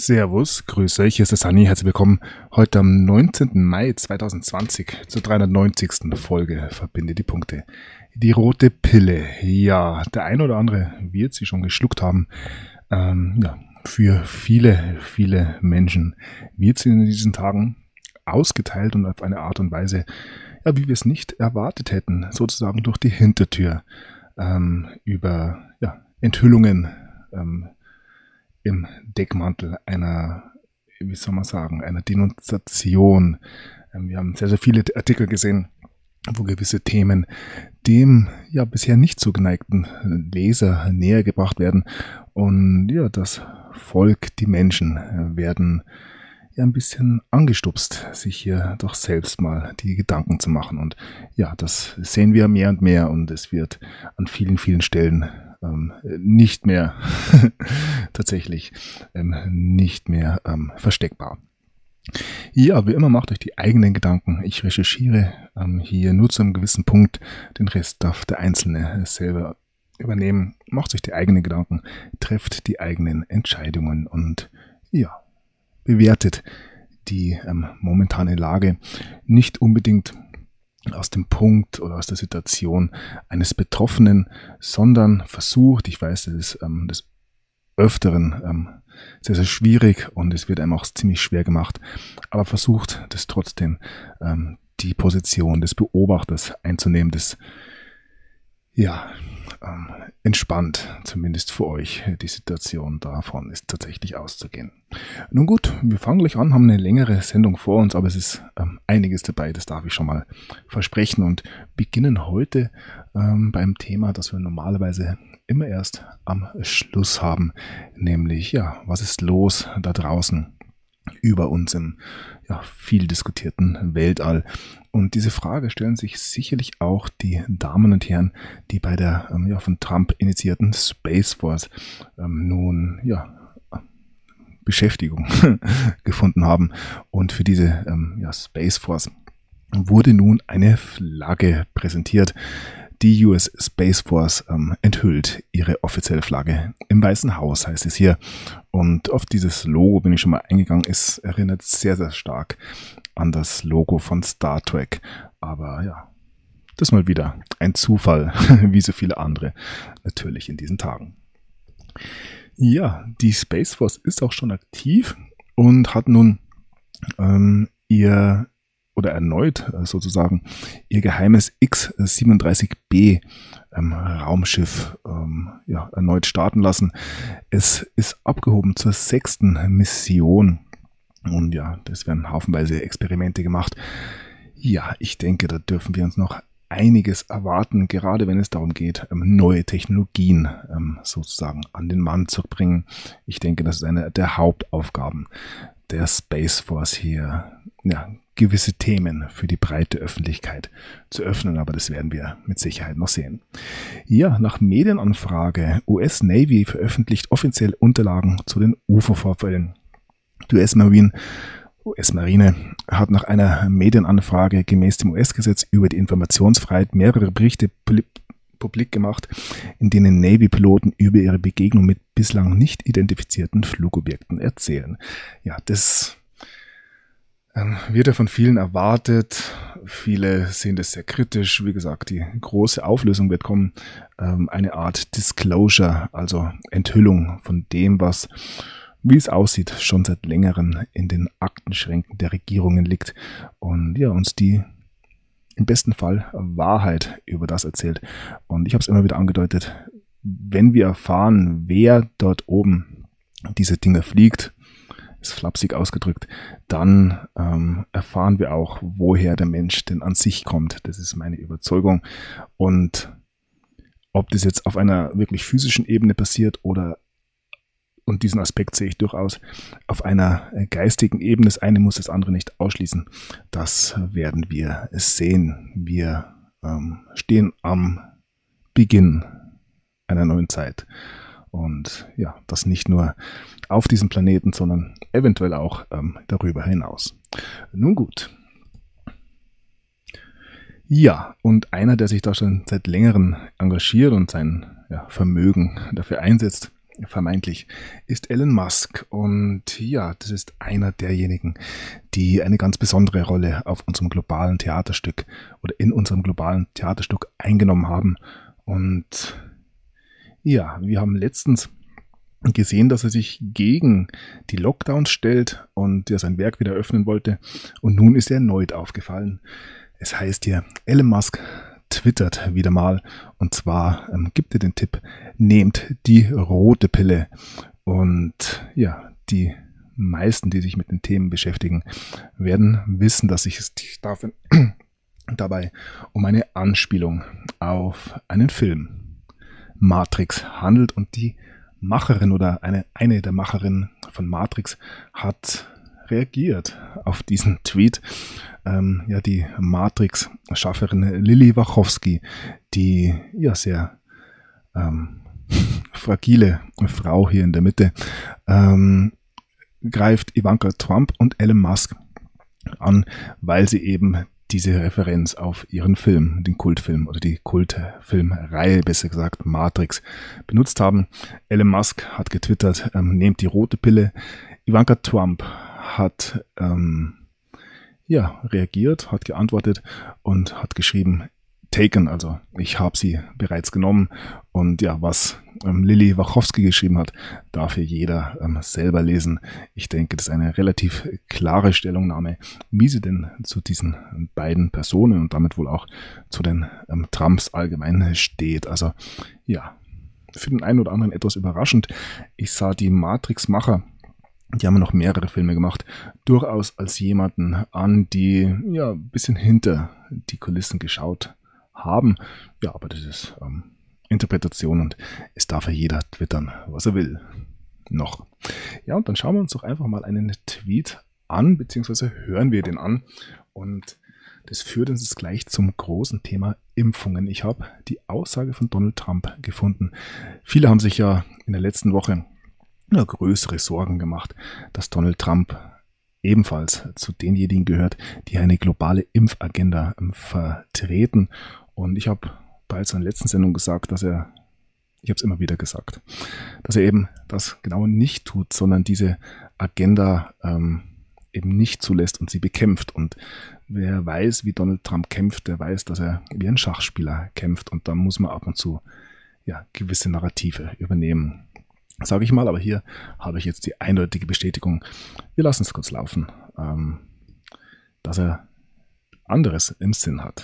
Servus, grüß euch, hier ist der Sunny, herzlich willkommen heute am 19. Mai 2020 zur 390. Folge Verbinde die Punkte. Die rote Pille, ja, der ein oder andere wird sie schon geschluckt haben. Für viele Menschen wird sie in diesen Tagen ausgeteilt und auf eine Art und Weise, ja, wie wir es nicht erwartet hätten, sozusagen durch die Hintertür, über Enthüllungen, im Deckmantel einer, wie soll man sagen, einer Denunziation. Wir haben sehr viele Artikel gesehen, wo gewisse Themen dem ja bisher nicht so geneigten Leser näher gebracht werden. Und ja, das Volk, die Menschen werden ja ein bisschen angestupst, sich hier doch selbst mal die Gedanken zu machen. Und ja, das sehen wir mehr und mehr und es wird an vielen Stellen nicht mehr tatsächlich nicht mehr versteckbar. Ja, wie immer macht euch die eigenen Gedanken. Ich recherchiere hier nur zu einem gewissen Punkt. Den Rest darf der Einzelne selber übernehmen. Macht euch die eigenen Gedanken, trefft die eigenen Entscheidungen und ja, bewertet die momentane Lage nicht unbedingt aus dem Punkt oder aus der Situation eines Betroffenen, sondern versucht, ich weiß, das ist des Öfteren sehr schwierig und es wird einem auch ziemlich schwer gemacht, aber versucht das trotzdem, die Position des Beobachters einzunehmen, das entspannt, zumindest für euch, die Situation davon ist tatsächlich auszugehen. Nun gut, wir fangen gleich an, haben eine längere Sendung vor uns, aber es ist einiges dabei, das darf ich schon mal versprechen und beginnen heute beim Thema, das wir normalerweise immer erst am Schluss haben, nämlich, ja, was ist los da draußen über uns im viel diskutierten Weltall. Und diese Frage stellen sich sicherlich auch die Damen und Herren, die bei der von Trump initiierten Space Force Beschäftigung gefunden haben. Und für diese Space Force wurde nun eine Flagge präsentiert. Die US Space Force enthüllt ihre offizielle Flagge im Weißen Haus, heißt es hier. Und auf dieses Logo bin ich schon mal eingegangen. Es erinnert sehr stark an das Logo von Star Trek. Aber ja, das ist mal wieder ein Zufall, wie so viele andere natürlich in diesen Tagen. Ja, die Space Force ist auch schon aktiv und hat nun erneut sozusagen ihr geheimes X-37B Raumschiff erneut starten lassen. Es ist abgehoben zur 6. Mission und ja, es werden haufenweise Experimente gemacht. Ja, ich denke, da dürfen wir uns noch einiges erwarten, gerade wenn es darum geht, neue Technologien sozusagen an den Mann zu bringen. Ich denke, das ist eine der Hauptaufgaben der Space Force hier, gewisse Themen für die breite Öffentlichkeit zu öffnen, aber das werden wir mit Sicherheit noch sehen. Ja, nach Medienanfrage, US Navy veröffentlicht offiziell Unterlagen zu den UFO-Vorfällen. Die US-Marine hat nach einer Medienanfrage gemäß dem US-Gesetz über die Informationsfreiheit mehrere Berichte publik gemacht, in denen Navy-Piloten über ihre Begegnung mit bislang nicht identifizierten Flugobjekten erzählen. Ja, das wird ja von vielen erwartet. Viele sehen das sehr kritisch. Wie gesagt, die große Auflösung wird kommen. Eine Art Disclosure, also Enthüllung von dem, was, wie es aussieht, schon seit längerem in den Aktenschränken der Regierungen liegt. Und ja, uns die im besten Fall Wahrheit über das erzählt. Und ich habe es immer wieder angedeutet, wenn wir erfahren, wer dort oben diese Dinge fliegt, ist flapsig ausgedrückt, dann erfahren wir auch, woher der Mensch denn an sich kommt. Das ist meine Überzeugung. Und ob das jetzt auf einer wirklich physischen Ebene passiert oder, und diesen Aspekt sehe ich durchaus, auf einer geistigen Ebene, das eine muss das andere nicht ausschließen, das werden wir sehen. Wir stehen am Beginn einer neuen Zeit. Und ja, das nicht nur auf diesem Planeten, sondern eventuell auch darüber hinaus. Nun gut. Ja, und einer, der sich da schon seit längerem engagiert und sein Vermögen dafür einsetzt, vermeintlich, ist Elon Musk. Und ja, das ist einer derjenigen, die eine ganz besondere Rolle auf unserem globalen Theaterstück oder in unserem globalen Theaterstück eingenommen haben. Und ja, wir haben letztens gesehen, dass er sich gegen die Lockdowns stellt und ja sein Werk wieder öffnen wollte. Und nun ist er erneut aufgefallen. Es heißt hier, Elon Musk twittert wieder mal, und zwar gibt er den Tipp, nehmt die rote Pille. Und ja, die meisten, die sich mit den Themen beschäftigen, werden wissen, dass sich dabei um eine Anspielung auf einen Film Matrix handelt, und die Macherin oder eine der Macherinnen von Matrix hat reagiert auf diesen Tweet. Ja, die Matrix-Schafferin Lily Wachowski, die ja sehr fragile Frau hier in der Mitte, greift Ivanka Trump und Elon Musk an, weil sie eben diese Referenz auf ihren Film, den Kultfilm oder die Kultfilmreihe, besser gesagt Matrix, benutzt haben. Elon Musk hat getwittert, nehmt die rote Pille. Ivanka Trump hat reagiert, hat geantwortet und hat geschrieben, taken, also ich habe sie bereits genommen. Und ja, was Lily Wachowski geschrieben hat, darf hier jeder selber lesen. Ich denke, das ist eine relativ klare Stellungnahme, wie sie denn zu diesen beiden Personen und damit wohl auch zu den Trumps allgemein steht. Also ja, für den einen oder anderen etwas überraschend. Ich sah die Matrix-Macher, die haben noch mehrere Filme gemacht, durchaus als jemanden an, die ja ein bisschen hinter die Kulissen geschaut haben. Ja, aber das ist Interpretation und es darf ja jeder twittern, was er will. Noch. Ja, und dann schauen wir uns doch einfach mal einen Tweet an, beziehungsweise hören wir den an. Und das führt uns jetzt gleich zum großen Thema Impfungen. Ich habe die Aussage von Donald Trump gefunden. Viele haben sich ja in der letzten Woche größere Sorgen gemacht, dass Donald Trump ebenfalls zu denjenigen gehört, die eine globale Impfagenda vertreten. Und ich habe bereits in der letzten Sendung gesagt, ich habe es immer wieder gesagt, dass er eben das genau nicht tut, sondern diese Agenda eben nicht zulässt und sie bekämpft. Und wer weiß, wie Donald Trump kämpft, der weiß, dass er wie ein Schachspieler kämpft. Und da muss man ab und zu gewisse Narrative übernehmen, sage ich mal. Aber hier habe ich jetzt die eindeutige Bestätigung, wir lassen es kurz laufen, dass er anderes im Sinn hat.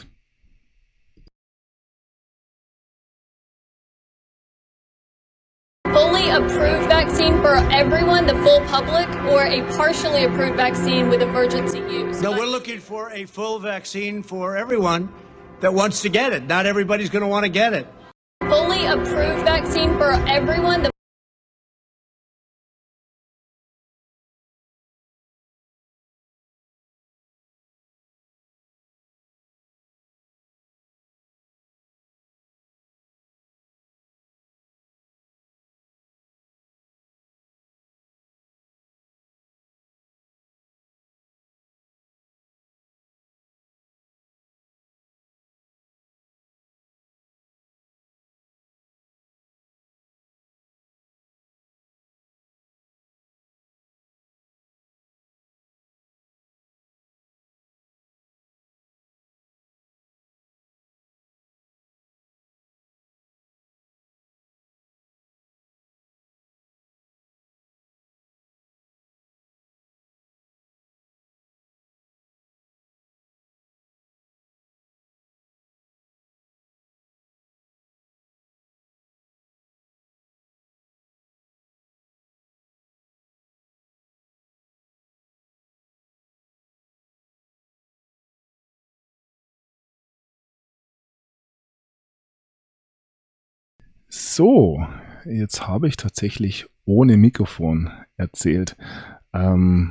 Fully approved vaccine for everyone, the full public, or a partially approved vaccine with emergency use? No, we're looking for a full vaccine for everyone that wants to get it. Not everybody's going to want to get it. Fully approved vaccine for everyone. So, jetzt habe ich tatsächlich ohne Mikrofon erzählt. Aber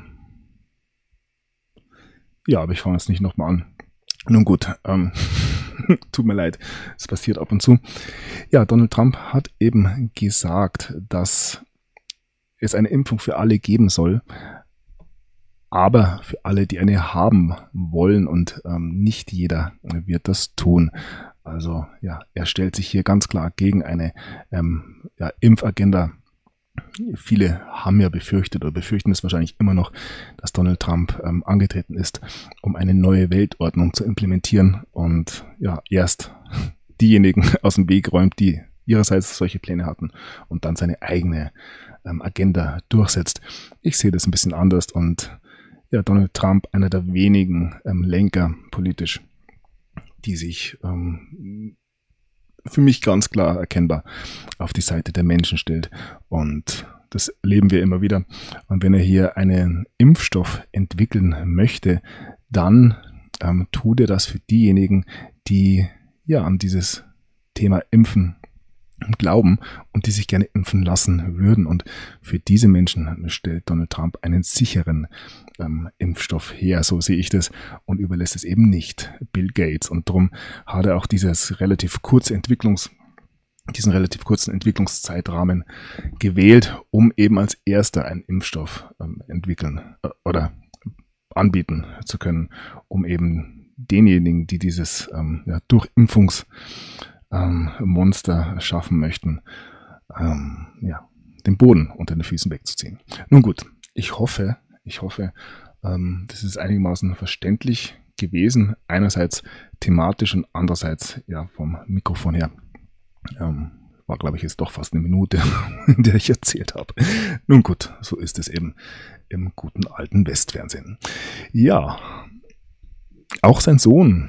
ich fange jetzt nicht nochmal an. Nun gut, tut mir leid, es passiert ab und zu. Ja, Donald Trump hat eben gesagt, dass es eine Impfung für alle geben soll, aber für alle, die eine haben wollen, und nicht jeder wird das tun. Also ja, er stellt sich hier ganz klar gegen eine Impfagenda Viele haben ja befürchtet oder befürchten es wahrscheinlich immer noch, dass Donald Trump angetreten ist, um eine neue Weltordnung zu implementieren und ja, erst diejenigen aus dem Weg räumt, die ihrerseits solche Pläne hatten und dann seine eigene Agenda durchsetzt. Ich sehe das ein bisschen anders und ja, Donald Trump, einer der wenigen Lenker politisch, die sich für mich ganz klar erkennbar auf die Seite der Menschen stellt. Und das erleben wir immer wieder. Und wenn er hier einen Impfstoff entwickeln möchte, dann tut er das für diejenigen, die ja an dieses Thema Impfen glauben und die sich gerne impfen lassen würden. Und für diese Menschen stellt Donald Trump einen sicheren Impfstoff her, so sehe ich das, und überlässt es eben nicht Bill Gates. Und darum hat er auch diesen relativ kurzen Entwicklungszeitrahmen gewählt, um eben als erster einen Impfstoff entwickeln oder anbieten zu können, um eben denjenigen, die dieses Durchimpfungsmonster schaffen möchten, den Boden unter den Füßen wegzuziehen. Nun gut, ich hoffe, das ist einigermaßen verständlich gewesen. Einerseits thematisch und andererseits ja vom Mikrofon her. War, glaube ich, jetzt doch fast eine Minute, in der ich erzählt habe. Nun gut, so ist es eben im guten alten Westfernsehen. Ja, auch sein Sohn,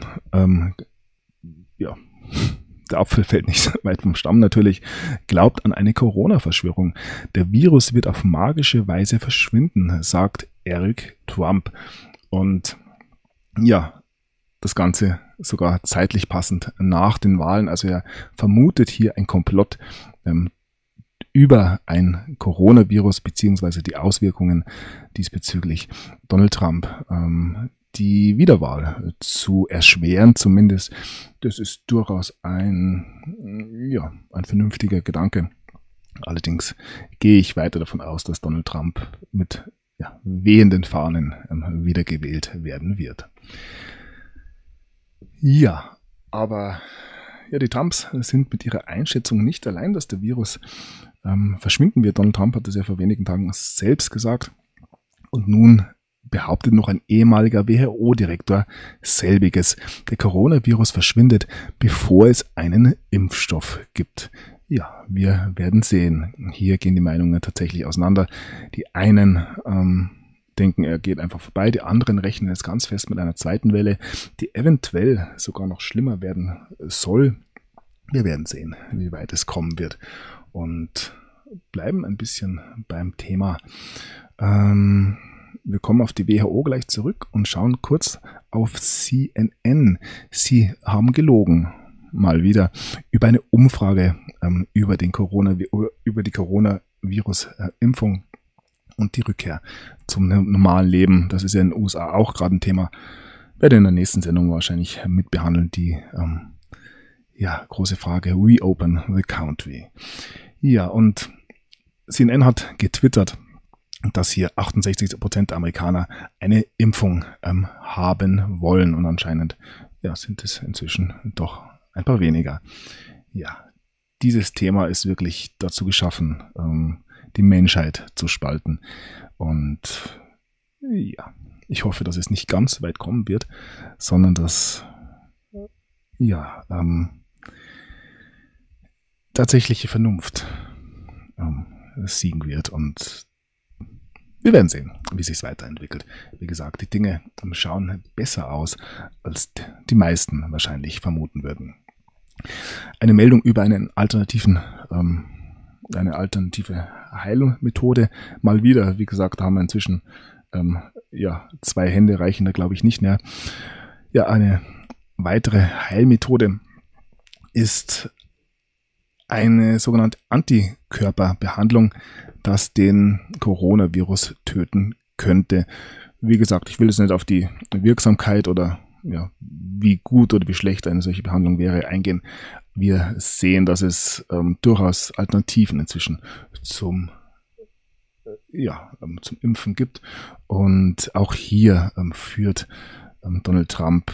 der Apfel fällt nicht weit vom Stamm natürlich, glaubt an eine Corona-Verschwörung. Der Virus wird auf magische Weise verschwinden, sagt Eric Trump. Und ja, das Ganze sogar zeitlich passend nach den Wahlen. Also er vermutet hier ein Komplott über ein Coronavirus beziehungsweise die Auswirkungen diesbezüglich Donald Trump die Wiederwahl zu erschweren zumindest. Das ist durchaus ein vernünftiger Gedanke. Allerdings gehe ich weiter davon aus, dass Donald Trump mit wehenden Fahnen wiedergewählt werden wird. Ja, aber die Trumps sind mit ihrer Einschätzung nicht allein, dass der Virus verschwinden wird. Donald Trump hat das ja vor wenigen Tagen selbst gesagt. Und nun behauptet noch ein ehemaliger WHO-Direktor selbiges. Der Coronavirus verschwindet, bevor es einen Impfstoff gibt. Ja, wir werden sehen. Hier gehen die Meinungen tatsächlich auseinander. Die einen denken, er geht einfach vorbei. Die anderen rechnen jetzt ganz fest mit einer zweiten Welle, die eventuell sogar noch schlimmer werden soll. Wir werden sehen, wie weit es kommen wird. Und bleiben ein bisschen beim Thema. Wir kommen auf die WHO gleich zurück und schauen kurz auf CNN. Sie haben gelogen, mal wieder, über eine Umfrage über die Coronavirus-Impfung und die Rückkehr zum normalen Leben. Das ist ja in den USA auch gerade ein Thema. Werde in der nächsten Sendung wahrscheinlich mitbehandeln, die große Frage, Reopen the Country. Ja, und CNN hat getwittert, dass hier 68% der Amerikaner eine Impfung haben wollen. Und anscheinend sind es inzwischen doch ein paar weniger. Ja, dieses Thema ist wirklich dazu geschaffen, die Menschheit zu spalten. Und ja, ich hoffe, dass es nicht ganz weit kommen wird, sondern dass tatsächliche Vernunft siegen wird. Und wir werden sehen, wie sich es weiterentwickelt. Wie gesagt, die Dinge schauen besser aus, als die meisten wahrscheinlich vermuten würden. Eine Meldung über eine alternative Heilmethode. Mal wieder, wie gesagt, haben wir inzwischen 2 Hände reichen da, glaube ich, nicht mehr. Ja, eine weitere Heilmethode ist eine sogenannte Antikörperbehandlung, das den Coronavirus töten könnte. Wie gesagt, ich will jetzt nicht auf die Wirksamkeit oder wie gut oder wie schlecht eine solche Behandlung wäre eingehen. Wir sehen, dass es durchaus Alternativen inzwischen zum Impfen gibt. Und auch hier führt Donald Trump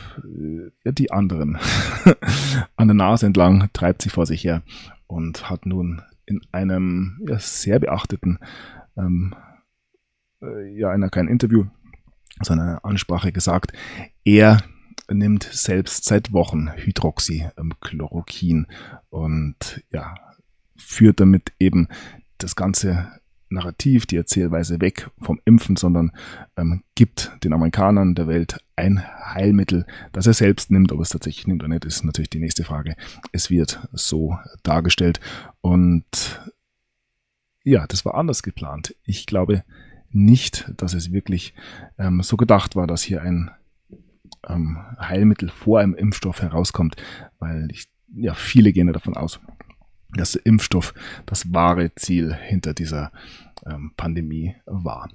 die anderen an der Nase entlang, treibt sie vor sich her und hat nun in einem sehr beachteten, in einem kein Interview, sondern einer Ansprache gesagt, er nimmt selbst seit Wochen Hydroxychloroquin und führt damit eben das ganze Narrativ, die Erzählweise weg vom Impfen, sondern gibt den Amerikanern der Welt ein Heilmittel, das er selbst nimmt. Ob es tatsächlich nimmt oder nicht, ist natürlich die nächste Frage. Es wird so dargestellt und das war anders geplant. Ich glaube nicht, dass es wirklich so gedacht war, dass hier ein Heilmittel vor einem Impfstoff herauskommt, weil viele gehen davon aus, dass der Impfstoff das wahre Ziel hinter dieser Pandemie war.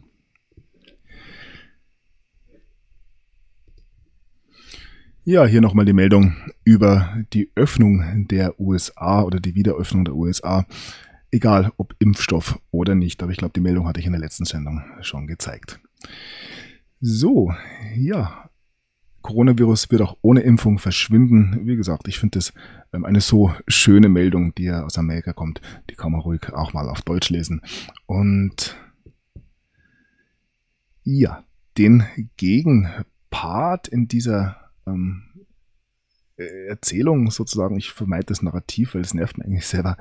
Ja, hier nochmal die Meldung über die Öffnung der USA oder die Wiederöffnung der USA. Egal ob Impfstoff oder nicht, aber ich glaube, die Meldung hatte ich in der letzten Sendung schon gezeigt. So, Coronavirus wird auch ohne Impfung verschwinden. Wie gesagt, ich finde das eine so schöne Meldung, die ja aus Amerika kommt. Die kann man ruhig auch mal auf Deutsch lesen. Und den Gegenpart in dieser Erzählung sozusagen, ich vermeide das Narrativ, weil es nervt mich eigentlich selber.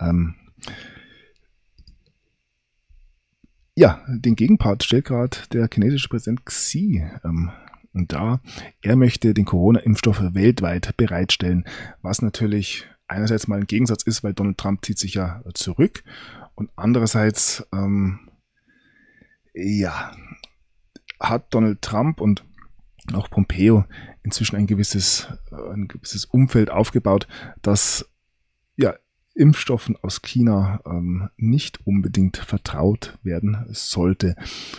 Den Gegenpart stellt gerade der chinesische Präsident Xi dar. Er möchte den Corona-Impfstoff weltweit bereitstellen, was natürlich einerseits mal ein Gegensatz ist, weil Donald Trump zieht sich ja zurück und andererseits hat Donald Trump und auch Pompeo inzwischen ein gewisses Umfeld aufgebaut, das Impfstoffen aus China nicht unbedingt vertraut werden sollte.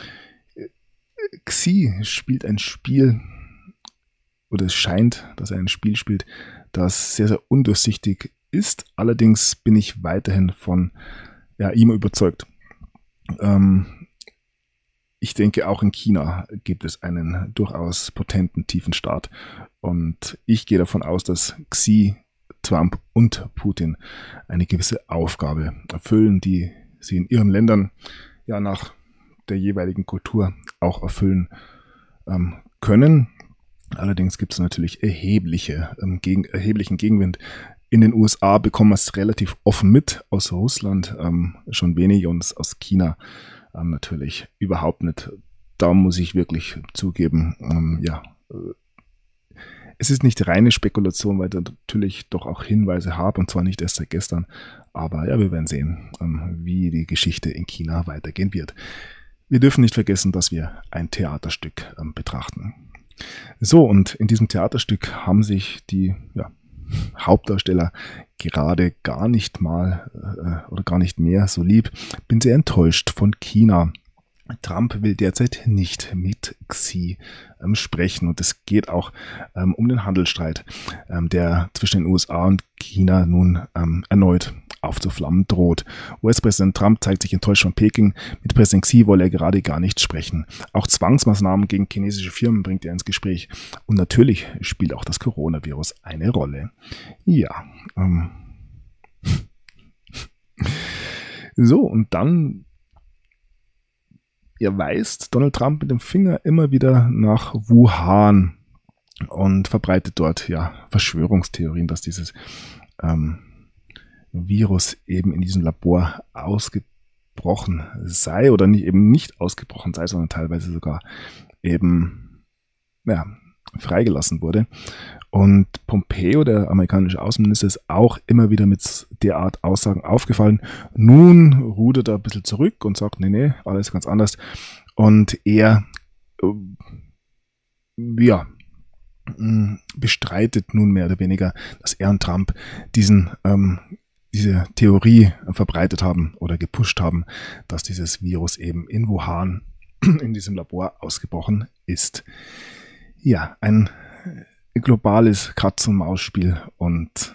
Xi spielt ein Spiel, oder es scheint, dass er ein Spiel spielt, das sehr, sehr undurchsichtig ist. Allerdings bin ich weiterhin von ihm überzeugt. Ich denke, auch in China gibt es einen durchaus potenten tiefen Staat. Und ich gehe davon aus, dass Xi, Trump und Putin eine gewisse Aufgabe erfüllen, die sie in ihren Ländern nach der jeweiligen Kultur auch erfüllen können. Allerdings gibt es natürlich erheblichen Gegenwind. In den USA bekommen wir es relativ offen mit, aus Russland schon wenig und aus China natürlich überhaupt nicht. Da muss ich wirklich zugeben, es ist nicht reine Spekulation, weil ich natürlich doch auch Hinweise habe, und zwar nicht erst seit gestern, aber wir werden sehen, wie die Geschichte in China weitergehen wird. Wir dürfen nicht vergessen, dass wir ein Theaterstück betrachten. So, und in diesem Theaterstück haben sich die Hauptdarsteller gerade gar nicht mal oder gar nicht mehr so lieb. Bin sehr enttäuscht von China. Trump will derzeit nicht mit Xi sprechen und es geht auch um den Handelsstreit, der zwischen den USA und China nun erneut aufzuflammen droht. US-Präsident Trump zeigt sich enttäuscht von Peking. Mit Präsident Xi wolle er gerade gar nicht sprechen. Auch Zwangsmaßnahmen gegen chinesische Firmen bringt er ins Gespräch. Und natürlich spielt auch das Coronavirus eine Rolle. So, und dann weist Donald Trump mit dem Finger immer wieder nach Wuhan und verbreitet dort Verschwörungstheorien, dass dieses Virus eben in diesem Labor ausgebrochen sei oder nicht ausgebrochen sei, sondern teilweise sogar eben freigelassen wurde. Und Pompeo, der amerikanische Außenminister, ist auch immer wieder mit derart Aussagen aufgefallen. Nun rudert er ein bisschen zurück und sagt, nee, alles ganz anders. Und er bestreitet nun mehr oder weniger, dass er und Trump diese Theorie verbreitet haben oder gepusht haben, dass dieses Virus eben in Wuhan, in diesem Labor, ausgebrochen ist. Ein globales Katz-und-Maus-Spiel und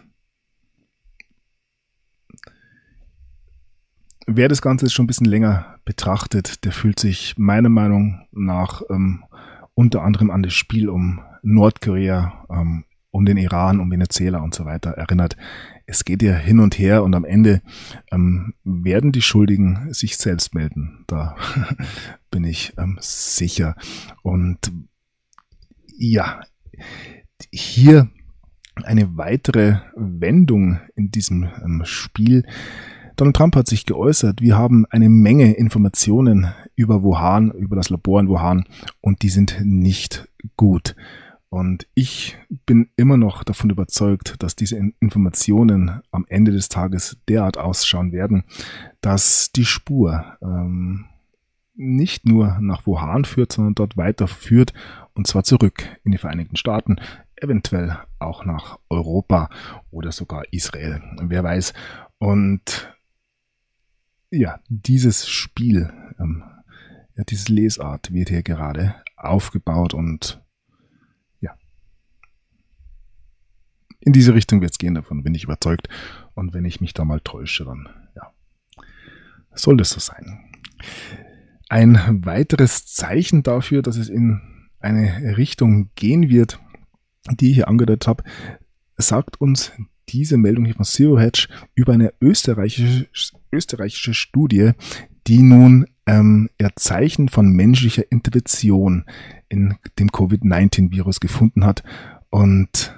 wer das Ganze schon ein bisschen länger betrachtet, der fühlt sich meiner Meinung nach unter anderem an das Spiel um Nordkorea um den Iran, um Venezuela und so weiter erinnert. Es geht ja hin und her und am Ende werden die Schuldigen sich selbst melden. Da bin ich sicher. Und ja, hier eine weitere Wendung in diesem Spiel. Donald Trump hat sich geäußert, wir haben eine Menge Informationen über Wuhan, über das Labor in Wuhan und die sind nicht gut. Und ich bin immer noch davon überzeugt, dass diese Informationen am Ende des Tages derart ausschauen werden, dass die Spur nicht nur nach Wuhan führt, sondern dort weiterführt und zwar zurück in die Vereinigten Staaten, eventuell auch nach Europa oder sogar Israel. Wer weiß. Und ja, dieses Spiel, diese Lesart wird hier gerade aufgebaut und in diese Richtung wird es gehen, davon bin ich überzeugt. Und wenn ich mich da mal täusche, dann soll das so sein. Ein weiteres Zeichen dafür, dass es in eine Richtung gehen wird, die ich hier angedeutet habe, sagt uns diese Meldung hier von Zero Hedge über eine österreichische Studie, die nun Zeichen von menschlicher Intervention in dem Covid-19-Virus gefunden hat. Und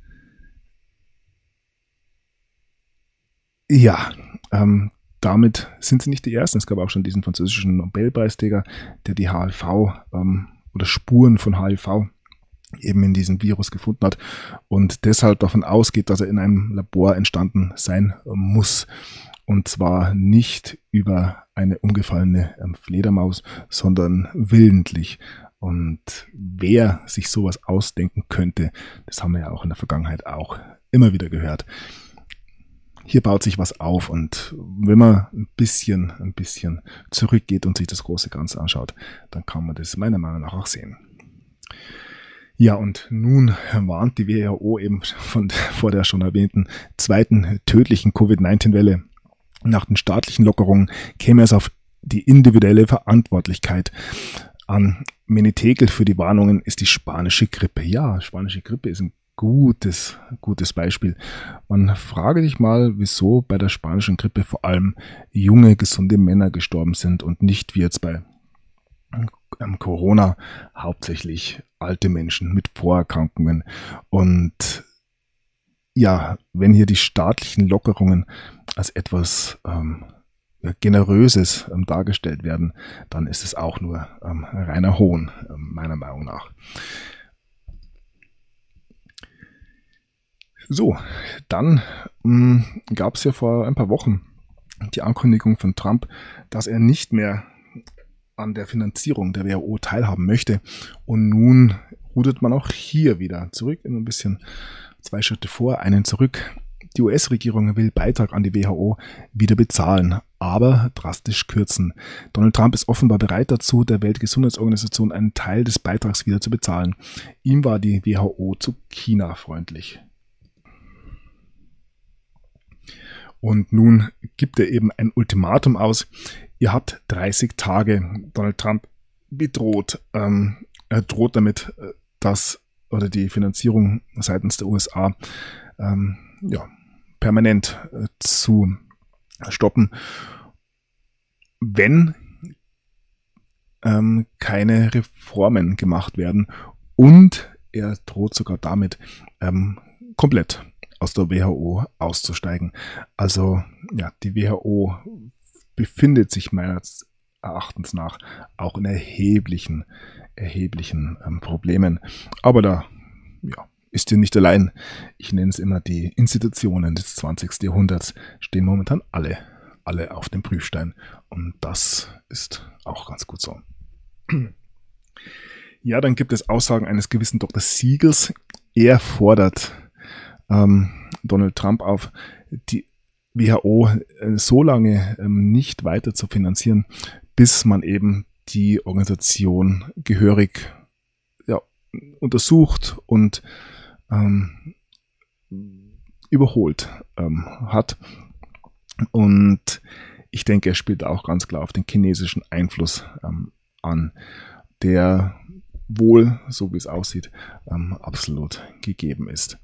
ja, damit sind sie nicht die Ersten. Es gab auch schon diesen französischen Nobelpreisträger, der die HIV oder Spuren von HIV eben in diesem Virus gefunden hat und deshalb davon ausgeht, dass er in einem Labor entstanden sein muss. Und zwar nicht über eine umgefallene Fledermaus, sondern willentlich. Und wer sich sowas ausdenken könnte, das haben wir ja auch in der Vergangenheit auch immer wieder gehört. Hier baut sich was auf und wenn man ein bisschen zurückgeht und sich das große Ganze anschaut, dann kann man das meiner Meinung nach auch sehen. Ja, und nun warnt die WHO eben vor der schon erwähnten zweiten tödlichen Covid-19-Welle. Nach den staatlichen Lockerungen käme es auf die individuelle Verantwortlichkeit an. Menetekel für die Warnungen ist die spanische Grippe. Ja, spanische Grippe ist ein gutes Beispiel. Man frage sich mal, wieso bei der spanischen Grippe vor allem junge, gesunde Männer gestorben sind und nicht wie jetzt bei Corona hauptsächlich alte Menschen mit Vorerkrankungen. Und ja, wenn hier die staatlichen Lockerungen als etwas Generöses dargestellt werden, dann ist es auch nur reiner Hohn, meiner Meinung nach. So, dann gab es ja vor ein paar Wochen die Ankündigung von Trump, dass er nicht mehr an der Finanzierung der WHO teilhaben möchte. Und nun rudert man auch hier wieder zurück, immer ein bisschen 2 Schritte vor, einen zurück. Die US-Regierung will Beitrag an die WHO wieder bezahlen, aber drastisch kürzen. Donald Trump ist offenbar bereit dazu, der Weltgesundheitsorganisation einen Teil des Beitrags wieder zu bezahlen. Ihm war die WHO zu China freundlich. Und nun gibt er eben ein Ultimatum aus. Ihr habt 30 Tage. Donald Trump bedroht. Er droht damit, dass die Finanzierung seitens der USA permanent zu stoppen, wenn keine Reformen gemacht werden. Und er droht sogar damit, komplett aus der WHO auszusteigen. Also ja, die WHO befindet sich meines Erachtens nach auch in erheblichen Problemen. Aber da ist ihr nicht allein. Ich nenne es immer, die Institutionen des 20. Jahrhunderts stehen momentan alle auf dem Prüfstein. Und das ist auch ganz gut so. Ja, dann gibt es Aussagen eines gewissen Dr. Siegels. Er fordert Donald Trump auf, die WHO so lange nicht weiter zu finanzieren, bis man eben die Organisation gehörig untersucht und überholt hat. Und ich denke, er spielt auch ganz klar auf den chinesischen Einfluss an, der wohl, so wie es aussieht, absolut gegeben ist.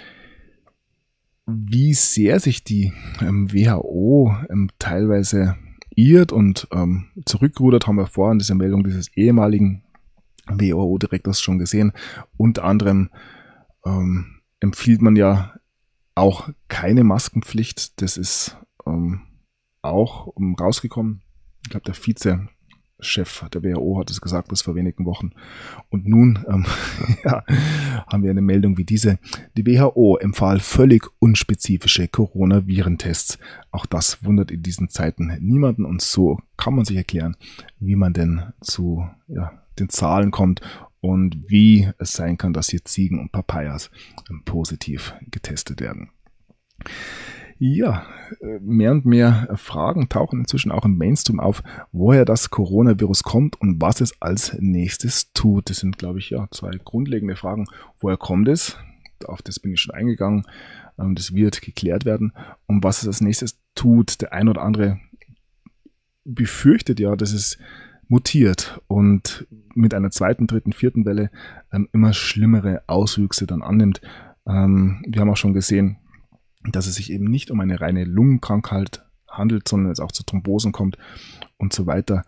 Wie sehr sich die WHO teilweise irrt und zurückrudert, haben wir vorhin diese Meldung dieses ehemaligen WHO-Direktors schon gesehen. Unter anderem empfiehlt man ja auch keine Maskenpflicht. Das ist auch rausgekommen. Ich glaube, der Vizechef der WHO hat es gesagt bis vor wenigen Wochen. Und nun haben wir eine Meldung wie diese. Die WHO empfahl völlig unspezifische Coronavirentests. Auch das wundert in diesen Zeiten niemanden. Und so kann man sich erklären, wie man denn zu den Zahlen kommt und wie es sein kann, dass hier Ziegen und Papayas positiv getestet werden. Ja, mehr und mehr Fragen tauchen inzwischen auch im Mainstream auf, woher das Coronavirus kommt und was es als nächstes tut. Das sind, glaube ich, zwei grundlegende Fragen. Woher kommt es? Auf das bin ich schon eingegangen. Das wird geklärt werden. Und was es als nächstes tut, der ein oder andere befürchtet ja, dass es mutiert und mit einer zweiten, dritten, vierten Welle immer schlimmere Auswüchse dann annimmt. Wir haben auch schon gesehen, dass es sich eben nicht um eine reine Lungenkrankheit handelt, sondern es auch zu Thrombosen kommt und so weiter.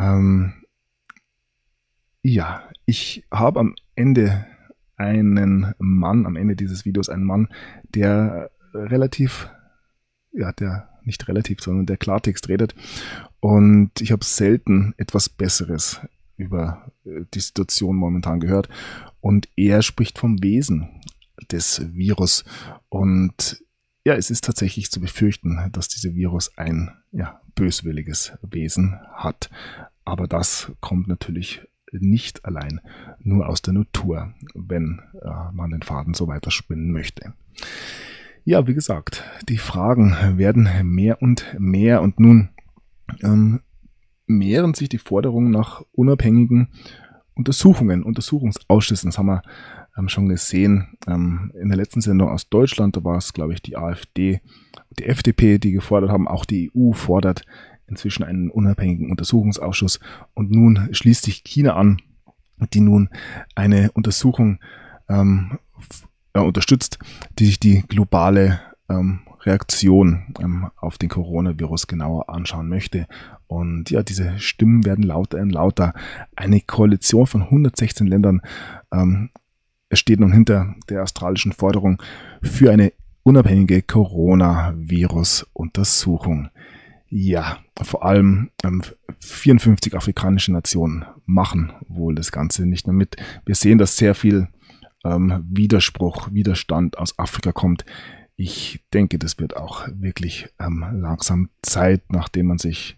Ich habe am Ende dieses Videos einen Mann, der der Klartext redet. Und ich habe selten etwas Besseres über die Situation momentan gehört. Und er spricht vom Wesen des Virus. Und ja, es ist tatsächlich zu befürchten, dass dieser Virus ein böswilliges Wesen hat. Aber das kommt natürlich nicht allein nur aus der Natur, wenn man den Faden so weiter spinnen möchte. Ja, wie gesagt, die Fragen werden mehr und mehr und nun mehren sich die Forderungen nach unabhängigen Untersuchungsausschüssen. Das haben wir schon gesehen in der letzten Sendung aus Deutschland. Da war es, glaube ich, die AfD, die FDP, die gefordert haben. Auch die EU fordert inzwischen einen unabhängigen Untersuchungsausschuss. Und nun schließt sich China an, die nun eine Untersuchung unterstützt, die sich die globale Reaktion auf den Coronavirus genauer anschauen möchte. Und ja, diese Stimmen werden lauter und lauter. Eine Koalition von 116 Ländern steht nun hinter der australischen Forderung für eine unabhängige Coronavirus-Untersuchung. Ja, vor allem 54 afrikanische Nationen machen wohl das Ganze nicht mehr mit. Wir sehen, dass sehr viel Widerstand aus Afrika kommt. Ich denke, das wird auch wirklich langsam Zeit, nachdem man sich,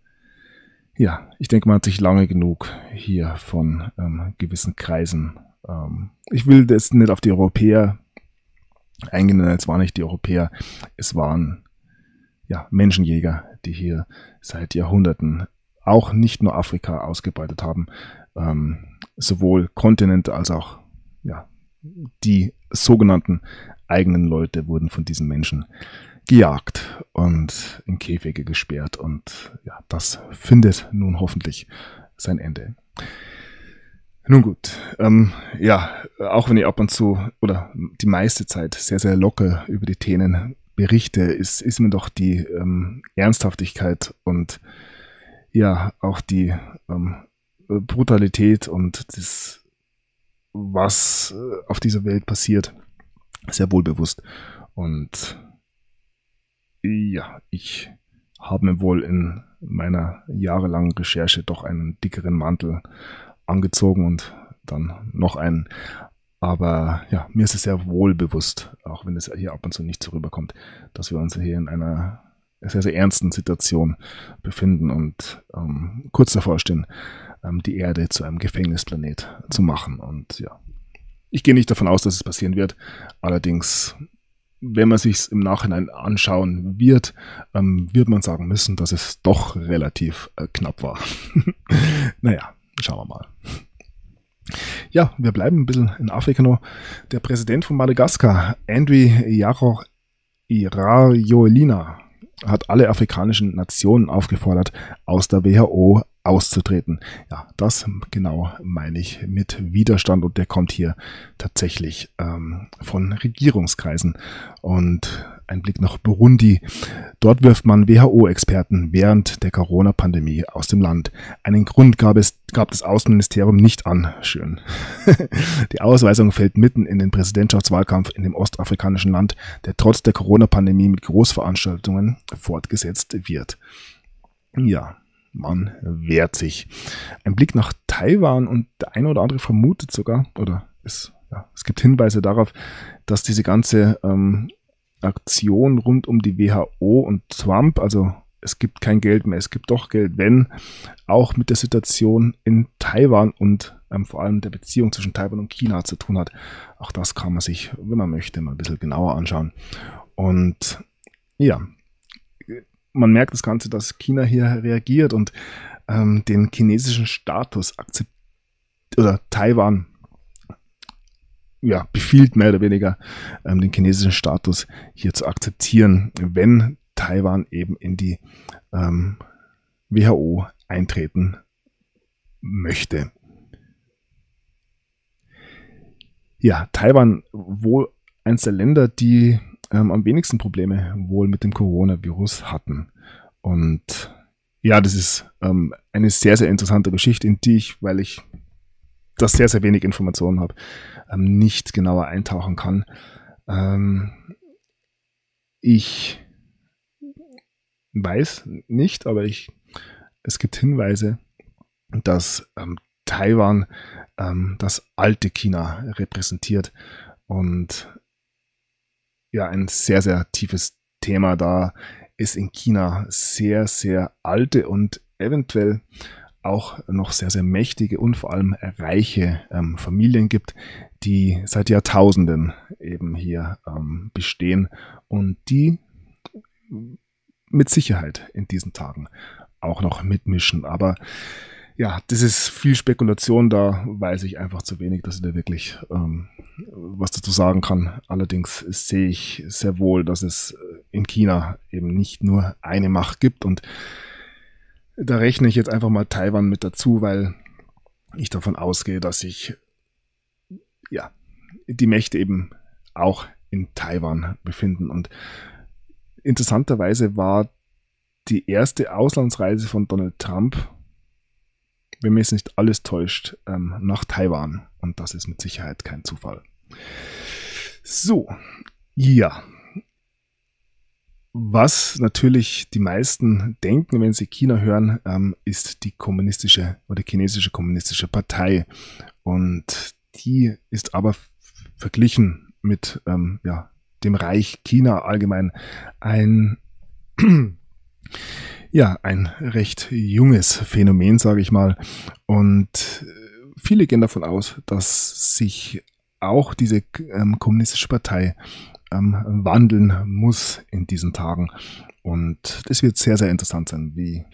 man hat sich lange genug hier von gewissen Kreisen, ich will das nicht auf die Europäer eingehen, es waren nicht die Europäer, es waren Menschenjäger, die hier seit Jahrhunderten auch nicht nur Afrika ausgebeutet haben, sowohl Kontinente als auch die sogenannten eigenen Leute wurden von diesen Menschen gejagt und in Käfige gesperrt und das findet nun hoffentlich sein Ende. Nun gut, auch wenn ich ab und zu oder die meiste Zeit sehr, sehr locker über die Themen berichte, ist mir doch die Ernsthaftigkeit und auch die Brutalität und das, was auf dieser Welt passiert, sehr wohl bewusst. Und ich habe mir wohl in meiner jahrelangen Recherche doch einen dickeren Mantel angezogen und dann noch einen. Aber mir ist es sehr wohl bewusst, auch wenn es hier ab und zu nicht so rüberkommt, dass wir uns hier in einer sehr, sehr ernsten Situation befinden und kurz davor stehen, die Erde zu einem Gefängnisplanet zu machen. Und ich gehe nicht davon aus, dass es passieren wird. Allerdings, wenn man sich es im Nachhinein anschauen wird, wird man sagen müssen, dass es doch relativ knapp war. Schauen wir mal. Ja, wir bleiben ein bisschen in Afrika noch. Der Präsident von Madagaskar, Andry Rajoelina, hat alle afrikanischen Nationen aufgefordert, aus der WHO auszutreten. Ja, das genau meine ich mit Widerstand und der kommt hier tatsächlich von Regierungskreisen. Und ein Blick nach Burundi. Dort wirft man WHO-Experten während der Corona-Pandemie aus dem Land. Einen Grund gab das Außenministerium nicht an. Schön. Die Ausweisung fällt mitten in den Präsidentschaftswahlkampf in dem ostafrikanischen Land, der trotz der Corona-Pandemie mit Großveranstaltungen fortgesetzt wird. Ja, man wehrt sich. Ein Blick nach Taiwan und der eine oder andere vermutet sogar, oder es gibt Hinweise darauf, dass diese ganze Aktion rund um die WHO und Trump, also es gibt kein Geld mehr, es gibt doch Geld, wenn, auch mit der Situation in Taiwan und vor allem der Beziehung zwischen Taiwan und China zu tun hat. Auch das kann man sich, wenn man möchte, mal ein bisschen genauer anschauen. Und ja, man merkt das Ganze, dass China hier reagiert und den chinesischen Status akzeptiert, oder Taiwan befiehlt mehr oder weniger den chinesischen Status hier zu akzeptieren, wenn Taiwan eben in die WHO eintreten möchte. Ja, Taiwan wohl eines der Länder, die am wenigsten Probleme wohl mit dem Coronavirus hatten. Und ja, das ist eine sehr, sehr interessante Geschichte, in die ich, weil ich das sehr, sehr wenig Informationen habe, nicht genauer eintauchen kann. Ich weiß nicht, aber es gibt Hinweise, dass Taiwan das alte China repräsentiert und ja, ein sehr, sehr tiefes Thema, da es in China sehr, sehr alte und eventuell auch noch sehr, sehr mächtige und vor allem reiche Familien gibt, die seit Jahrtausenden eben hier bestehen und die mit Sicherheit in diesen Tagen auch noch mitmischen. Aber ja, das ist viel Spekulation, da weiß ich einfach zu wenig, dass ich da wirklich was dazu sagen kann. Allerdings sehe ich sehr wohl, dass es in China eben nicht nur eine Macht gibt und da rechne ich jetzt einfach mal Taiwan mit dazu, weil ich davon ausgehe, dass sich die Mächte eben auch in Taiwan befinden. Und interessanterweise war die erste Auslandsreise von Donald Trump, wenn mich jetzt nicht alles täuscht, nach Taiwan. Und das ist mit Sicherheit kein Zufall. So, ja. Was natürlich die meisten denken, wenn sie China hören, ist die kommunistische oder chinesische kommunistische Partei. Und die ist aber verglichen mit dem Reich China allgemein ein recht junges Phänomen, sage ich mal. Und viele gehen davon aus, dass sich auch diese kommunistische Partei wandeln muss in diesen Tagen. Und das wird sehr, sehr interessant sein, wie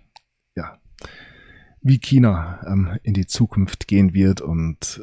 China in die Zukunft gehen wird. Und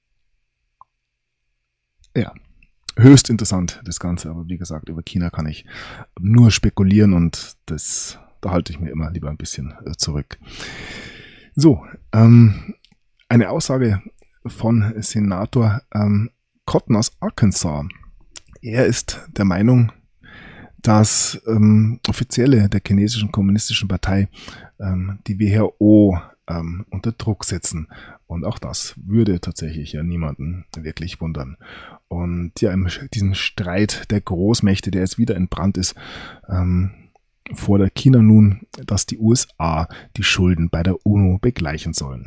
höchst interessant das Ganze. Aber wie gesagt, über China kann ich nur spekulieren und da halte ich mir immer lieber ein bisschen zurück. So, eine Aussage von Senator Cotton aus Arkansas. Er ist der Meinung, dass Offizielle der chinesischen kommunistischen Partei die WHO unter Druck setzen. Und auch das würde tatsächlich ja niemanden wirklich wundern. Und ja, in diesem Streit der Großmächte, der jetzt wieder entbrannt ist, fordert China nun, dass die USA die Schulden bei der UNO begleichen sollen.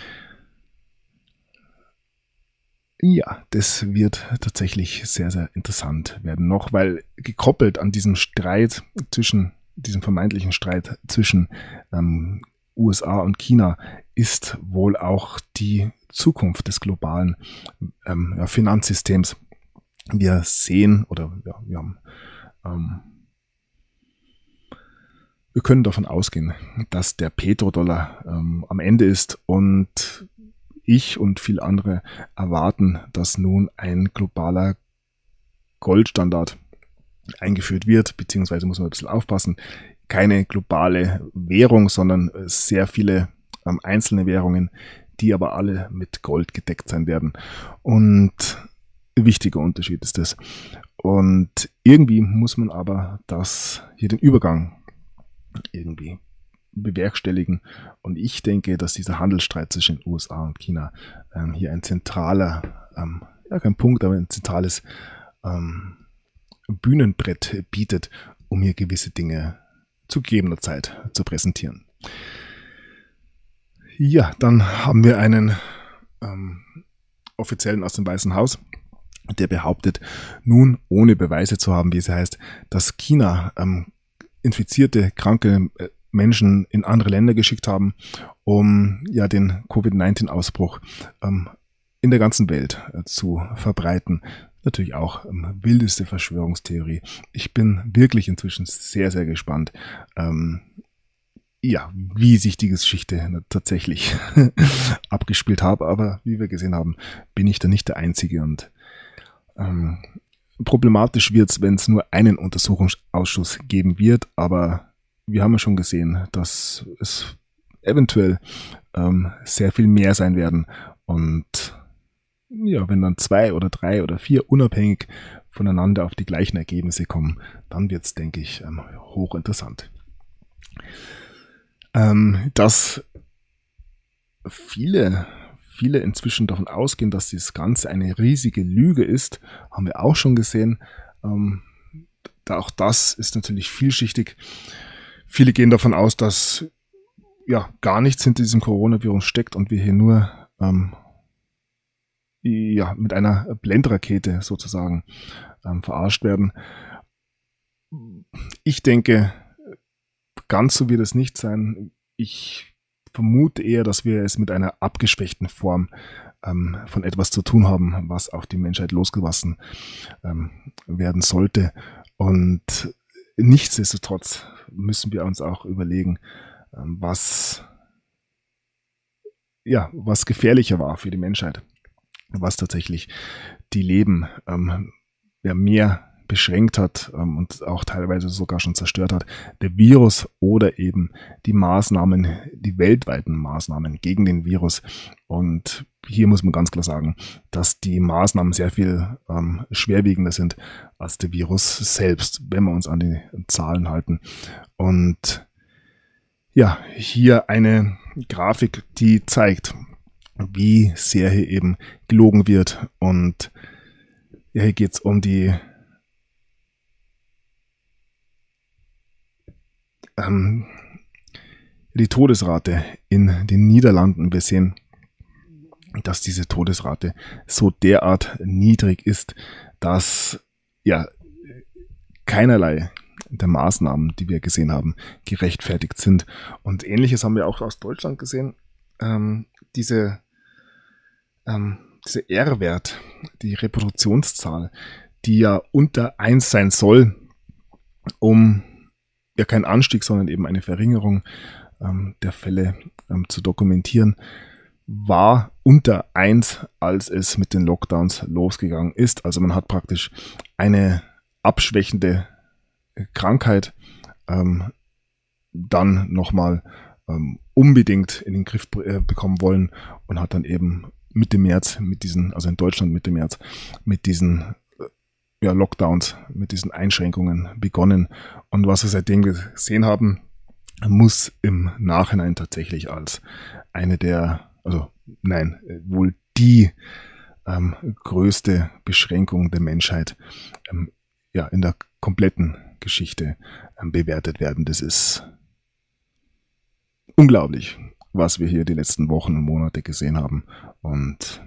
Ja, das wird tatsächlich sehr, sehr interessant werden noch, weil gekoppelt an diesem vermeintlichen Streit zwischen USA und China ist wohl auch die Zukunft des globalen Finanzsystems. Wir sehen wir können davon ausgehen, dass der Petrodollar am Ende ist und ich und viele andere erwarten, dass nun ein globaler Goldstandard eingeführt wird, beziehungsweise muss man ein bisschen aufpassen, keine globale Währung, sondern sehr viele einzelne Währungen, die aber alle mit Gold gedeckt sein werden. Und wichtiger Unterschied ist das. Und irgendwie muss man aber den Übergang irgendwie bewerkstelligen. Und ich denke, dass dieser Handelsstreit zwischen den USA und China hier ein zentraler, kein Punkt, aber ein zentrales Bühnenbrett bietet, um hier gewisse Dinge zu gegebener Zeit zu präsentieren. Ja, dann haben wir einen Offiziellen aus dem Weißen Haus, der behauptet, nun ohne Beweise zu haben, wie es heißt, dass China infizierte, kranke Menschen in andere Länder geschickt haben, um ja den Covid-19-Ausbruch in der ganzen Welt zu verbreiten. Natürlich auch wildeste Verschwörungstheorie. Ich bin wirklich inzwischen sehr, sehr gespannt, wie sich die Geschichte tatsächlich abgespielt hat. Aber wie wir gesehen haben, bin ich da nicht der Einzige. Und problematisch wird es, wenn es nur einen Untersuchungsausschuss geben wird. Aber wir haben ja schon gesehen, dass es eventuell sehr viel mehr sein werden. Und ja, wenn dann 2 oder 3 oder 4 unabhängig voneinander auf die gleichen Ergebnisse kommen, dann wird es, denke ich, hochinteressant. Dass viele inzwischen davon ausgehen, dass das Ganze eine riesige Lüge ist, haben wir auch schon gesehen. Auch das ist natürlich vielschichtig. Viele gehen davon aus, dass gar nichts hinter diesem Coronavirus steckt und wir hier nur mit einer Blendrakete sozusagen verarscht werden. Ich denke, ganz so wird es nicht sein. Ich vermute eher, dass wir es mit einer abgeschwächten Form von etwas zu tun haben, was auf die Menschheit losgelassen werden sollte. Und nichtsdestotrotz müssen wir uns auch überlegen, was gefährlicher war für die Menschheit, was tatsächlich die Leben mehr beschränkt hat und auch teilweise sogar schon zerstört hat, der Virus oder eben die weltweiten Maßnahmen gegen den Virus. Und hier muss man ganz klar sagen, dass die Maßnahmen sehr viel schwerwiegender sind als der Virus selbst, wenn wir uns an die Zahlen halten. Und ja, hier eine Grafik, die zeigt, wie sehr hier eben gelogen wird. Und ja, hier geht es um die Todesrate in den Niederlanden. Wir sehen, dass diese Todesrate so derart niedrig ist, dass keinerlei der Maßnahmen, die wir gesehen haben, gerechtfertigt sind. Und Ähnliches haben wir auch aus Deutschland gesehen. Dieser R-Wert, die Reproduktionszahl, die ja unter 1 sein soll, um kein Anstieg, sondern eben eine Verringerung der Fälle zu dokumentieren, war unter 1, als es mit den Lockdowns losgegangen ist. Also man hat praktisch eine abschwächende Krankheit dann nochmal unbedingt in den Griff bekommen wollen und hat dann eben Mitte März in Deutschland Mitte März mit diesen Lockdowns, mit diesen Einschränkungen begonnen. Und was wir seitdem gesehen haben, muss im Nachhinein tatsächlich als wohl die größte Beschränkung der Menschheit in der kompletten Geschichte bewertet werden. Das ist unglaublich, was wir hier die letzten Wochen und Monate gesehen haben. Und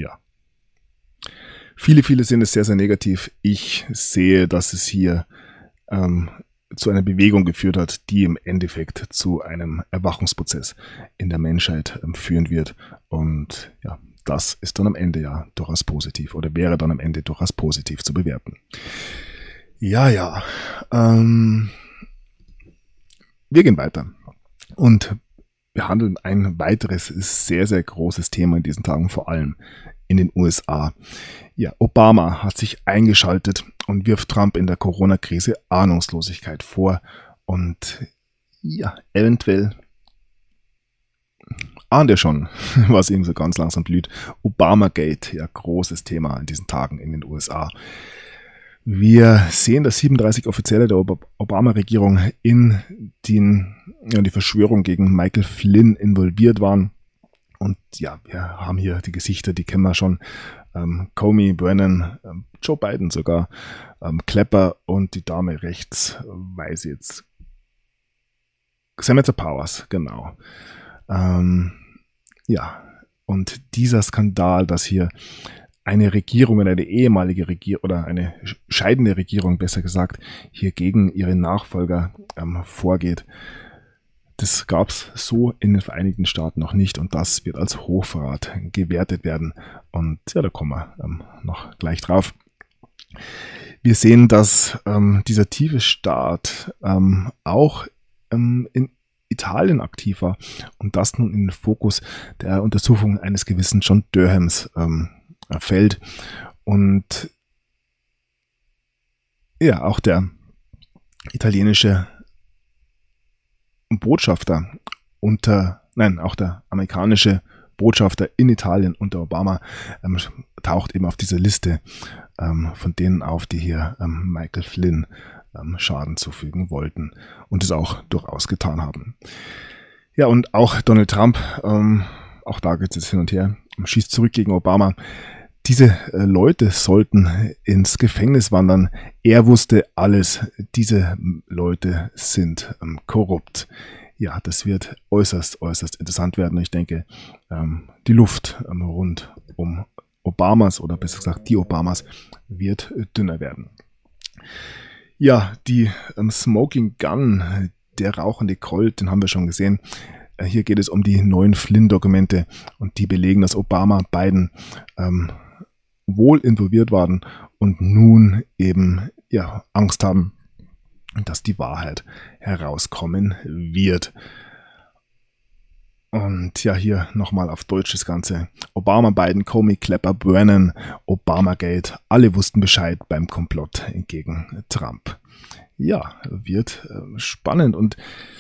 viele sehen es sehr, sehr negativ. Ich sehe, dass es hier zu einer Bewegung geführt hat, die im Endeffekt zu einem Erwachungsprozess in der Menschheit führen wird. Und das ist dann am Ende durchaus positiv oder wäre dann am Ende durchaus positiv zu bewerten. Wir gehen weiter und behandeln ein weiteres sehr, sehr großes Thema in diesen Tagen, vor allem in den USA. Obama hat sich eingeschaltet und wirft Trump in der Corona-Krise Ahnungslosigkeit vor. Und eventuell ahnt ihr schon, was eben so ganz langsam blüht. Obamagate, ja, großes Thema in diesen Tagen in den USA. Wir sehen, dass 37 Offizielle der Obama-Regierung in die Verschwörung gegen Michael Flynn involviert waren. Und ja, wir haben hier die Gesichter, die kennen wir schon. Comey, Brennan, Joe Biden sogar, Clapper und die Dame rechts, weiß ich jetzt. Samantha Powers, genau. Ja, und dieser Skandal, dass hier eine Regierung, eine ehemalige Regierung oder eine scheidende Regierung, besser gesagt, hier gegen ihre Nachfolger vorgeht, das gab es so in den Vereinigten Staaten noch nicht und das wird als Hochverrat gewertet werden. Und ja, da kommen wir noch gleich drauf. Wir sehen, dass dieser tiefe Staat auch in Italien aktiv war und das nun in den Fokus der Untersuchung eines gewissen John Durhams fällt. Und ja, auch der italienische Botschafter auch der amerikanische Botschafter in Italien unter Obama taucht eben auf diese Liste von denen auf, die hier Michael Flynn Schaden zufügen wollten und es auch durchaus getan haben. Ja, und auch Donald Trump, auch da geht es jetzt hin und her, schießt zurück gegen Obama. Diese Leute sollten ins Gefängnis wandern. Er wusste alles. Diese Leute sind korrupt. Ja, das wird äußerst, äußerst interessant werden. Ich denke, die Luft rund um Obamas oder besser gesagt die Obamas wird dünner werden. Ja, die Smoking Gun, der rauchende Colt, den haben wir schon gesehen. Hier geht es um die neuen Flynn-Dokumente und die belegen, dass Obama Biden wohl involviert waren und nun eben ja Angst haben, dass die Wahrheit herauskommen wird. Und ja, hier nochmal auf Deutsch das Ganze. Obama, Biden, Comey, Clapper, Brennan, Obamagate, alle wussten Bescheid beim Komplott gegen Trump. Ja, wird spannend und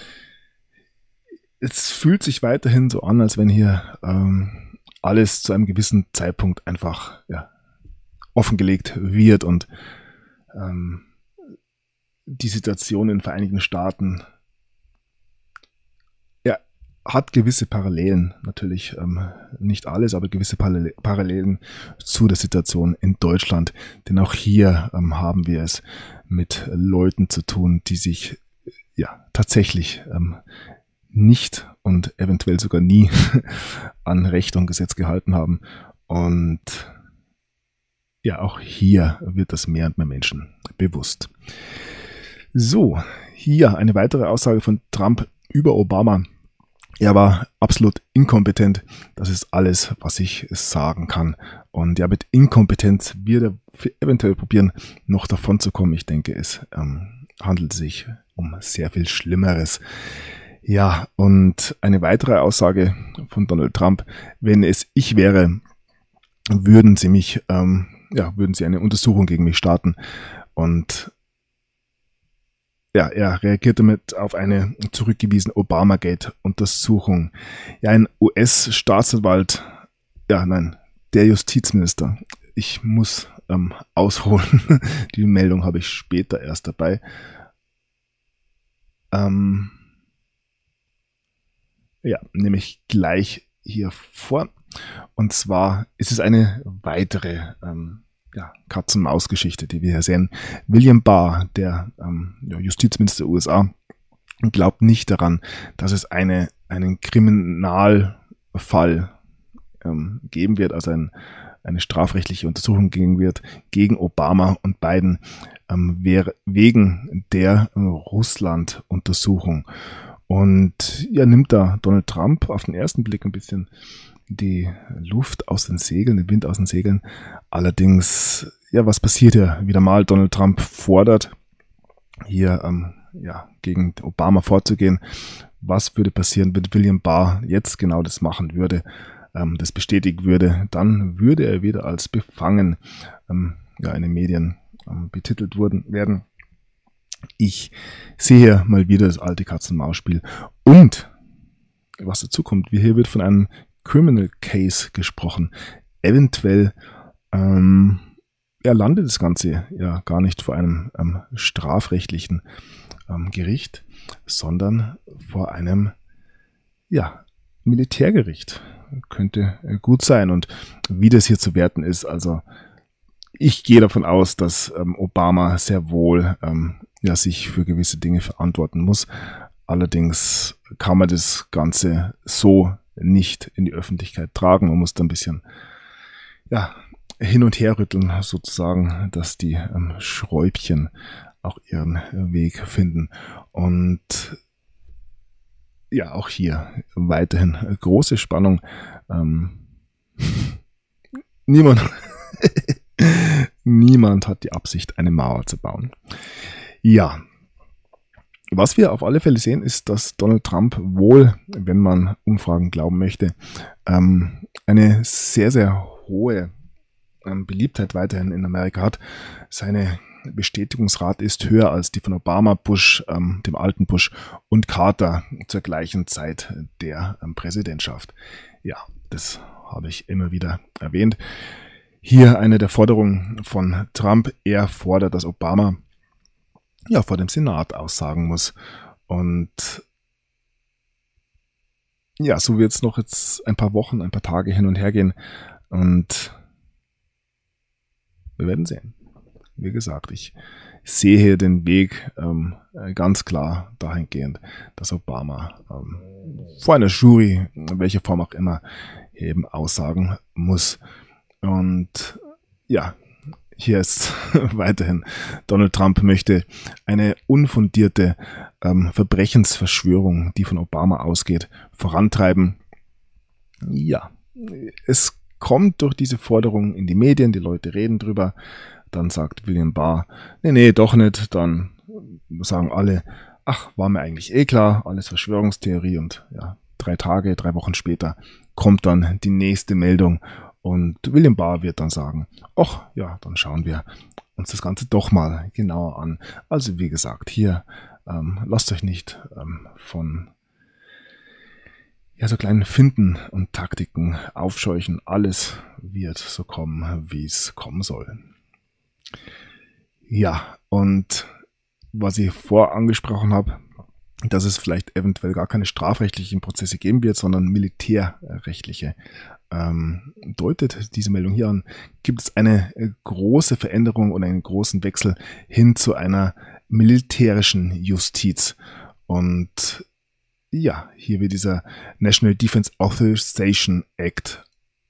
es fühlt sich weiterhin so an, als wenn hier alles zu einem gewissen Zeitpunkt einfach offengelegt wird und die Situation in den Vereinigten Staaten hat gewisse Parallelen, natürlich nicht alles, aber gewisse Parallelen zu der Situation in Deutschland. Denn auch hier haben wir es mit Leuten zu tun, die sich tatsächlich nicht und eventuell sogar nie an Recht und Gesetz gehalten haben. Und ja, auch hier wird das mehr und mehr Menschen bewusst. So, hier eine weitere Aussage von Trump über Obama. Er war absolut inkompetent. Das ist alles, was ich sagen kann. Und ja, mit Inkompetenz wird er eventuell probieren, noch davon zu kommen. Ich denke, es handelt sich um sehr viel Schlimmeres. Ja, und eine weitere Aussage von Donald Trump. Wenn es ich wäre, würden sie eine Untersuchung gegen mich starten. Und ja, er reagiert damit auf eine zurückgewiesene Obamagate-Untersuchung. Ja, ein US-Staatsanwalt, der Justizminister. Ich muss ausholen. Die Meldung habe ich später erst dabei. Nämlich gleich hier vor. Und zwar ist es eine weitere Katz-und-Maus-Geschichte, die wir hier sehen. William Barr, der Justizminister der USA, glaubt nicht daran, dass es einen Kriminalfall geben wird, also eine strafrechtliche Untersuchung geben wird gegen Obama und Biden wegen der Russland-Untersuchung. Und ja, nimmt da Donald Trump auf den ersten Blick ein bisschen die Luft aus den Segeln, den Wind aus den Segeln. Allerdings, was passiert hier wieder mal? Donald Trump fordert hier gegen Obama vorzugehen. Was würde passieren, wenn William Barr jetzt genau das machen würde, das bestätigen würde? Dann würde er wieder als befangen in den Medien betitelt werden. Ich sehe mal wieder das alte Katz-und-Maus-Spiel. Und was dazu kommt. Hier wird von einem Criminal Case gesprochen. Eventuell landet das Ganze ja gar nicht vor einem strafrechtlichen Gericht, sondern vor einem Militärgericht. Könnte gut sein. Und wie das hier zu werten ist, also ich gehe davon aus, dass Obama sehr wohl sich für gewisse Dinge verantworten muss. Allerdings kann man das Ganze so nicht in die Öffentlichkeit tragen. Man muss da ein bisschen hin und her rütteln, sozusagen, dass die Schräubchen auch ihren Weg finden. Und ja, auch hier weiterhin große Spannung. Niemand hat die Absicht, eine Mauer zu bauen. Ja, was wir auf alle Fälle sehen, ist, dass Donald Trump wohl, wenn man Umfragen glauben möchte, eine sehr, sehr hohe Beliebtheit weiterhin in Amerika hat. Seine Bestätigungsrate ist höher als die von Obama, Bush, dem alten Bush und Carter zur gleichen Zeit der Präsidentschaft. Ja, das habe ich immer wieder erwähnt. Hier eine der Forderungen von Trump. Er fordert, dass Obama vor dem Senat aussagen muss. Und ja, so wird es noch jetzt ein paar Wochen, ein paar Tage hin und her gehen. Und wir werden sehen. Wie gesagt, ich sehe hier den Weg ganz klar dahingehend, dass Obama vor einer Jury, in welcher Form auch immer, eben aussagen muss. Und ja, hier ist weiterhin, Donald Trump möchte eine unfundierte Verbrechensverschwörung, die von Obama ausgeht, vorantreiben. Ja, es kommt durch diese Forderung in die Medien, die Leute reden drüber. Dann sagt William Barr, nee, doch nicht. Dann sagen alle, ach, war mir eigentlich klar, alles Verschwörungstheorie. Und ja, 3 Wochen später kommt dann die nächste Meldung. Und William Barr wird dann sagen, ach ja, dann schauen wir uns das Ganze doch mal genauer an. Also wie gesagt, hier lasst euch nicht von so kleinen Finten und Taktiken aufscheuchen. Alles wird so kommen, wie es kommen soll. Ja, und was ich angesprochen habe, dass es vielleicht eventuell gar keine strafrechtlichen Prozesse geben wird, sondern militärrechtliche. Deutet diese Meldung hier an, gibt es eine große Veränderung und einen großen Wechsel hin zu einer militärischen Justiz. Und ja, hier wird dieser National Defense Authorization Act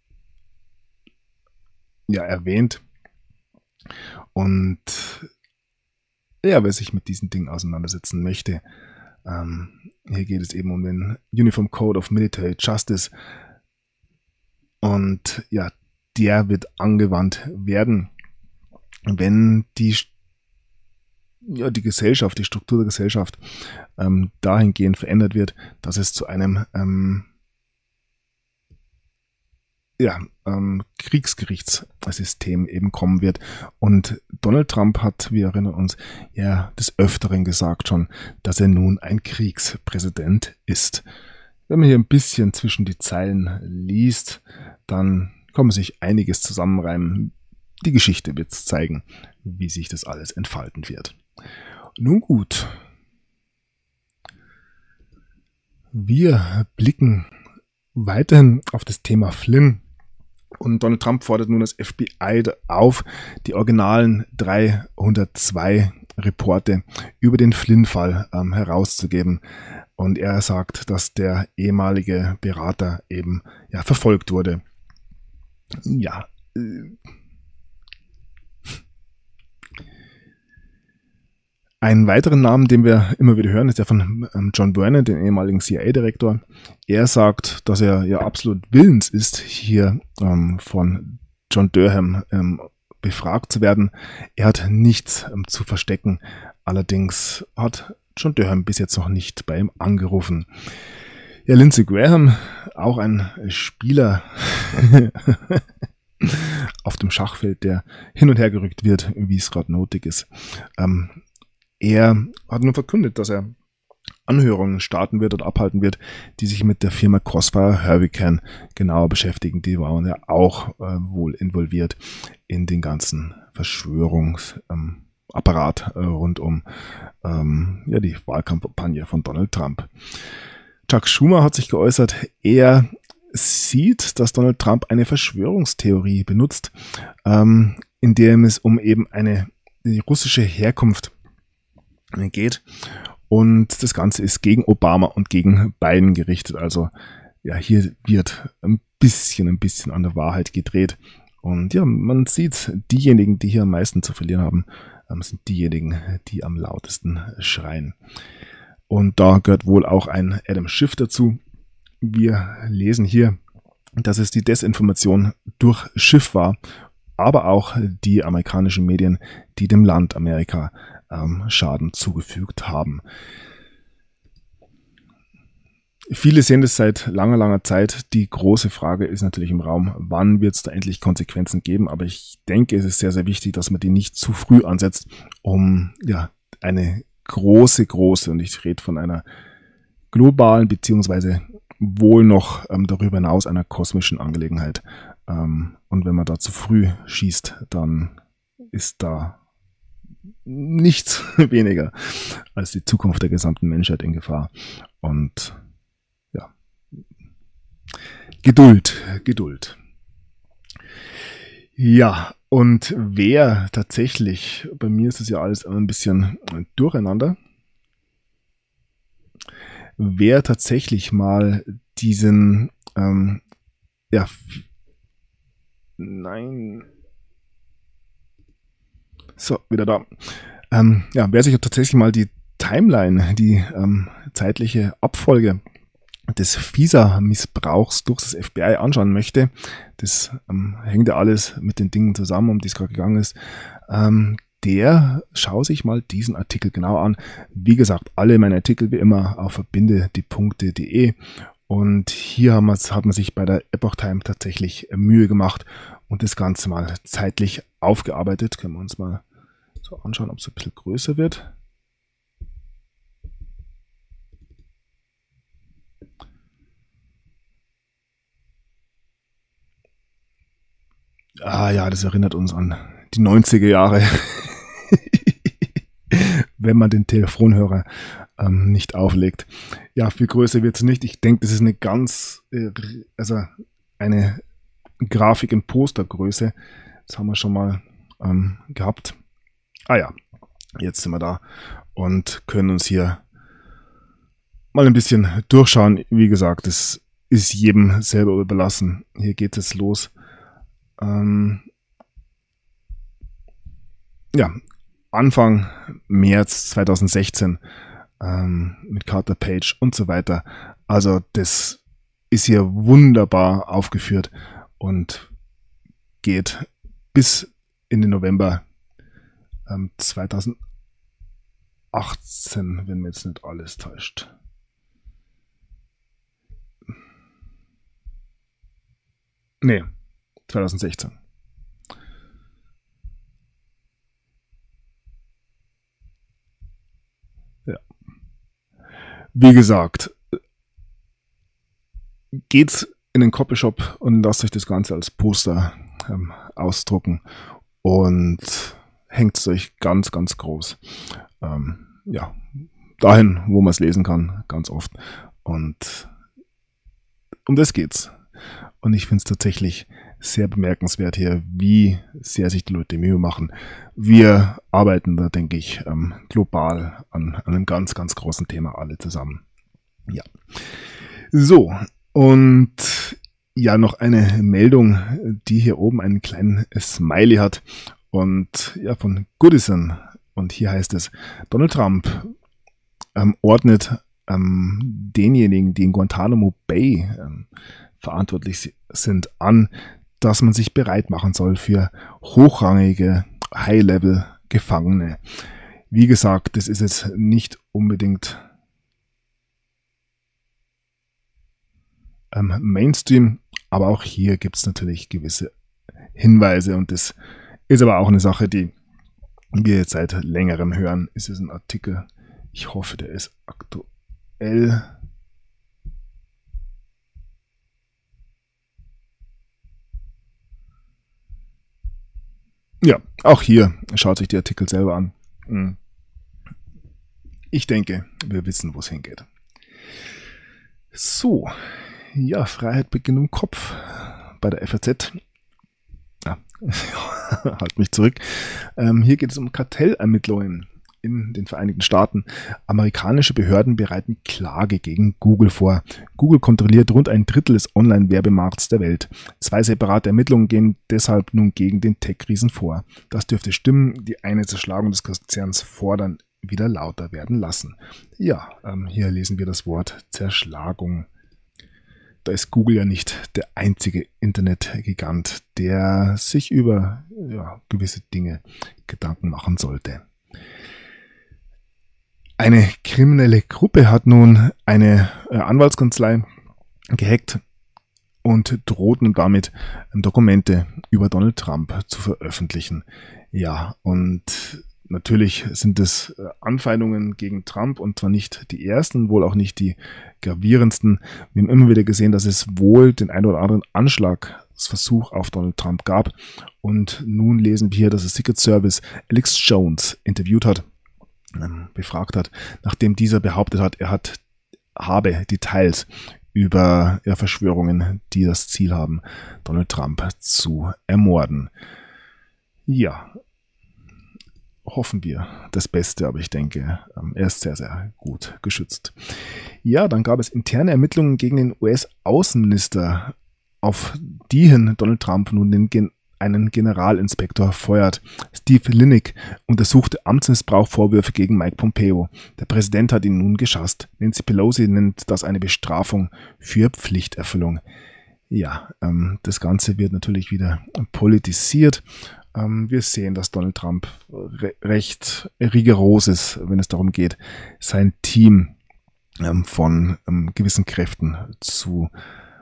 erwähnt. Und ja, wer sich mit diesen Dingen auseinandersetzen möchte, hier geht es eben um den Uniform Code of Military Justice. Und ja, der wird angewandt werden, wenn die Gesellschaft, die Struktur der Gesellschaft dahingehend verändert wird, dass es zu einem Kriegsgerichtssystem eben kommen wird. Und Donald Trump hat, wir erinnern uns, des Öfteren gesagt schon, dass er nun ein Kriegspräsident ist. Wenn man hier ein bisschen zwischen die Zeilen liest, dann kann man sich einiges zusammenreimen. Die Geschichte wird zeigen, wie sich das alles entfalten wird. Nun gut. Wir blicken weiterhin auf das Thema Flynn. Und Donald Trump fordert nun das FBI auf, die originalen 302 Reporte über den Flynn-Fall herauszugeben. Und er sagt, dass der ehemalige Berater eben verfolgt wurde. Ja. Einen weiteren Namen, den wir immer wieder hören, ist der von John Brennan, dem ehemaligen CIA-Direktor. Er sagt, dass er absolut willens ist, hier von John Durham befragt zu werden. Er hat nichts zu verstecken. Allerdings hat John Durham bis jetzt noch nicht bei ihm angerufen. Ja, Lindsey Graham, auch ein Spieler auf dem Schachfeld, der hin und her gerückt wird, wie es gerade nötig ist. Er hat nun verkündet, dass er Anhörungen starten wird oder abhalten wird, die sich mit der Firma Crossfire Hurricane genauer beschäftigen. Die waren ja auch wohl involviert in den ganzen Verschwörungsapparat rund um die Wahlkampagne von Donald Trump. Chuck Schumer hat sich geäußert, er sieht, dass Donald Trump eine Verschwörungstheorie benutzt, in der es um eben die russische Herkunft geht. Und das Ganze ist gegen Obama und gegen Biden gerichtet. Also ja, hier wird ein bisschen an der Wahrheit gedreht. Und ja, man sieht, diejenigen, die hier am meisten zu verlieren haben, sind diejenigen, die am lautesten schreien. Und da gehört wohl auch ein Adam Schiff dazu. Wir lesen hier, dass es die Desinformation durch Schiff war, aber auch die amerikanischen Medien, die dem Land Amerika Schaden zugefügt haben. Viele sehen das seit langer Zeit. Die große Frage ist natürlich im Raum, wann wird es da endlich Konsequenzen geben? Aber ich denke, es ist sehr, sehr wichtig, dass man die nicht zu früh ansetzt, um eine große, und ich rede von einer globalen beziehungsweise wohl noch darüber hinaus einer kosmischen Angelegenheit. Und wenn man da zu früh schießt, dann ist da nichts weniger als die Zukunft der gesamten Menschheit in Gefahr. Und ja, Geduld. Ja, und wer tatsächlich, bei mir ist es ja alles ein bisschen durcheinander, wer tatsächlich mal diesen, wieder da. Wer sich tatsächlich mal die Timeline, die zeitliche Abfolge des Visa-Missbrauchs durch das FBI anschauen möchte, das hängt ja alles mit den Dingen zusammen, um die es gerade gegangen ist, der schaut sich mal diesen Artikel genau an. Wie gesagt, alle meine Artikel wie immer auf verbindediepunkte.de und hier hat man sich bei der Epoch Time tatsächlich Mühe gemacht und das Ganze mal zeitlich aufgearbeitet. Können wir uns mal so anschauen, ob es ein bisschen größer wird. Das erinnert uns an die 90er Jahre. Wenn man den Telefonhörer nicht auflegt. Ja, viel größer wird es nicht. Ich denke, das ist eine Grafik in Postergröße. Das haben wir schon mal gehabt. Jetzt sind wir da und können uns hier mal ein bisschen durchschauen. Wie gesagt, das ist jedem selber überlassen. Hier geht es los. Anfang März 2016 mit Carter Page und so weiter. Also das ist hier wunderbar aufgeführt und geht bis in den November 2018, wenn mir jetzt nicht alles täuscht. Nee, 2016. Ja. Wie gesagt, geht's in den Copyshop und lasst euch das Ganze als Poster ausdrucken und hängt es euch ganz, ganz groß. Dahin, wo man es lesen kann, ganz oft. Und um das geht's. Und ich finde es tatsächlich sehr bemerkenswert hier, wie sehr sich die Leute Mühe machen. Wir arbeiten da, denke ich, global an einem ganz, ganz großen Thema alle zusammen. Ja. So, und ja, noch eine Meldung, die hier oben einen kleinen Smiley hat. Und ja, von Goodison. Und hier heißt es, Donald Trump ordnet denjenigen, die in Guantanamo Bay verantwortlich sind, an, dass man sich bereit machen soll für hochrangige High-Level-Gefangene. Wie gesagt, das ist jetzt nicht unbedingt Mainstream, aber auch hier gibt es natürlich gewisse Hinweise und das ist aber auch eine Sache, die wir jetzt seit längerem hören. Es ist ein Artikel, ich hoffe, der ist aktuell. aktuell ja, auch hier schaut sich der Artikel selber an. Ich denke, wir wissen, wo es hingeht. So, ja, Freiheit beginnt im Kopf bei der FAZ. Halt mich zurück. Hier geht es um Kartellermittlungen in den Vereinigten Staaten. Amerikanische Behörden bereiten Klage gegen Google vor. Google kontrolliert rund ein Drittel des Online-Werbemarkts der Welt. 2 separate Ermittlungen gehen deshalb nun gegen den Tech-Riesen vor. Das dürfte Stimmen, die eine Zerschlagung des Konzerns fordern, wieder lauter werden lassen. Ja, hier lesen wir das Wort Zerschlagung. Da ist Google ja nicht der einzige Internetgigant, der sich über gewisse Dinge Gedanken machen sollte. Eine kriminelle Gruppe hat nun eine Anwaltskanzlei gehackt und droht nun damit, Dokumente über Donald Trump zu veröffentlichen. Ja, und natürlich sind es Anfeindungen gegen Trump und zwar nicht die ersten, wohl auch nicht die gravierendsten. Wir haben immer wieder gesehen, dass es wohl den einen oder anderen Anschlagsversuch auf Donald Trump gab. Und nun lesen wir hier, dass der Secret Service Alex Jones interviewt hat, befragt hat, nachdem dieser behauptet hat, er habe Details über Verschwörungen, die das Ziel haben, Donald Trump zu ermorden. Ja, hoffen wir das Beste, aber ich denke, er ist sehr, sehr gut geschützt. Ja, dann gab es interne Ermittlungen gegen den US-Außenminister, auf die hin Donald Trump nun einen Generalinspektor feuert. Steve Linick untersuchte Amtsmissbrauchvorwürfe gegen Mike Pompeo. Der Präsident hat ihn nun geschasst. Nancy Pelosi nennt das eine Bestrafung für Pflichterfüllung. Ja, das Ganze wird natürlich wieder politisiert. Wir sehen, dass Donald Trump recht rigoros ist, wenn es darum geht, sein Team von gewissen Kräften zu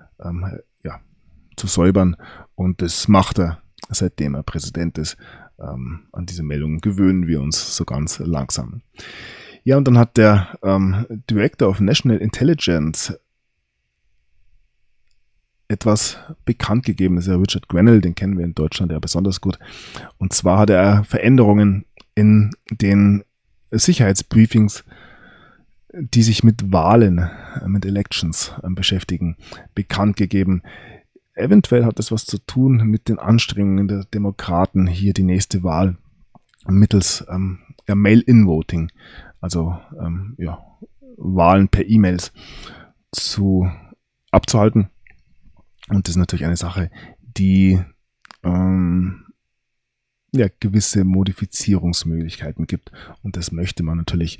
säubern. Und das macht er, seitdem er Präsident ist. An diese Meldungen gewöhnen wir uns so ganz langsam. Ja, und dann hat der Director of National Intelligence etwas bekannt gegeben. Das ist ja Richard Grenell, den kennen wir in Deutschland ja besonders gut. Und zwar hat er Veränderungen in den Sicherheitsbriefings, die sich mit Wahlen, mit Elections beschäftigen, bekannt gegeben. Eventuell hat das was zu tun mit den Anstrengungen der Demokraten, hier die nächste Wahl mittels Mail-in-Voting, also Wahlen per E-Mails abzuhalten. Und das ist natürlich eine Sache, die gewisse Modifizierungsmöglichkeiten gibt. Und das möchte man natürlich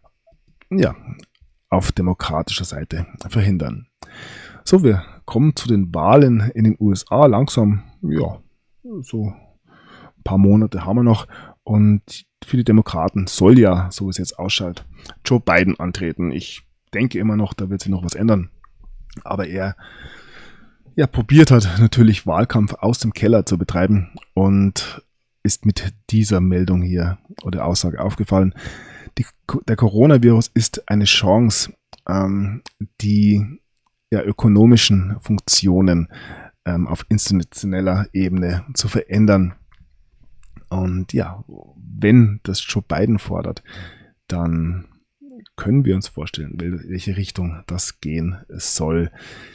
auf demokratischer Seite verhindern. So, wir kommen zu den Wahlen in den USA. Langsam, so ein paar Monate haben wir noch. Und für die Demokraten soll ja, so wie es jetzt ausschaut, Joe Biden antreten. Ich denke immer noch, da wird sich noch was ändern. Aber er probiert hat natürlich Wahlkampf aus dem Keller zu betreiben und ist mit dieser Meldung hier oder Aussage aufgefallen. Der Coronavirus ist eine Chance, die ökonomischen Funktionen auf institutioneller Ebene zu verändern. Und wenn das Joe Biden fordert, dann können wir uns vorstellen, in welche Richtung das gehen soll.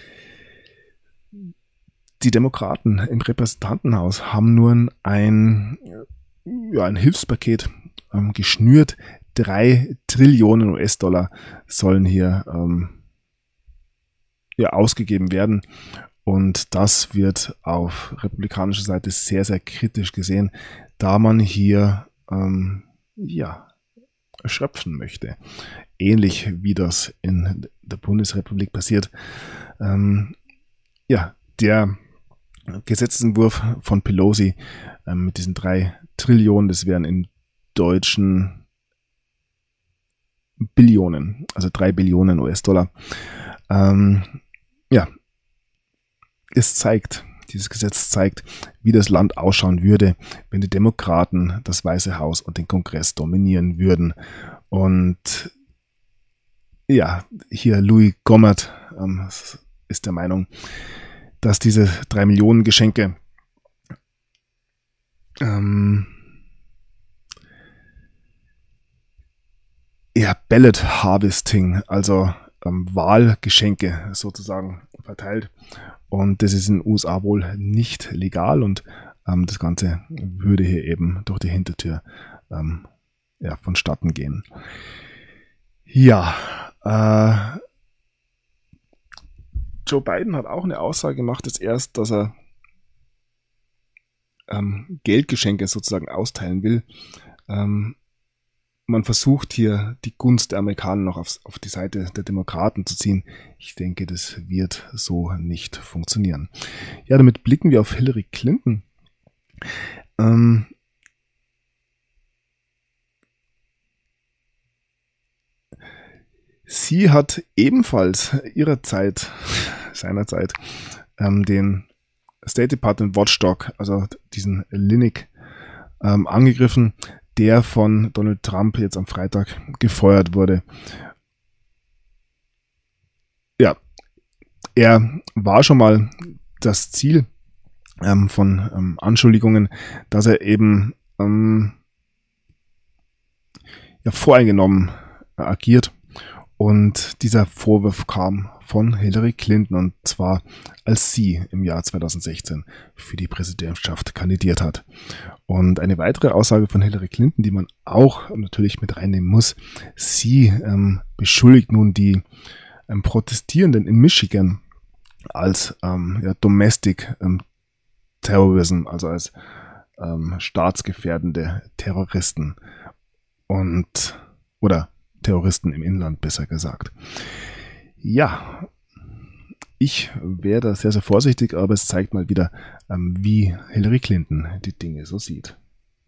Die Demokraten im Repräsentantenhaus haben nun ein Hilfspaket geschnürt. 3 Trillionen US-Dollar sollen hier ausgegeben werden. Und das wird auf republikanischer Seite sehr, sehr kritisch gesehen, da man hier erschöpfen möchte. Ähnlich wie das in der Bundesrepublik passiert. Der Gesetzesentwurf von Pelosi mit diesen 3 Trillionen, das wären in deutschen Billionen, also 3 Billionen US-Dollar. Dieses Gesetz zeigt, wie das Land ausschauen würde, wenn die Demokraten das Weiße Haus und den Kongress dominieren würden. Und ja, hier Louis Gohmert ist der Meinung, dass diese 3 Millionen Geschenke Ballot Harvesting, also Wahlgeschenke sozusagen verteilt. Und das ist in den USA wohl nicht legal und das Ganze würde hier eben durch die Hintertür vonstatten gehen. Ja, Joe Biden hat auch eine Aussage gemacht, jetzt erst, dass er Geldgeschenke sozusagen austeilen will. Man versucht hier die Gunst der Amerikaner noch auf die Seite der Demokraten zu ziehen. Ich denke, das wird so nicht funktionieren. Ja, damit blicken wir auf Hillary Clinton. Sie hat ebenfalls seinerzeit, den State Department Watchdog, also diesen Linick, angegriffen, der von Donald Trump jetzt am Freitag gefeuert wurde. Ja, er war schon mal das Ziel von Anschuldigungen, dass er eben voreingenommen agiert. Und dieser Vorwurf kam von Hillary Clinton, und zwar als sie im Jahr 2016 für die Präsidentschaft kandidiert hat. Und eine weitere Aussage von Hillary Clinton, die man auch natürlich mit reinnehmen muss: Sie beschuldigt nun die Protestierenden in Michigan als Domestic Terrorism, also als staatsgefährdende Terroristen oder Terroristen im Inland, besser gesagt. Ja, ich wäre da sehr, sehr vorsichtig, aber es zeigt mal wieder, wie Hillary Clinton die Dinge so sieht.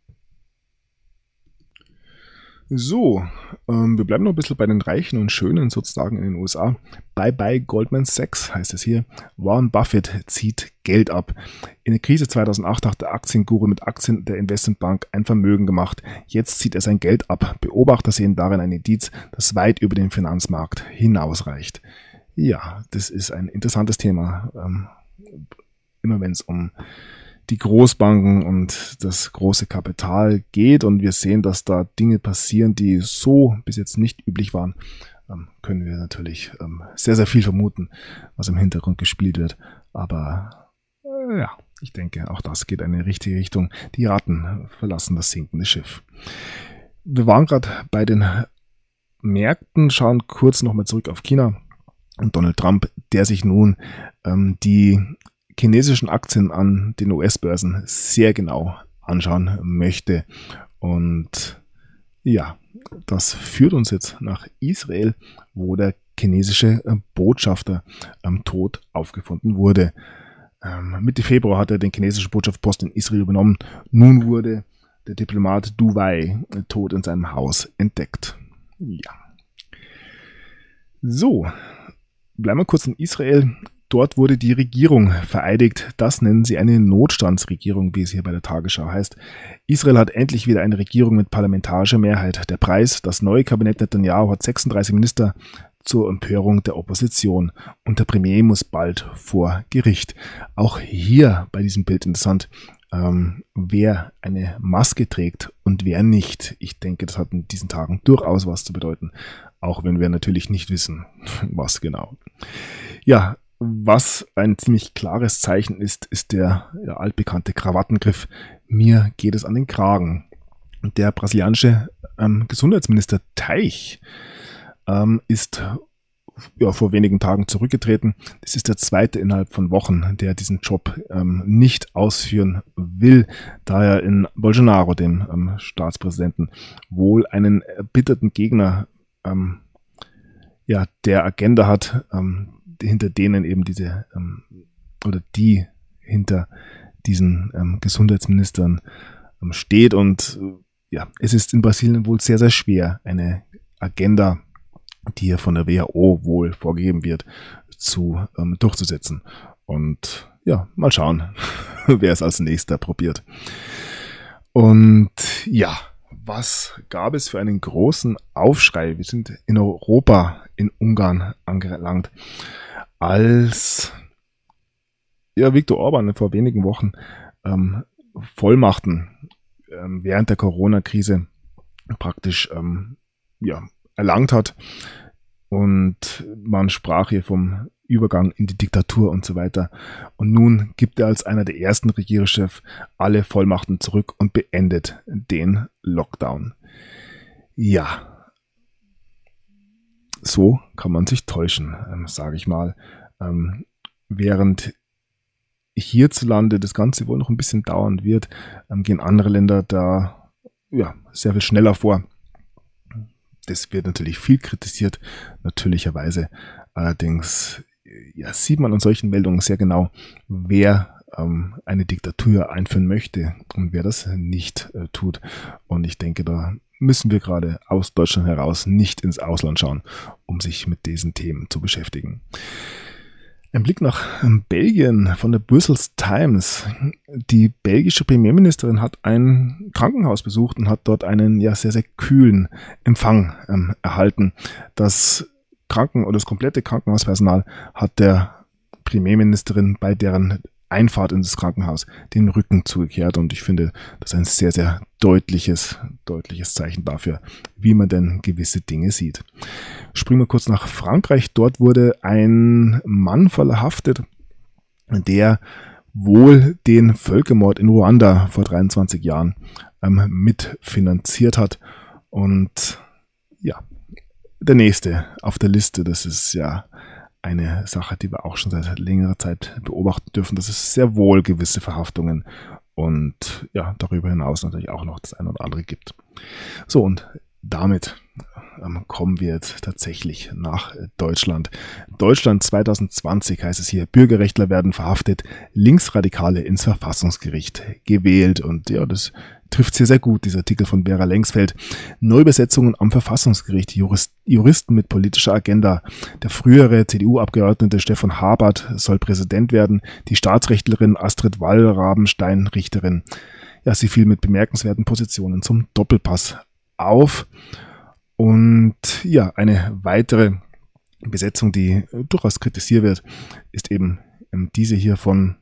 So, wir bleiben noch ein bisschen bei den Reichen und Schönen sozusagen in den USA. Bye bye Goldman Sachs heißt es hier. Warren Buffett zieht Geld ab. In der Krise 2008 hat der Aktienguru mit Aktien der Investmentbank ein Vermögen gemacht. Jetzt zieht er sein Geld ab. Beobachter sehen darin ein Indiz, das weit über den Finanzmarkt hinausreicht. Ja, das ist ein interessantes Thema. Immer wenn es um die Großbanken und das große Kapital geht und wir sehen, dass da Dinge passieren, die so bis jetzt nicht üblich waren, können wir natürlich sehr, sehr viel vermuten, was im Hintergrund gespielt wird. Aber ja, ich denke, auch das geht in eine richtige Richtung. Die Ratten verlassen das sinkende Schiff. Wir waren gerade bei den Märkten, schauen kurz nochmal zurück auf China und Donald Trump, der sich nun die chinesischen Aktien an den US-Börsen sehr genau anschauen möchte. Und ja, das führt uns jetzt nach Israel, wo der chinesische Botschafter tot aufgefunden wurde. Mitte Februar hat er den chinesischen Botschaftsposten in Israel übernommen. Nun wurde der Diplomat Du Wei tot in seinem Haus entdeckt. Ja. So, bleiben wir kurz in Israel. Dort wurde die Regierung vereidigt. Das nennen sie eine Notstandsregierung, wie es hier bei der Tagesschau heißt. Israel hat endlich wieder eine Regierung mit parlamentarischer Mehrheit. Der Preis: Das neue Kabinett Netanyahu hat 36 Minister, zur Empörung der Opposition. Und der Premier muss bald vor Gericht. Auch hier bei diesem Bild interessant, wer eine Maske trägt und wer nicht. Ich denke, das hat in diesen Tagen durchaus was zu bedeuten, auch wenn wir natürlich nicht wissen, was genau. Ja, was ein ziemlich klares Zeichen ist, ist der altbekannte Krawattengriff. Mir geht es an den Kragen. Der brasilianische Gesundheitsminister Teich ist vor wenigen Tagen zurückgetreten. Das ist der zweite innerhalb von Wochen, der diesen Job nicht ausführen will, da er in Bolsonaro, dem Staatspräsidenten, wohl einen erbitterten Gegner der Agenda hat, hinter denen eben die hinter diesen Gesundheitsministern steht. Und es ist in Brasilien wohl sehr, sehr schwer, eine Agenda, die hier von der WHO wohl vorgegeben wird, durchzusetzen. Und ja, mal schauen, wer es als nächster probiert. Und ja, was gab es für einen großen Aufschrei? Wir sind in Europa, in Ungarn angelangt, als Viktor Orban vor wenigen Wochen Vollmachten während der Corona-Krise praktisch erlangt hat. Und man sprach hier vom Übergang in die Diktatur und so weiter. Und nun gibt er als einer der ersten Regierungschefs alle Vollmachten zurück und beendet den Lockdown. Ja, so kann man sich täuschen, sage ich mal. Während hierzulande das Ganze wohl noch ein bisschen dauern wird, gehen andere Länder da sehr viel schneller vor. Das wird natürlich viel kritisiert, natürlicherweise. Allerdings sieht man an solchen Meldungen sehr genau, wer eine Diktatur einführen möchte und wer das nicht tut. Und ich denke, da müssen wir gerade aus Deutschland heraus nicht ins Ausland schauen, um sich mit diesen Themen zu beschäftigen. Ein Blick nach Belgien von der Brussels Times. Die belgische Premierministerin hat ein Krankenhaus besucht und hat dort einen sehr, sehr kühlen Empfang erhalten. Das komplette Krankenhauspersonal hat der Premierministerin bei deren Einfahrt in das Krankenhaus den Rücken zugekehrt. Und ich finde, das ist ein sehr, sehr deutliches Zeichen dafür, wie man denn gewisse Dinge sieht. Springen wir kurz nach Frankreich. Dort wurde ein Mann verhaftet, der wohl den Völkermord in Ruanda vor 23 Jahren mitfinanziert hat. Und der nächste auf der Liste, das ist eine Sache, die wir auch schon seit längerer Zeit beobachten dürfen. Das ist sehr wohl gewisse Verhaftungen und darüber hinaus natürlich auch noch das eine oder andere gibt. So, und damit kommen wir jetzt tatsächlich nach Deutschland. Deutschland 2020 heißt es hier, Bürgerrechtler werden verhaftet, Linksradikale ins Verfassungsgericht gewählt. Und das trifft sehr, sehr gut, dieser Artikel von Vera Lengsfeld. Neubesetzungen am Verfassungsgericht, Juristen mit politischer Agenda. Der frühere CDU-Abgeordnete Stefan Habert soll Präsident werden, die Staatsrechtlerin Astrid Wallrabenstein Richterin. Sie fiel mit bemerkenswerten Positionen zum Doppelpass auf. Und eine weitere Besetzung, die durchaus kritisiert wird, ist eben diese hier von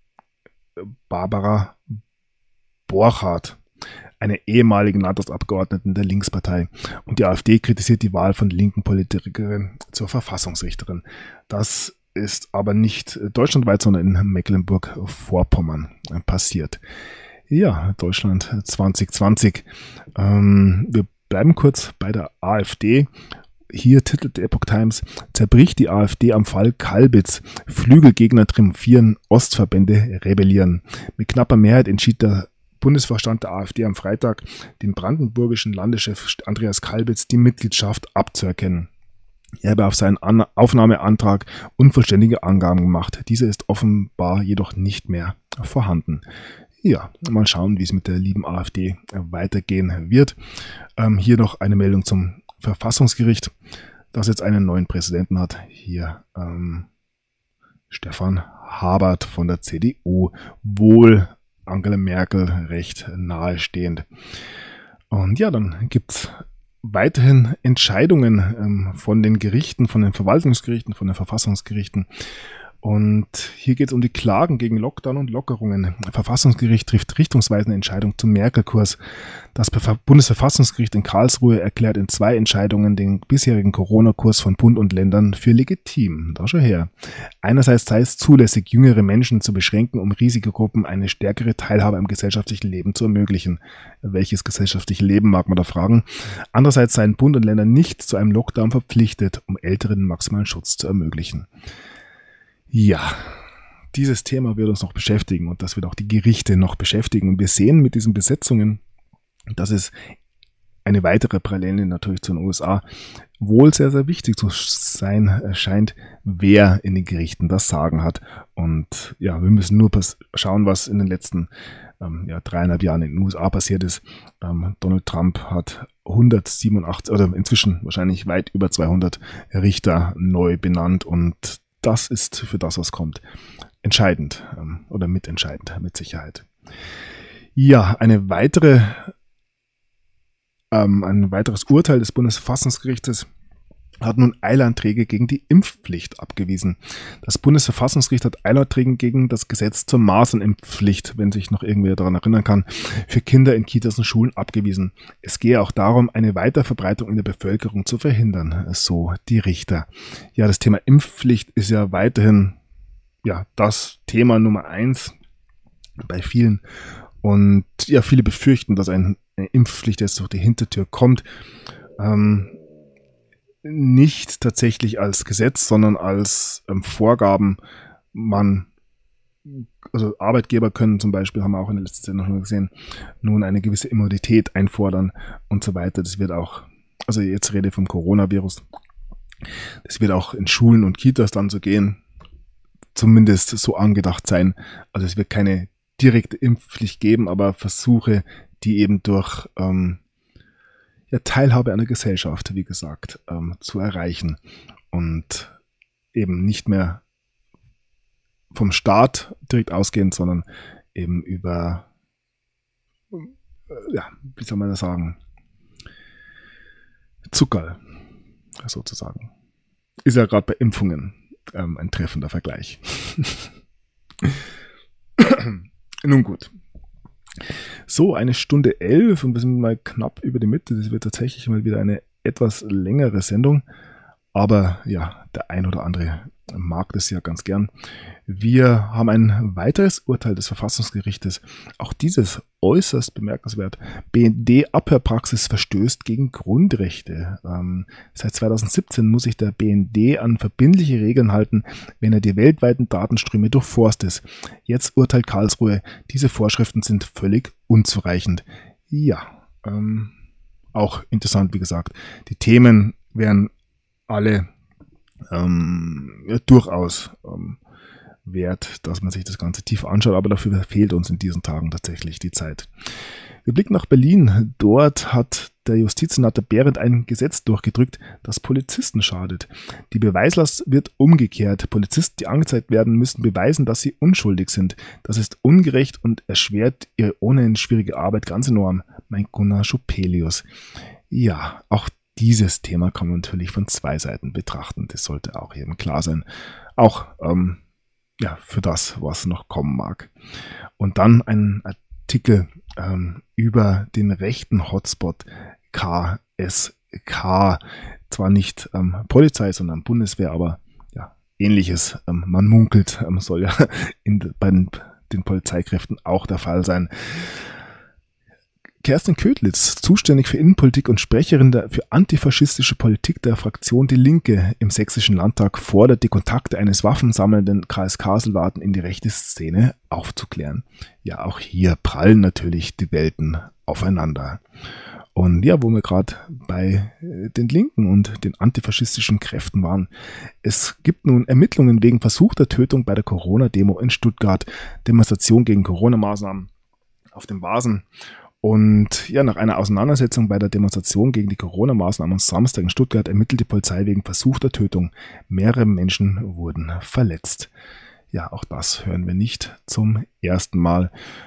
Barbara Borchardt, einer ehemaligen Landtagsabgeordneten der Linkspartei. Und die AfD kritisiert die Wahl von linken Politikerinnen zur Verfassungsrichterin. Das ist aber nicht deutschlandweit, sondern in Mecklenburg-Vorpommern passiert. Deutschland 2020. Wir bleiben kurz bei der AfD. Hier titelt die Epoch Times, zerbricht die AfD am Fall Kalbitz. Flügelgegner triumphieren, Ostverbände rebellieren. Mit knapper Mehrheit entschied der Bundesvorstand der AfD am Freitag, dem brandenburgischen Landeschef Andreas Kalbitz die Mitgliedschaft abzuerkennen. Er habe auf seinen Aufnahmeantrag unvollständige Angaben gemacht. Diese ist offenbar jedoch nicht mehr vorhanden. Mal schauen, wie es mit der lieben AfD weitergehen wird. Hier noch eine Meldung zum Verfassungsgericht, das jetzt einen neuen Präsidenten hat. Hier Stefan Habert von der CDU, wohl Angela Merkel recht nahestehend. Und dann gibt es weiterhin Entscheidungen von den Gerichten, von den Verwaltungsgerichten, von den Verfassungsgerichten. Und hier geht es um die Klagen gegen Lockdown und Lockerungen. Das Verfassungsgericht trifft richtungsweisende Entscheidung zum Merkel-Kurs. Das Bundesverfassungsgericht in Karlsruhe erklärt in 2 Entscheidungen den bisherigen Corona-Kurs von Bund und Ländern für legitim. Da schau her. Einerseits sei es zulässig, jüngere Menschen zu beschränken, um Risikogruppen eine stärkere Teilhabe am gesellschaftlichen Leben zu ermöglichen. Welches gesellschaftliche Leben, mag man da fragen. Andererseits seien Bund und Länder nicht zu einem Lockdown verpflichtet, um Älteren maximalen Schutz zu ermöglichen. Dieses Thema wird uns noch beschäftigen und das wird auch die Gerichte noch beschäftigen. Und wir sehen mit diesen Besetzungen, dass es eine weitere Parallele natürlich zu den USA wohl sehr, sehr wichtig zu sein scheint, wer in den Gerichten das Sagen hat. Und wir müssen nur schauen, was in den letzten 3,5 Jahren in den USA passiert ist. Donald Trump hat 187 oder inzwischen wahrscheinlich weit über 200 Richter neu benannt und das ist für das, was kommt, entscheidend oder mitentscheidend, mit Sicherheit. Eine weitere ein weiteres Urteil des Bundesverfassungsgerichtes hat nun Eilanträge gegen die Impfpflicht abgewiesen. Das Bundesverfassungsgericht hat Eilanträge gegen das Gesetz zur Masernimpfpflicht, wenn sich noch irgendwer daran erinnern kann, für Kinder in Kitas und Schulen abgewiesen. Es gehe auch darum, eine Weiterverbreitung in der Bevölkerung zu verhindern, so die Richter. Ja, das Thema Impfpflicht ist ja weiterhin das Thema Nummer 1 bei vielen. Und ja, viele befürchten, dass eine Impfpflicht jetzt durch die Hintertür kommt. Nicht tatsächlich als Gesetz, sondern als Vorgaben. Also Arbeitgeber können zum Beispiel, haben wir auch in der letzten Sendung schon gesehen, nun eine gewisse Immunität einfordern und so weiter. Das wird auch, also jetzt rede ich vom Coronavirus, das wird auch in Schulen und Kitas dann so gehen, zumindest so angedacht sein. Also es wird keine direkte Impfpflicht geben, aber Versuche, die eben durch Teilhabe an der Gesellschaft, wie gesagt, zu erreichen und eben nicht mehr vom Staat direkt ausgehend, sondern eben über, wie soll man das sagen, Zuckerl sozusagen. Ist ja gerade bei Impfungen ein treffender Vergleich. Nun gut. So, 1:11 und wir sind mal knapp über die Mitte. Das wird tatsächlich mal wieder eine etwas längere Sendung. Aber ja, der ein oder andere mag das ja ganz gern. Wir haben ein weiteres Urteil des Verfassungsgerichtes. Auch dieses äußerst bemerkenswert. BND-Abhörpraxis verstößt gegen Grundrechte. Seit 2017 muss sich der BND an verbindliche Regeln halten, wenn er die weltweiten Datenströme durchforstet. Jetzt urteilt Karlsruhe, diese Vorschriften sind völlig unzureichend. Ja, auch interessant, wie gesagt. Die Themen wären alle durchaus wert, dass man sich das Ganze tief anschaut, aber dafür fehlt uns in diesen Tagen tatsächlich die Zeit. Wir blicken nach Berlin. Dort hat der Justizsenator Behrendt ein Gesetz durchgedrückt, das Polizisten schadet. Die Beweislast wird umgekehrt. Polizisten, die angezeigt werden, müssen beweisen, dass sie unschuldig sind. Das ist ungerecht und erschwert ihre ohnehin schwierige Arbeit ganz enorm, meint Gunnar Schupelius. Ja, auch dieses Thema kann man natürlich von zwei Seiten betrachten. Das sollte auch jedem klar sein. Auch für das, was noch kommen mag. Und dann ein Artikel über den rechten Hotspot KSK. Zwar nicht Polizei, sondern Bundeswehr, aber Ähnliches. Man munkelt, soll ja bei den Polizeikräften auch der Fall sein. Kerstin Ködlitz, zuständig für Innenpolitik und Sprecherin für antifaschistische Politik der Fraktion Die Linke im Sächsischen Landtag, fordert, die Kontakte eines waffensammelnden KSK-Soldaten in die rechte Szene aufzuklären. Ja, auch hier prallen natürlich die Welten aufeinander. Und ja, wo wir gerade bei den Linken und den antifaschistischen Kräften waren. Es gibt nun Ermittlungen wegen versuchter Tötung bei der Corona-Demo in Stuttgart, Demonstration gegen Corona-Maßnahmen auf dem Vasen. Und ja, nach einer Auseinandersetzung bei der Demonstration gegen die Corona-Maßnahmen am Samstag in Stuttgart ermittelt die Polizei wegen versuchter Tötung. Mehrere Menschen wurden verletzt. Ja, auch das hören wir nicht zum ersten Mal.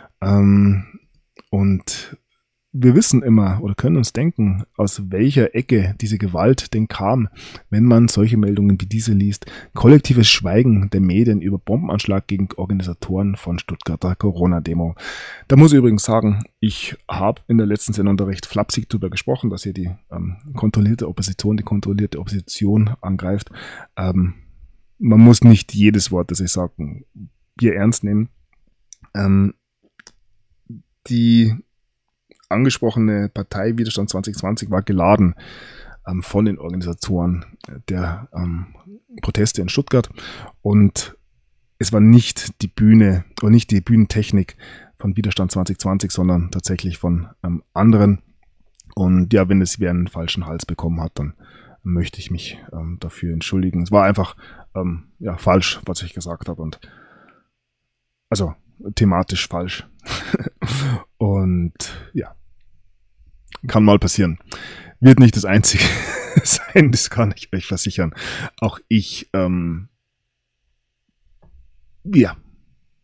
Und wir wissen immer oder können uns denken, aus welcher Ecke diese Gewalt denn kam, wenn man solche Meldungen wie diese liest. Kollektives Schweigen der Medien über Bombenanschlag gegen Organisatoren von Stuttgarter Corona-Demo. Da muss ich übrigens sagen, ich habe in der letzten Sendung da recht flapsig darüber gesprochen, dass hier die kontrollierte Opposition angreift. Man muss nicht jedes Wort, das ich sage, hier ernst nehmen. Die angesprochene Partei Widerstand 2020 war geladen von den Organisatoren der Proteste in Stuttgart und es war nicht die Bühne oder nicht die Bühnentechnik von Widerstand 2020, sondern tatsächlich von anderen. Und ja, wenn es wer einen falschen Hals bekommen hat, dann möchte ich mich dafür entschuldigen. Es war einfach falsch, was ich gesagt habe und also thematisch falsch. Und ja, kann mal passieren. Wird nicht das Einzige sein, das kann ich euch versichern. Auch ich,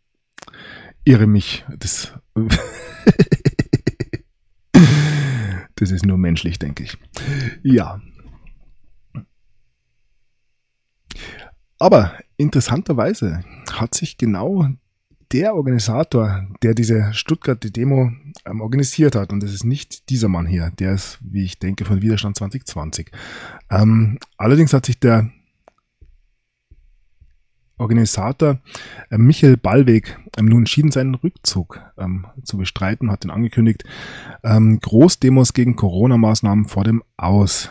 irre mich. Das ist nur menschlich, denke ich. Ja. Aber interessanterweise hat sich genau der Organisator, der diese Stuttgarter Demo organisiert hat, und das ist nicht dieser Mann hier, der ist, wie ich denke, von Widerstand 2020. Allerdings hat sich der Organisator Michael Ballweg nun entschieden, seinen Rückzug zu bestreiten, hat ihn angekündigt. Großdemos gegen Corona-Maßnahmen vor dem Aus.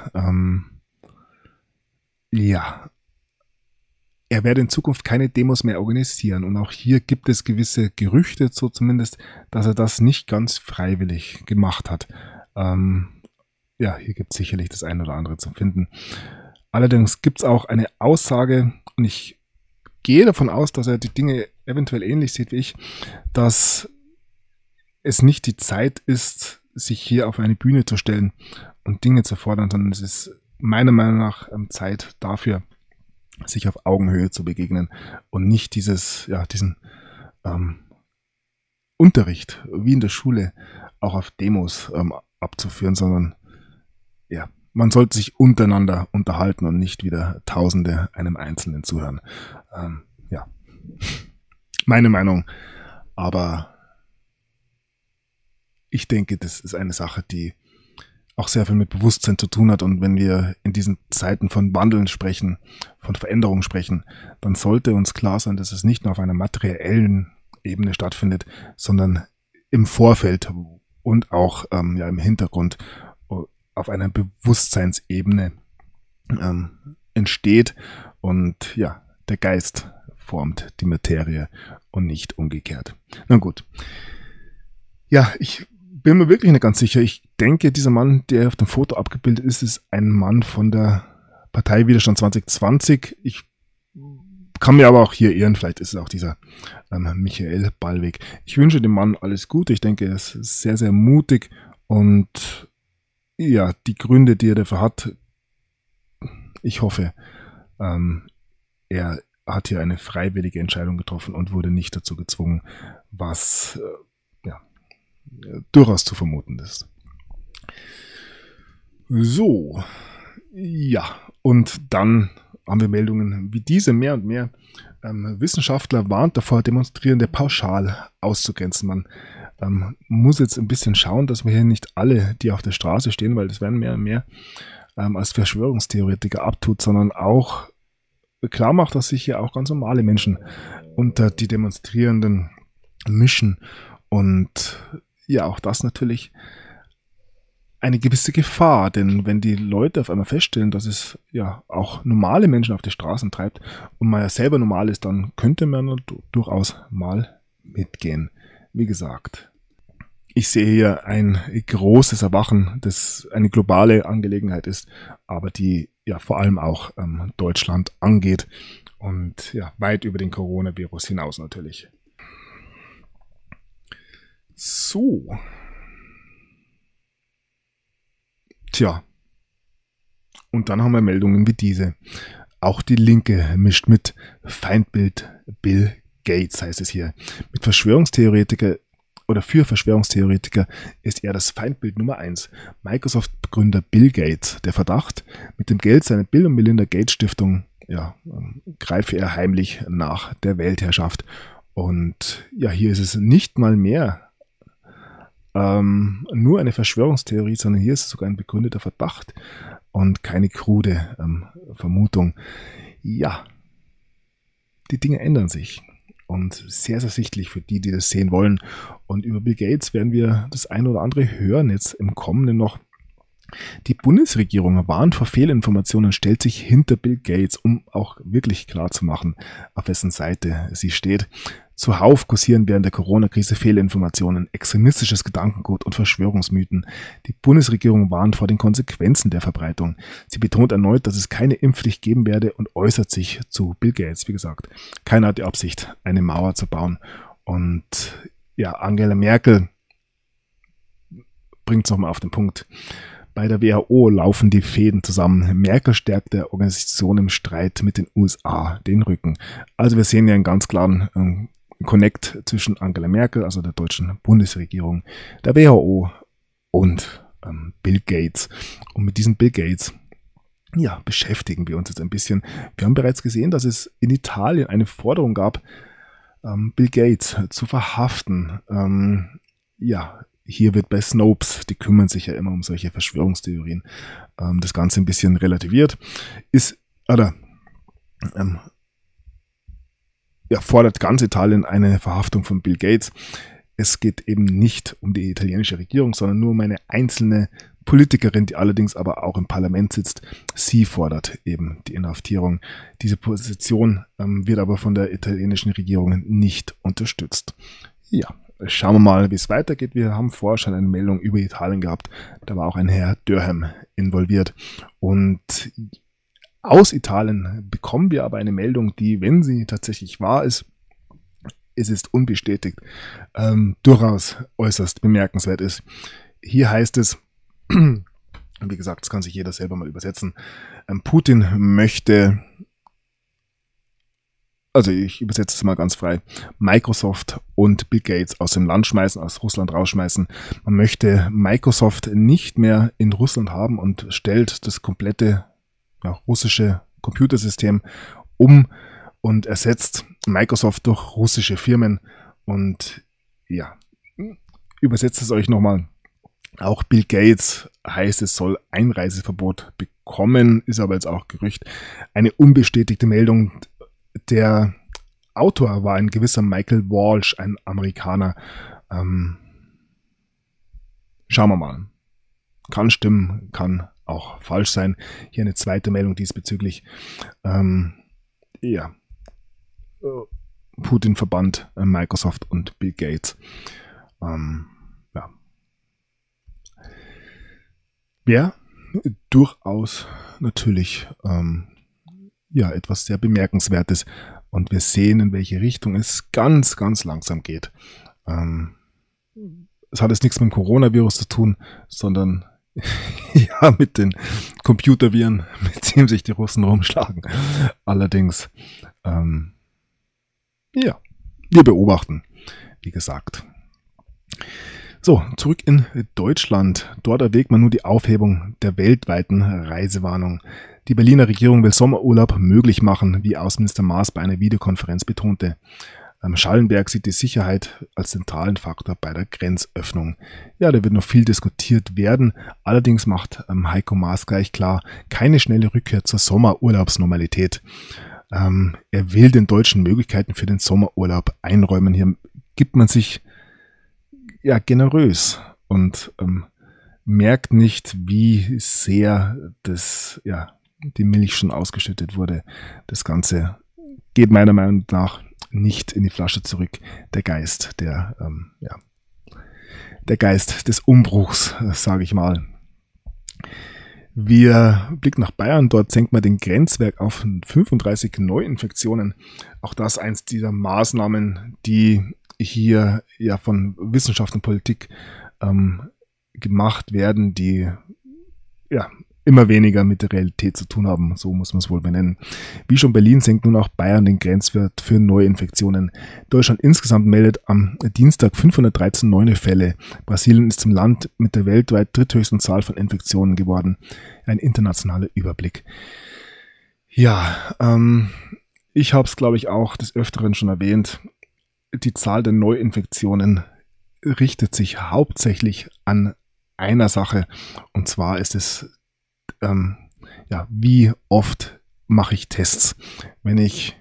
Ja, er werde in Zukunft keine Demos mehr organisieren. Und auch hier gibt es gewisse Gerüchte, so zumindest, dass er das nicht ganz freiwillig gemacht hat. Ja, hier gibt es sicherlich das eine oder andere zu finden. Allerdings gibt es auch eine Aussage, und ich gehe davon aus, dass er die Dinge eventuell ähnlich sieht wie ich, dass es nicht die Zeit ist, sich hier auf eine Bühne zu stellen und Dinge zu fordern, sondern es ist meiner Meinung nach Zeit dafür, sich auf Augenhöhe zu begegnen und nicht diesen Unterricht wie in der Schule auch auf Demos abzuführen, sondern ja, man sollte sich untereinander unterhalten und nicht wieder Tausende einem Einzelnen zuhören. Ja, meine Meinung. Aber ich denke, das ist eine Sache, die auch sehr viel mit Bewusstsein zu tun hat. Und wenn wir in diesen Zeiten von Wandeln sprechen, von Veränderungen sprechen, dann sollte uns klar sein, dass es nicht nur auf einer materiellen Ebene stattfindet, sondern im Vorfeld und auch im Hintergrund auf einer Bewusstseinsebene entsteht. Und ja, der Geist formt die Materie und nicht umgekehrt. Na gut. Ja, ich bin mir wirklich nicht ganz sicher. Ich denke, dieser Mann, der auf dem Foto abgebildet ist, ist ein Mann von der Partei Widerstand 2020. Ich kann mir aber auch hier irren. Vielleicht ist es auch dieser Michael Ballweg. Ich wünsche dem Mann alles Gute. Ich denke, er ist sehr, sehr mutig. Und ja, die Gründe, die er dafür hat, ich hoffe, er hat hier eine freiwillige Entscheidung getroffen und wurde nicht dazu gezwungen, was durchaus zu vermuten ist. So, ja, und dann haben wir Meldungen wie diese, mehr und mehr. Wissenschaftler warnt davor, Demonstrierende pauschal auszugrenzen. Man muss jetzt ein bisschen schauen, dass wir hier nicht alle, die auf der Straße stehen, weil das werden mehr und mehr als Verschwörungstheoretiker abtut, sondern auch klar macht, dass sich hier auch ganz normale Menschen unter die Demonstrierenden mischen. Und ja, auch das natürlich eine gewisse Gefahr, denn wenn die Leute auf einmal feststellen, dass es ja auch normale Menschen auf die Straßen treibt und man ja selber normal ist, dann könnte man durchaus mal mitgehen. Wie gesagt, ich sehe hier ein großes Erwachen, das eine globale Angelegenheit ist, aber die ja vor allem auch Deutschland angeht und ja weit über den Coronavirus hinaus natürlich. So. Tja. Und dann haben wir Meldungen wie diese. Auch die Linke mischt mit. Feindbild Bill Gates heißt es hier. Mit Verschwörungstheoretiker oder für Verschwörungstheoretiker ist er das Feindbild Nummer 1. Microsoft-Gründer Bill Gates. Der Verdacht, mit dem Geld seiner Bill und Melinda Gates Stiftung greife er heimlich nach der Weltherrschaft. Und ja, hier ist es nicht mal mehr nur eine Verschwörungstheorie, sondern hier ist es sogar ein begründeter Verdacht und keine krude Vermutung. Ja, die Dinge ändern sich und sehr, sehr sichtlich für die, die das sehen wollen. Und über Bill Gates werden wir das eine oder andere hören jetzt im Kommenden noch. Die Bundesregierung warnt vor Fehlinformationen, stellt sich hinter Bill Gates, um auch wirklich klar zu machen, auf wessen Seite sie steht. Zuhauf kursieren während der Corona-Krise Fehlinformationen, extremistisches Gedankengut und Verschwörungsmythen. Die Bundesregierung warnt vor den Konsequenzen der Verbreitung. Sie betont erneut, dass es keine Impfpflicht geben werde und äußert sich zu Bill Gates. Wie gesagt, keiner hat die Absicht, eine Mauer zu bauen. Und ja, Angela Merkel bringt es nochmal auf den Punkt. Bei der WHO laufen die Fäden zusammen. Merkel stärkt der Organisation im Streit mit den USA den Rücken. Also wir sehen ja einen ganz klaren Connect zwischen Angela Merkel, also der deutschen Bundesregierung, der WHO und Bill Gates. Und mit diesem Bill Gates beschäftigen wir uns jetzt ein bisschen. Wir haben bereits gesehen, dass es in Italien eine Forderung gab, Bill Gates zu verhaften. Hier wird bei Snopes, die kümmern sich ja immer um solche Verschwörungstheorien, das Ganze ein bisschen relativiert. Fordert ganz Italien eine Verhaftung von Bill Gates. Es geht eben nicht um die italienische Regierung, sondern nur um eine einzelne Politikerin, die allerdings aber auch im Parlament sitzt. Sie fordert eben die Inhaftierung. Diese Position wird aber von der italienischen Regierung nicht unterstützt. Ja, schauen wir mal, wie es weitergeht. Wir haben vorher schon eine Meldung über Italien gehabt. Da war auch ein Herr Durham involviert. Und aus Italien bekommen wir aber eine Meldung, die, wenn sie tatsächlich wahr ist, es ist unbestätigt, durchaus äußerst bemerkenswert ist. Hier heißt es, wie gesagt, das kann sich jeder selber mal übersetzen, Putin möchte, also ich übersetze es mal ganz frei, Microsoft und Bill Gates aus dem Land schmeißen, aus Russland rausschmeißen. Man möchte Microsoft nicht mehr in Russland haben und stellt das komplette russische Computersystem um und ersetzt Microsoft durch russische Firmen. Und übersetzt es euch nochmal. Auch Bill Gates heißt, es soll Einreiseverbot bekommen, ist aber jetzt auch Gerücht. Eine unbestätigte Meldung. Der Autor war ein gewisser Michael Walsh, ein Amerikaner. Schauen wir mal. Kann stimmen, kann auch falsch sein. Hier eine zweite Meldung diesbezüglich. Putin verbannt Microsoft und Bill Gates. Wäre durchaus natürlich etwas sehr Bemerkenswertes. Und wir sehen, in welche Richtung es ganz, ganz langsam geht. Es hat jetzt nichts mit dem Coronavirus zu tun, sondern mit den Computerviren, mit denen sich die Russen rumschlagen. Allerdings, wir beobachten, wie gesagt. So, zurück in Deutschland. Dort erwägt man nur die Aufhebung der weltweiten Reisewarnung. Die Berliner Regierung will Sommerurlaub möglich machen, wie Außenminister Maas bei einer Videokonferenz betonte. Schallenberg sieht die Sicherheit als zentralen Faktor bei der Grenzöffnung. Ja, da wird noch viel diskutiert werden. Allerdings macht Heiko Maas gleich klar, keine schnelle Rückkehr zur Sommerurlaubsnormalität. Er will den Deutschen Möglichkeiten für den Sommerurlaub einräumen. Hier gibt man sich generös und merkt nicht, wie sehr die Milch schon ausgeschüttet wurde. Das Ganze geht meiner Meinung nach nicht in die Flasche zurück. Der Geist, der Geist des Umbruchs, sage ich mal. Wir blicken nach Bayern, dort senkt man den Grenzwert auf 35 Neuinfektionen. Auch das eins dieser Maßnahmen, die hier von Wissenschaft und Politik gemacht werden, die immer weniger mit der Realität zu tun haben, so muss man es wohl benennen. Wie schon Berlin senkt nun auch Bayern den Grenzwert für Neuinfektionen. Deutschland insgesamt meldet am Dienstag 513 neue Fälle. Brasilien ist zum Land mit der weltweit dritthöchsten Zahl von Infektionen geworden. Ein internationaler Überblick. Ja, ich habe es, glaube ich, auch des Öfteren schon erwähnt. Die Zahl der Neuinfektionen richtet sich hauptsächlich an einer Sache, und zwar ist es wie oft mache ich Tests? Wenn ich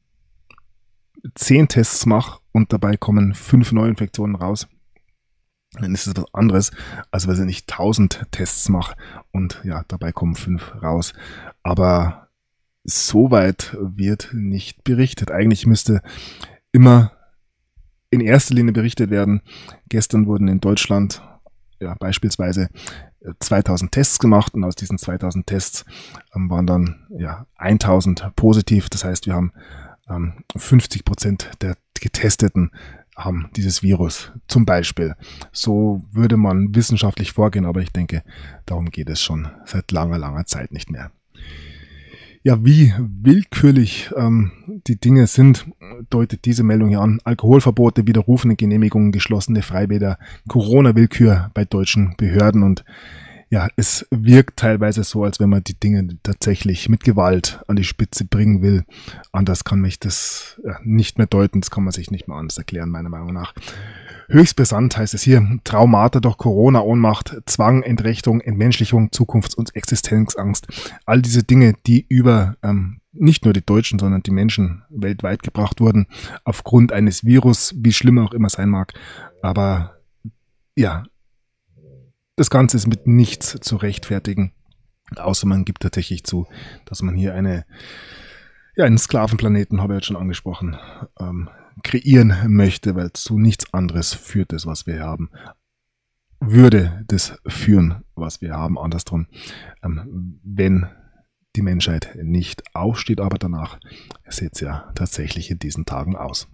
10 Tests mache und dabei kommen 5 Neuinfektionen raus, dann ist es was anderes, als wenn ich 1000 Tests mache und dabei kommen 5 raus. Aber soweit wird nicht berichtet. Eigentlich müsste immer in erster Linie berichtet werden. Gestern wurden in Deutschland beispielsweise 2000 Tests gemacht und aus diesen 2000 Tests waren dann 1000 positiv. Das heißt, wir haben 50% der Getesteten haben dieses Virus zum Beispiel. So würde man wissenschaftlich vorgehen, aber ich denke, darum geht es schon seit langer, langer Zeit nicht mehr. Ja, wie willkürlich die Dinge sind, deutet diese Meldung hier an. Alkoholverbote, widerrufene Genehmigungen, geschlossene Freibäder, Corona-Willkür bei deutschen Behörden. Und ja, es wirkt teilweise so, als wenn man die Dinge tatsächlich mit Gewalt an die Spitze bringen will. Anders kann mich das nicht mehr deuten, das kann man sich nicht mehr anders erklären, meiner Meinung nach. Höchst brisant heißt es hier, Traumata durch Corona-Ohnmacht, Zwang, Entrechtung, Entmenschlichung, Zukunfts- und Existenzangst. All diese Dinge, die über nicht nur die Deutschen, sondern die Menschen weltweit gebracht wurden, aufgrund eines Virus, wie schlimm auch immer sein mag. Aber ja, das Ganze ist mit nichts zu rechtfertigen, außer man gibt tatsächlich zu, dass man hier einen Sklavenplaneten, habe ich jetzt schon angesprochen, kreieren möchte, weil zu nichts anderes führt das, was wir haben. Würde das führen, was wir haben, andersrum, wenn die Menschheit nicht aufsteht, aber danach sieht es ja tatsächlich in diesen Tagen aus.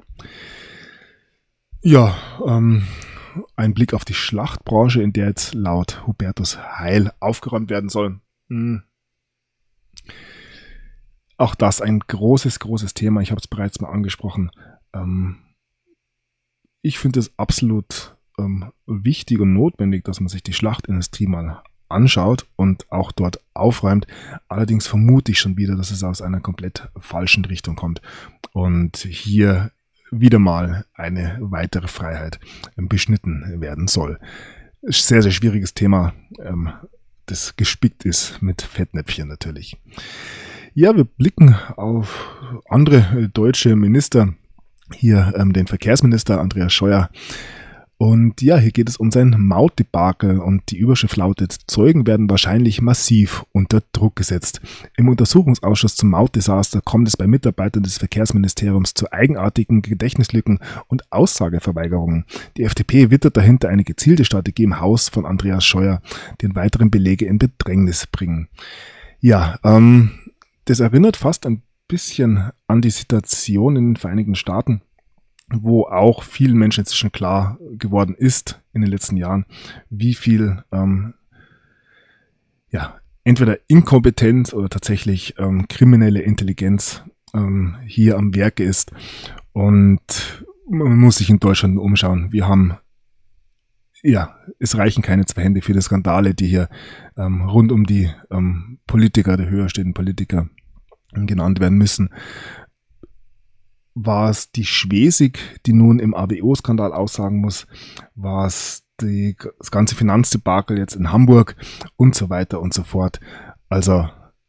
Ja, ein Blick auf die Schlachtbranche, in der jetzt laut Hubertus Heil aufgeräumt werden soll. Auch das ein großes Thema. Ich habe es bereits mal angesprochen. Ich finde es absolut wichtig und notwendig, dass man sich die Schlachtindustrie mal anschaut und auch dort aufräumt. Allerdings vermute ich schon wieder, dass es aus einer komplett falschen Richtung kommt und hier wieder mal eine weitere Freiheit beschnitten werden soll. Sehr, sehr schwieriges Thema, das gespickt ist mit Fettnäpfchen natürlich. Ja, wir blicken auf andere deutsche Minister. Hier den Verkehrsminister Andreas Scheuer. Und ja, hier geht es um sein Mautdebakel und die Überschrift lautet, Zeugen werden wahrscheinlich massiv unter Druck gesetzt. Im Untersuchungsausschuss zum Mautdesaster kommt es bei Mitarbeitern des Verkehrsministeriums zu eigenartigen Gedächtnislücken und Aussageverweigerungen. Die FDP wittert dahinter eine gezielte Strategie im Haus von Andreas Scheuer, den weiteren Belege in Bedrängnis bringen. Ja, das erinnert fast ein bisschen an die Situation in den Vereinigten Staaten, wo auch vielen Menschen inzwischen klar geworden ist in den letzten Jahren, wie viel entweder Inkompetenz oder tatsächlich kriminelle Intelligenz hier am Werke ist. Und man muss sich in Deutschland umschauen. Wir haben, es reichen keine zwei Hände für die Skandale, die hier rund um die Politiker, der höher stehenden Politiker genannt werden müssen. War es die Schwesig, die nun im AWO-Skandal aussagen muss? War es das ganze Finanzdebakel jetzt in Hamburg und so weiter und so fort? Also,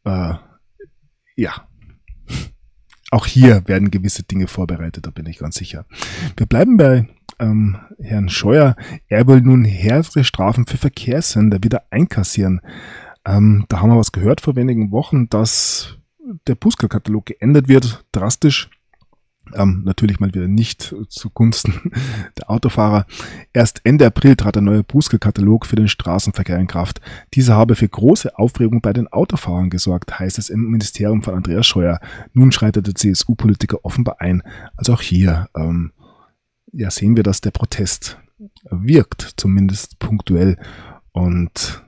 auch hier werden gewisse Dinge vorbereitet, da bin ich ganz sicher. Wir bleiben bei Herrn Scheuer. Er will nun härtere Strafen für Verkehrssünder wieder einkassieren. Da haben wir was gehört vor wenigen Wochen, dass der Bußgeldkatalog geändert wird, drastisch. Natürlich mal wieder nicht zugunsten der Autofahrer. Erst Ende April trat der neue Bußgeldkatalog für den Straßenverkehr in Kraft. Dieser habe für große Aufregung bei den Autofahrern gesorgt, heißt es im Ministerium von Andreas Scheuer. Nun schreitet der CSU-Politiker offenbar ein. Also auch hier sehen wir, dass der Protest wirkt, zumindest punktuell. Und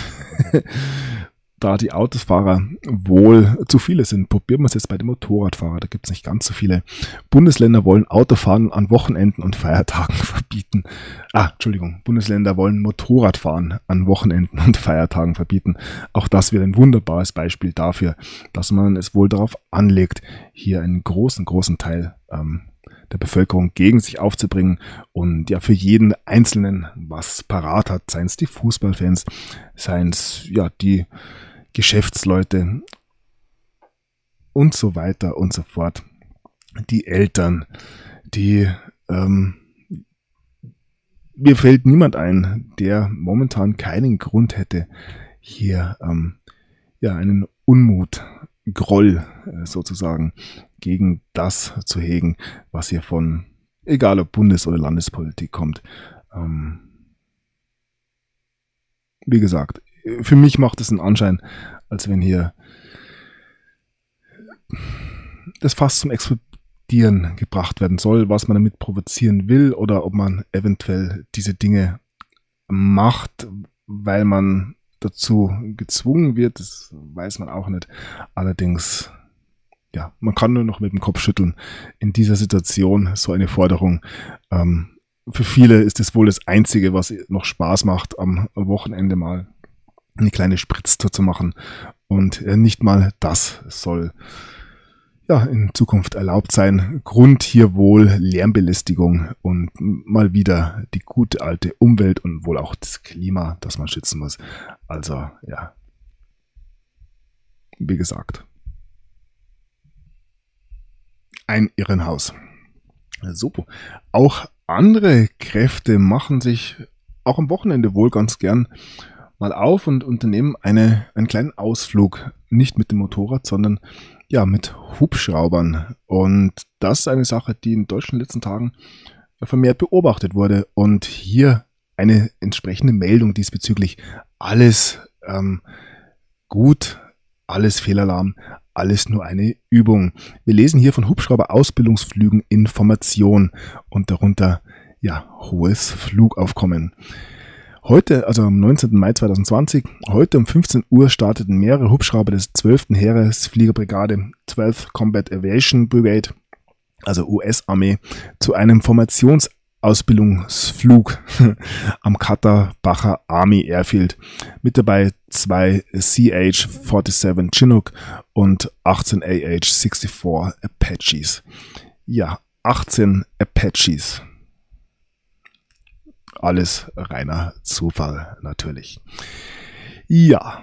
da die Autofahrer wohl zu viele sind, probieren wir es jetzt bei den Motorradfahrern. Da gibt es nicht ganz so viele. Bundesländer wollen Autofahren an Wochenenden und Feiertagen verbieten. Bundesländer wollen Motorradfahren an Wochenenden und Feiertagen verbieten. Auch das wird ein wunderbares Beispiel dafür, dass man es wohl darauf anlegt, hier einen großen Teil der Bevölkerung gegen sich aufzubringen und ja für jeden Einzelnen was parat hat, seien es die Fußballfans, seien es die Geschäftsleute und so weiter und so fort, die Eltern, mir fällt niemand ein, der momentan keinen Grund hätte, hier einen Unmut, Groll sozusagen gegen das zu hegen, was hier von, egal ob Bundes- oder Landespolitik kommt. Wie gesagt, für mich macht es einen Anschein, als wenn hier das Fass zum Explodieren gebracht werden soll, was man damit provozieren will oder ob man eventuell diese Dinge macht, weil man dazu gezwungen wird, das weiß man auch nicht. Allerdings, ja, man kann nur noch mit dem Kopf schütteln. In dieser Situation so eine Forderung. Für viele ist es wohl das Einzige, was noch Spaß macht, am Wochenende mal eine kleine Spritztour zu machen. Und nicht mal das soll ja in Zukunft erlaubt sein. Grund hier wohl Lärmbelästigung und mal wieder die gute alte Umwelt und wohl auch das Klima, das man schützen muss. Also ja, wie gesagt, ein Irrenhaus. So, auch andere Kräfte machen sich auch am Wochenende wohl ganz gern mal auf und unternehmen einen kleinen Ausflug, nicht mit dem Motorrad, sondern ja mit Hubschraubern. Und das ist eine Sache, die in Deutschland in den letzten Tagen vermehrt beobachtet wurde. Und hier eine entsprechende Meldung diesbezüglich. Alles gut, alles Fehlalarm, alles nur eine Übung. Wir lesen hier von Hubschrauber-Ausbildungsflügen in Formation und darunter ja hohes Flugaufkommen. Heute, also am 19. Mai 2020, heute um 15 Uhr starteten mehrere Hubschrauber des 12. Heeresfliegerbrigade 12th Combat Aviation Brigade, also US-Armee, zu einem Formationsausbildungsflug am Katterbacher Army Airfield. Mit dabei 2 CH-47 Chinook und 18 AH-64 Apaches. Ja, 18 Apaches. Alles reiner Zufall natürlich. Ja.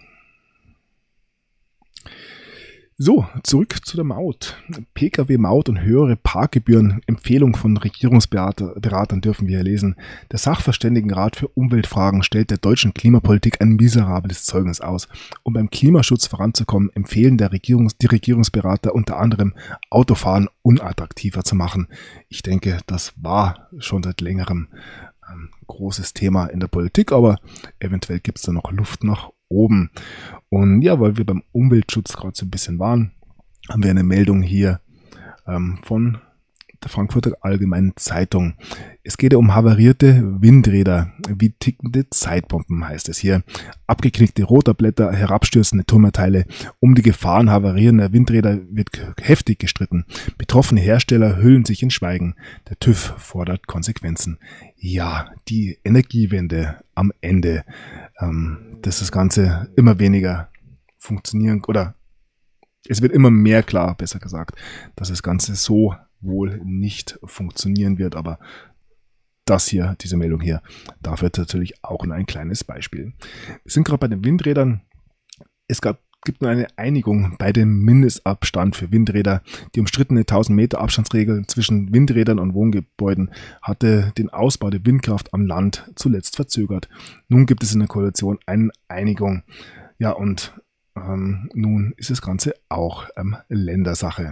So, zurück zu der Maut. Pkw-Maut und höhere Parkgebühren. Empfehlung von Regierungsberatern dürfen wir hier lesen. Der Sachverständigenrat für Umweltfragen stellt der deutschen Klimapolitik ein miserables Zeugnis aus. Um beim Klimaschutz voranzukommen, empfehlen die Regierungsberater unter anderem, Autofahren unattraktiver zu machen. Ich denke, das war schon seit längerem ein großes Thema in der Politik, aber eventuell gibt es da noch Luft nach oben. Und ja, weil wir beim Umweltschutz gerade so ein bisschen waren, haben wir eine Meldung hier von der Frankfurter Allgemeinen Zeitung. Es geht ja um havarierte Windräder, wie tickende Zeitbomben heißt es hier. Abgeknickte Rotorblätter, herabstürzende Trümmerteile. Um die Gefahren havarierender Windräder wird heftig gestritten. Betroffene Hersteller hüllen sich in Schweigen. Der TÜV fordert Konsequenzen. Ja, die Energiewende am Ende, dass das Ganze immer weniger funktionieren, oder es wird immer mehr klar, besser gesagt, dass das Ganze so wohl nicht funktionieren wird, aber das hier, diese Meldung hier, dafür natürlich auch nur ein kleines Beispiel. Wir sind gerade bei den Windrädern. Es gibt nur eine Einigung bei dem Mindestabstand für Windräder. Die umstrittene 1000 Meter Abstandsregel zwischen Windrädern und Wohngebäuden hatte den Ausbau der Windkraft am Land zuletzt verzögert. Nun gibt es in der Koalition eine Einigung. Ja, und nun ist das Ganze auch Ländersache.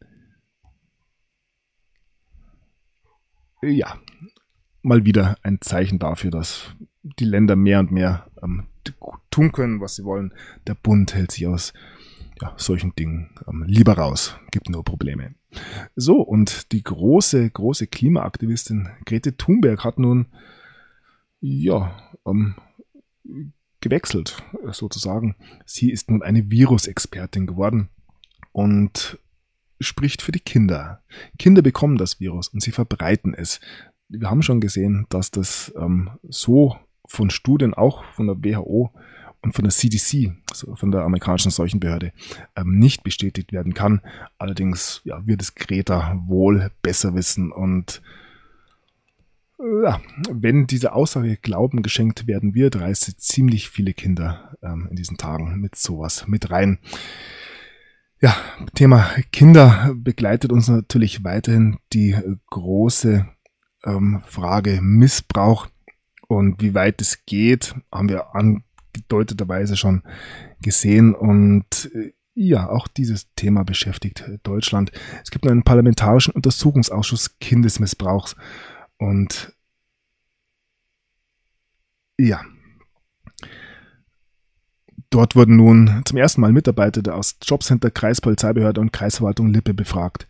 Ja, mal wieder ein Zeichen dafür, dass die Länder mehr und mehr tun können, was sie wollen. Der Bund hält sich aus solchen Dingen lieber raus. Gibt nur Probleme. So, und die große Klimaaktivistin Grete Thunberg hat nun gewechselt, sozusagen. Sie ist nun eine Virusexpertin geworden und spricht für die Kinder. Kinder bekommen das Virus und sie verbreiten es. Wir haben schon gesehen, dass das so von Studien, auch von der WHO und von der CDC, also von der amerikanischen Seuchenbehörde, nicht bestätigt werden kann. Allerdings wird es Greta wohl besser wissen. Und wenn diese Aussage Glauben geschenkt werden wird, reißt sie ziemlich viele Kinder in diesen Tagen mit sowas mit rein. Ja, Thema Kinder begleitet uns natürlich weiterhin die große Frage Missbrauch und wie weit es geht, haben wir angedeuteterweise schon gesehen. Und auch dieses Thema beschäftigt Deutschland. Es gibt einen parlamentarischen Untersuchungsausschuss Kindesmissbrauchs und dort wurden nun zum ersten Mal Mitarbeiter aus Jobcenter, Kreispolizeibehörde und Kreisverwaltung Lippe befragt.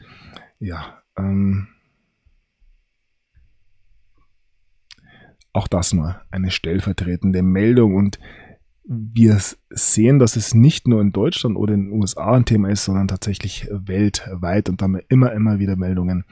Auch das nur eine stellvertretende Meldung. Und wir sehen, dass es nicht nur in Deutschland oder in den USA ein Thema ist, sondern tatsächlich weltweit, und da haben wir immer wieder Meldungen,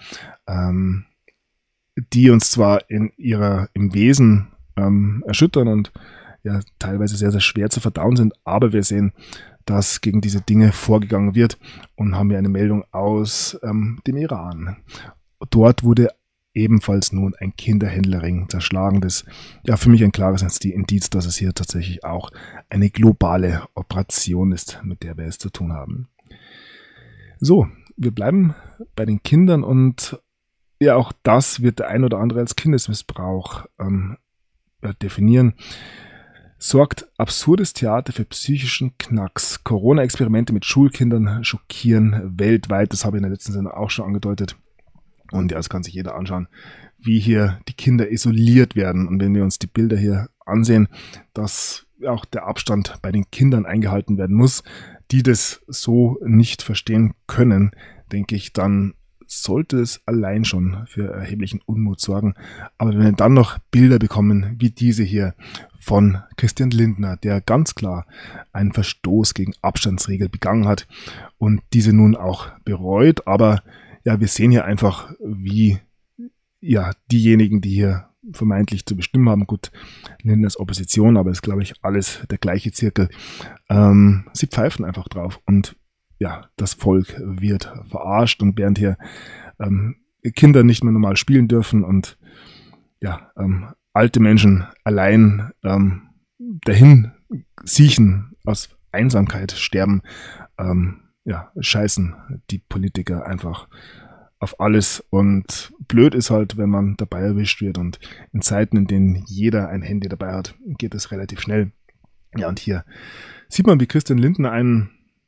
die uns zwar im Wesen erschüttern und ja teilweise sehr, sehr schwer zu verdauen sind, aber wir sehen, dass gegen diese Dinge vorgegangen wird, und haben wir eine Meldung aus dem Iran. Dort wurde ebenfalls nun ein Kinderhändlerring zerschlagen. Das ja für mich ein klares Indiz, dass es hier tatsächlich auch eine globale Operation ist, mit der wir es zu tun haben. So, wir bleiben bei den Kindern, und ja, auch das wird der ein oder andere als Kindesmissbrauch definieren. Sorgt absurdes Theater für psychischen Knacks. Corona-Experimente mit Schulkindern schockieren weltweit. Das habe ich in der letzten Sendung auch schon angedeutet. Und ja, das kann sich jeder anschauen, wie hier die Kinder isoliert werden. Und wenn wir uns die Bilder hier ansehen, dass auch der Abstand bei den Kindern eingehalten werden muss, die das so nicht verstehen können, denke ich, dann sollte es allein schon für erheblichen Unmut sorgen. Aber wenn wir dann noch Bilder bekommen, wie diese hier von Christian Lindner, der ganz klar einen Verstoß gegen Abstandsregeln begangen hat und diese nun auch bereut, aber ja, wir sehen hier einfach, wie ja diejenigen, die hier vermeintlich zu bestimmen haben, gut, nennen das Opposition, aber ist, glaube ich, alles der gleiche Zirkel. Sie pfeifen einfach drauf, und ja, das Volk wird verarscht, und während hier Kinder nicht mehr normal spielen dürfen und ja, alte Menschen allein dahin siechen, aus Einsamkeit sterben, ja, scheißen die Politiker einfach auf alles. Und blöd ist halt, wenn man dabei erwischt wird, und in Zeiten, in denen jeder ein Handy dabei hat, geht es relativ schnell. Ja, und hier sieht man, wie Christian Lindner einen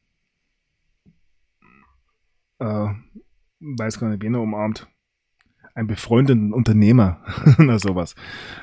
weiß gar nicht, wen er umarmt, einen befreundeten Unternehmer oder sowas.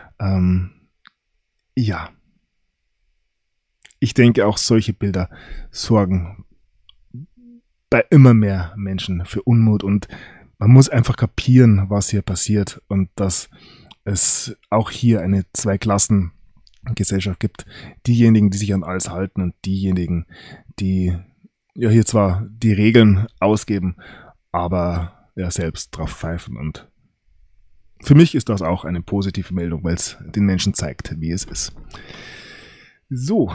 Ja, ich denke, auch solche Bilder sorgen bei immer mehr Menschen für Unmut, und man muss einfach kapieren, was hier passiert, und dass es auch hier eine Zweiklassengesellschaft gibt. Diejenigen, die sich an alles halten, und diejenigen, die ja hier zwar die Regeln ausgeben, aber ja selbst drauf pfeifen. Und für mich ist das auch eine positive Meldung, weil es den Menschen zeigt, wie es ist. So.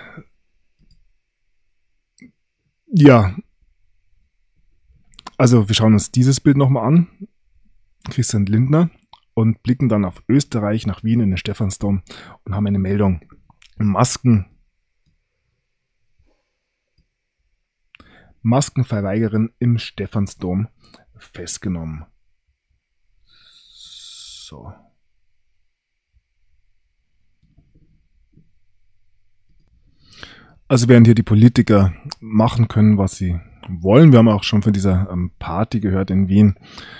Ja. Also wir schauen uns dieses Bild nochmal an. Christian Lindner. Und blicken dann auf Österreich, nach Wien in den Stephansdom, und haben eine Meldung. Maskenverweigerin im Stephansdom festgenommen. So. Also während hier die Politiker machen können, was sie wollen, wir haben auch schon von dieser Party gehört in Wien,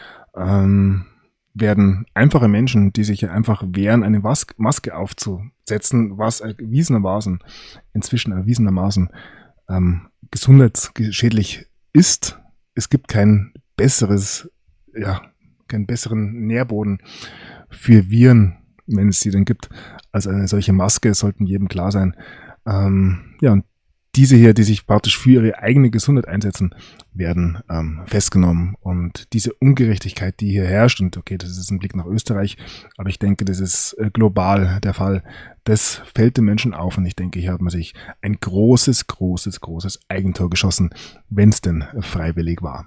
werden einfache Menschen, die sich ja einfach wehren, eine Maske aufzusetzen, was inzwischen erwiesenermaßen gesundheitsschädlich ist. Es gibt keinen besseren Nährboden für Viren, wenn es sie denn gibt, als eine solche Maske, sollten jedem klar sein. Ja, und diese hier, die sich praktisch für ihre eigene Gesundheit einsetzen, werden festgenommen. Und diese Ungerechtigkeit, die hier herrscht, und okay, das ist ein Blick nach Österreich, aber ich denke, das ist global der Fall, das fällt den Menschen auf, und ich denke, hier hat man sich ein großes Eigentor geschossen, wenn es denn freiwillig war.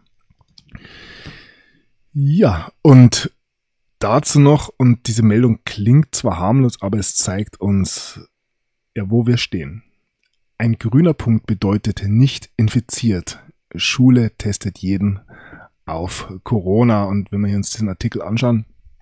Ja, und dazu noch, und diese Meldung klingt zwar harmlos, aber es zeigt uns, ja, wo wir stehen. Ein grüner Punkt bedeutet nicht infiziert. Schule testet jeden auf Corona. Und wenn wir uns diesen Artikel anschauen,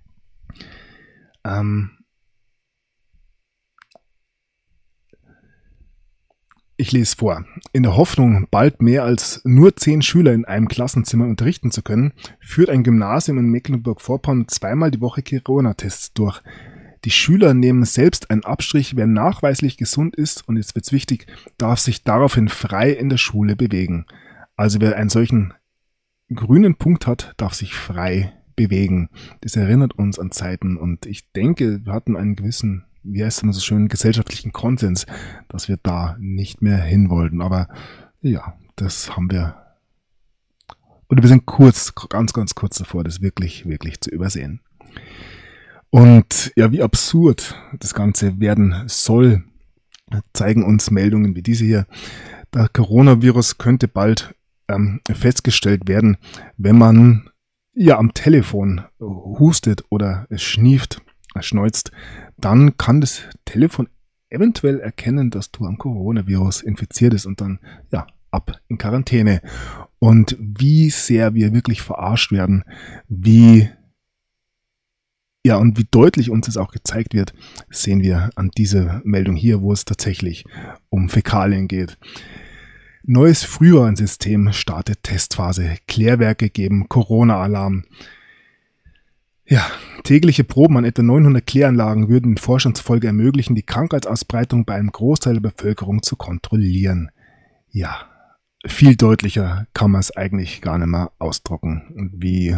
ich lese vor. In der Hoffnung, bald mehr als nur 10 Schüler in einem Klassenzimmer unterrichten zu können, führt ein Gymnasium in Mecklenburg-Vorpommern zweimal die Woche Corona-Tests durch. Die Schüler nehmen selbst einen Abstrich, wer nachweislich gesund ist, und jetzt wird's wichtig, darf sich daraufhin frei in der Schule bewegen. Also wer einen solchen grünen Punkt hat, darf sich frei bewegen. Das erinnert uns an Zeiten, und ich denke, wir hatten einen gewissen wie heißt es so schön, gesellschaftlichen Konsens, dass wir da nicht mehr hin wollten. Aber ja, das haben wir, oder wir sind ganz kurz davor, das wirklich zu übersehen. Und ja, wie absurd das Ganze werden soll, zeigen uns Meldungen wie diese hier. Der Coronavirus könnte bald festgestellt werden, wenn man ja am Telefon hustet oder schnieft, schneuzt, dann kann das Telefon eventuell erkennen, dass du am Coronavirus infiziert bist und dann ja ab in Quarantäne. Und wie sehr wir wirklich verarscht werden, wie deutlich uns es auch gezeigt wird, sehen wir an dieser Meldung hier, wo es tatsächlich um Fäkalien geht. Neues Frühwarnsystem startet Testphase. Klärwerke geben Corona-Alarm. Ja, tägliche Proben an etwa 900 Kläranlagen würden den Forschern zufolge ermöglichen, die Krankheitsausbreitung bei einem Großteil der Bevölkerung zu kontrollieren. Ja, viel deutlicher kann man es eigentlich gar nicht mehr ausdrucken. Wie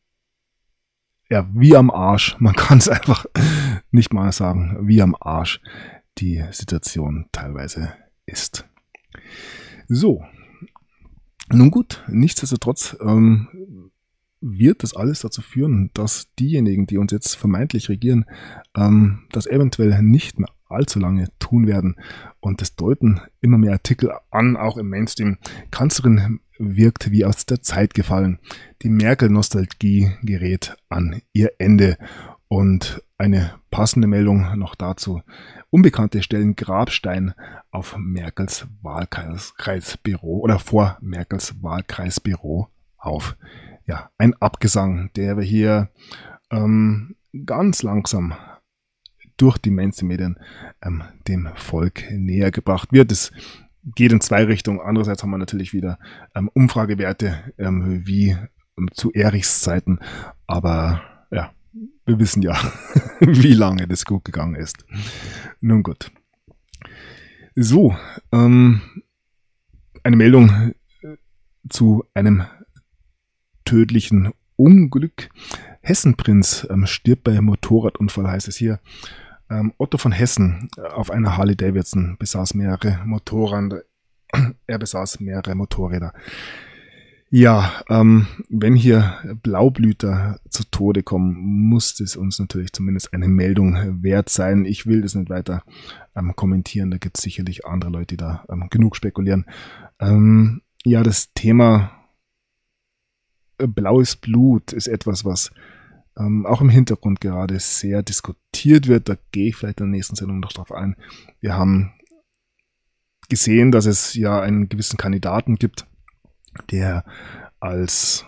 am Arsch, man kann es einfach nicht mal sagen, wie am Arsch die Situation teilweise ist. So, nun gut, nichtsdestotrotz wird das alles dazu führen, dass diejenigen, die uns jetzt vermeintlich regieren, das eventuell nicht mehr allzu lange tun werden. Und das deuten immer mehr Artikel an, auch im Mainstream. Kanzlerin wirkt wie aus der Zeit gefallen. Die Merkel-Nostalgie gerät an ihr Ende. Und eine passende Meldung noch dazu. Unbekannte stellen Grabstein auf Merkels Wahlkreisbüro oder vor Merkels Wahlkreisbüro auf. Ja, ein Abgesang, der wir hier ganz langsam durch die Mainstream-Medien dem Volk näher gebracht wird. Es geht in zwei Richtungen. Andererseits haben wir natürlich wieder Umfragewerte wie zu Erichs Zeiten. Aber ja, wir wissen ja, wie lange das gut gegangen ist. Nun gut. So, eine Meldung zu einem tödlichen Unglück. Hessenprinz stirbt bei Motorradunfall, heißt es hier. Otto von Hessen auf einer Harley Davidson besaß mehrere Motorräder. Er besaß mehrere Motorräder. Ja, wenn hier Blaublüter zu Tode kommen, muss es uns natürlich zumindest eine Meldung wert sein. Ich will das nicht weiter kommentieren, da gibt es sicherlich andere Leute, die da genug spekulieren. Ja, das Thema blaues Blut ist etwas, was auch im Hintergrund gerade sehr diskutiert wird. Da gehe ich vielleicht in der nächsten Sendung noch drauf ein. Wir haben gesehen, dass es ja einen gewissen Kandidaten gibt, der als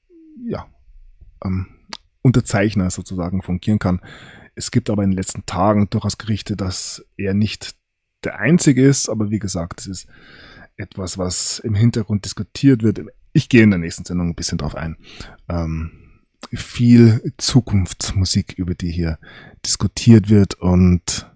Unterzeichner sozusagen fungieren kann. Es gibt aber in den letzten Tagen durchaus Gerüchte, dass er nicht der Einzige ist, aber wie gesagt, es ist etwas, was im Hintergrund diskutiert wird. Ich gehe in der nächsten Sendung ein bisschen drauf ein. Viel Zukunftsmusik, über die hier diskutiert wird und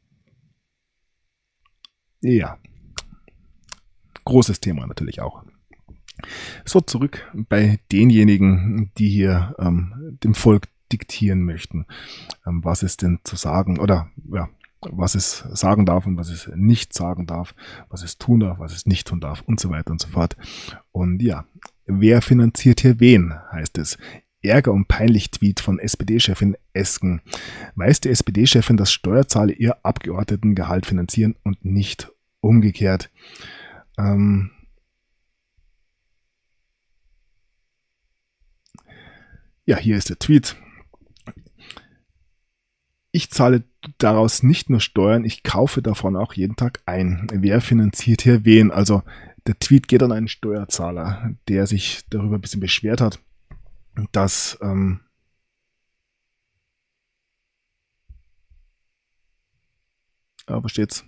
ja, großes Thema natürlich auch. So, zurück bei denjenigen, die hier dem Volk diktieren möchten, was es denn zu sagen oder ja, was es sagen darf und was es nicht sagen darf, was es tun darf, was es nicht tun darf und so weiter und so fort. Und ja, wer finanziert hier wen, heißt es. Ärger und peinlich Tweet von SPD-Chefin Esken. Weiß die SPD-Chefin, dass Steuerzahler ihr Abgeordnetengehalt finanzieren und nicht umgekehrt? Ja, hier ist der Tweet. Ich zahle daraus nicht nur Steuern, ich kaufe davon auch jeden Tag ein. Wer finanziert hier wen? Also der Tweet geht an einen Steuerzahler, der sich darüber ein bisschen beschwert hat, dass wo steht's?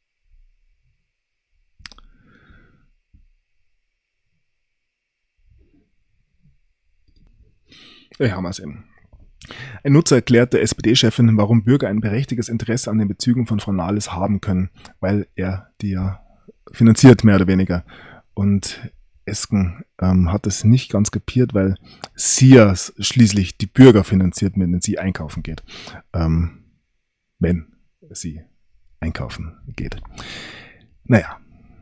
Ja, haben wir es eben. Ein Nutzer erklärt der SPD-Chefin, warum Bürger ein berechtigtes Interesse an den Bezügen von Frau Nahles haben können, weil er die ja finanziert, mehr oder weniger. Und Esken hat es nicht ganz kapiert, weil sie ja schließlich die Bürger finanziert, mit denen sie einkaufen geht. Wenn sie einkaufen geht. Naja,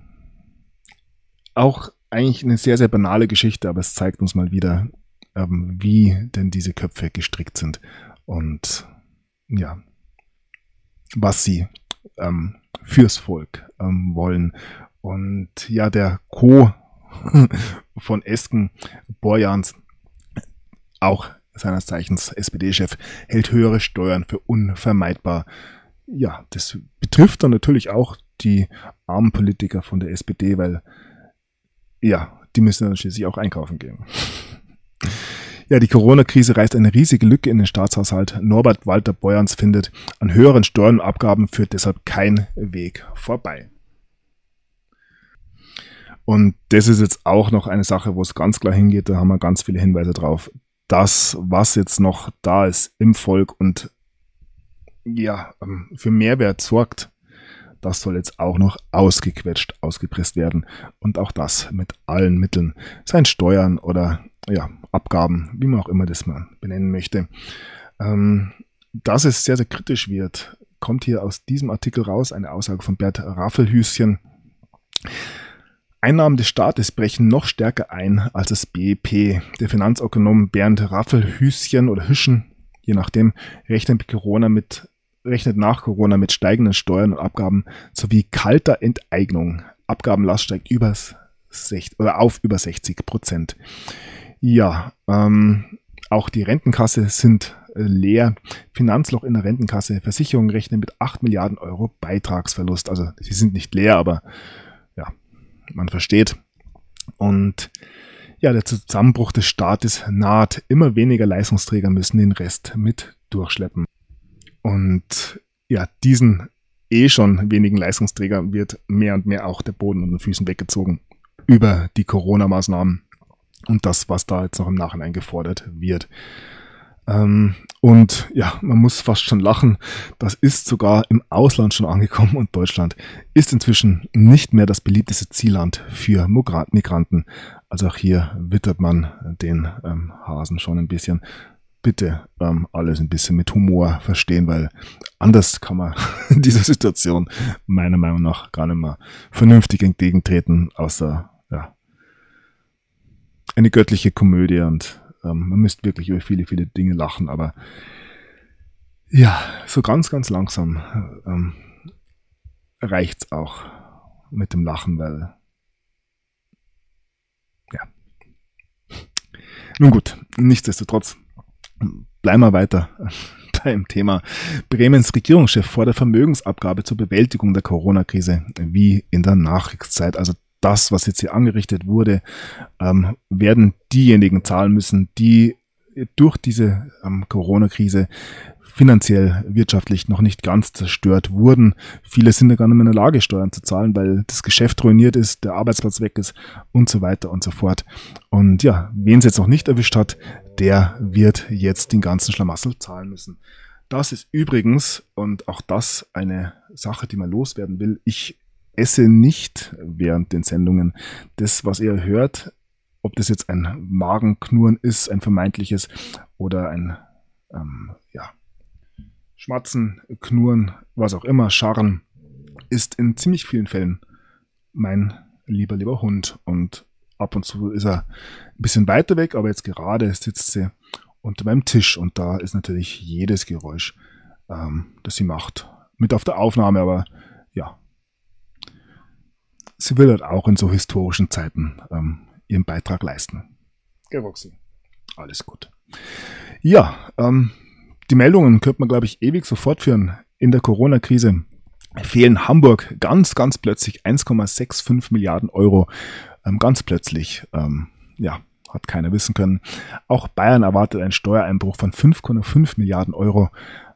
auch eigentlich eine sehr, sehr banale Geschichte, aber es zeigt uns mal wieder, wie denn diese Köpfe gestrickt sind und ja, was sie fürs Volk wollen. Und ja, der Co. von Esken, Borjans, auch seines Zeichens SPD-Chef, hält höhere Steuern für unvermeidbar. Ja, das betrifft dann natürlich auch die armen Politiker von der SPD, weil ja, die müssen dann schließlich auch einkaufen gehen. Ja, die Corona-Krise reißt eine riesige Lücke in den Staatshaushalt. Norbert Walter Borjans findet, an höheren Steuern und Abgaben führt deshalb kein Weg vorbei. Und das ist jetzt auch noch eine Sache, wo es ganz klar hingeht, da haben wir ganz viele Hinweise drauf. Das, was jetzt noch da ist im Volk und ja, für Mehrwert sorgt, das soll jetzt auch noch ausgequetscht, ausgepresst werden. Und auch das mit allen Mitteln, seien Steuern oder ja, Abgaben, wie man auch immer das mal benennen möchte. Dass es sehr, sehr kritisch wird, kommt hier aus diesem Artikel raus, eine Aussage von Bert Raffelhüschen. Einnahmen des Staates brechen noch stärker ein als das BIP. Der Finanzökonom Bernd Raffelhüschen oder Hüschen, je nachdem, rechnet nach Corona mit steigenden Steuern und Abgaben sowie kalter Enteignung. Abgabenlast steigt auf über 60%. Ja, auch die Rentenkasse sind leer. Finanzloch in der Rentenkasse. Versicherungen rechnen mit 8 Milliarden Euro Beitragsverlust. Also sie sind nicht leer, aber ja, man versteht. Und ja, der Zusammenbruch des Staates naht. Immer weniger Leistungsträger müssen den Rest mit durchschleppen. Und ja, diesen schon wenigen Leistungsträgern wird mehr und mehr auch der Boden unter den Füßen weggezogen über die Corona-Maßnahmen und das, was da jetzt noch im Nachhinein gefordert wird. Und ja, man muss fast schon lachen. Das ist sogar im Ausland schon angekommen und Deutschland ist inzwischen nicht mehr das beliebteste Zielland für Migranten. Also auch hier wittert man den Hasen schon ein bisschen. Bitte alles ein bisschen mit Humor verstehen, weil anders kann man dieser Situation meiner Meinung nach gar nicht mehr vernünftig entgegentreten, außer ja, eine göttliche Komödie und man müsste wirklich über viele, viele Dinge lachen, aber ja, so ganz, ganz langsam reicht's auch mit dem Lachen, weil ja. Nun gut, nichtsdestotrotz bleiben wir weiter beim Thema. Bremens Regierungschef fordert Vermögensabgabe zur Bewältigung der Corona-Krise wie in der Nachkriegszeit. Also das, was jetzt hier angerichtet wurde, werden diejenigen zahlen müssen, die durch diese Corona-Krise finanziell, wirtschaftlich noch nicht ganz zerstört wurden. Viele sind ja gar nicht mehr in der Lage, Steuern zu zahlen, weil das Geschäft ruiniert ist, der Arbeitsplatz weg ist und so weiter und so fort. Und ja, wen es jetzt noch nicht erwischt hat, der wird jetzt den ganzen Schlamassel zahlen müssen. Das ist übrigens, und auch das eine Sache, die man loswerden will, ich esse nicht während den Sendungen das, was ihr hört, ob das jetzt ein Magenknurren ist, ein vermeintliches, oder ein Schmatzen, Knurren, was auch immer, Scharren, ist in ziemlich vielen Fällen mein lieber Hund. Und ab und zu ist er ein bisschen weiter weg, aber jetzt gerade sitzt sie unter meinem Tisch und da ist natürlich jedes Geräusch, das sie macht, mit auf der Aufnahme, aber ja, sie will halt auch in so historischen Zeiten ihren Beitrag leisten. Gell, Roxy? Alles gut. Ja, die Meldungen könnte man, glaube ich, ewig so fortführen. In der Corona-Krise fehlen Hamburg ganz, ganz plötzlich 1,65 Milliarden Euro. Ganz plötzlich, hat keiner wissen können. Auch Bayern erwartet einen Steuereinbruch von 5,5 Milliarden Euro.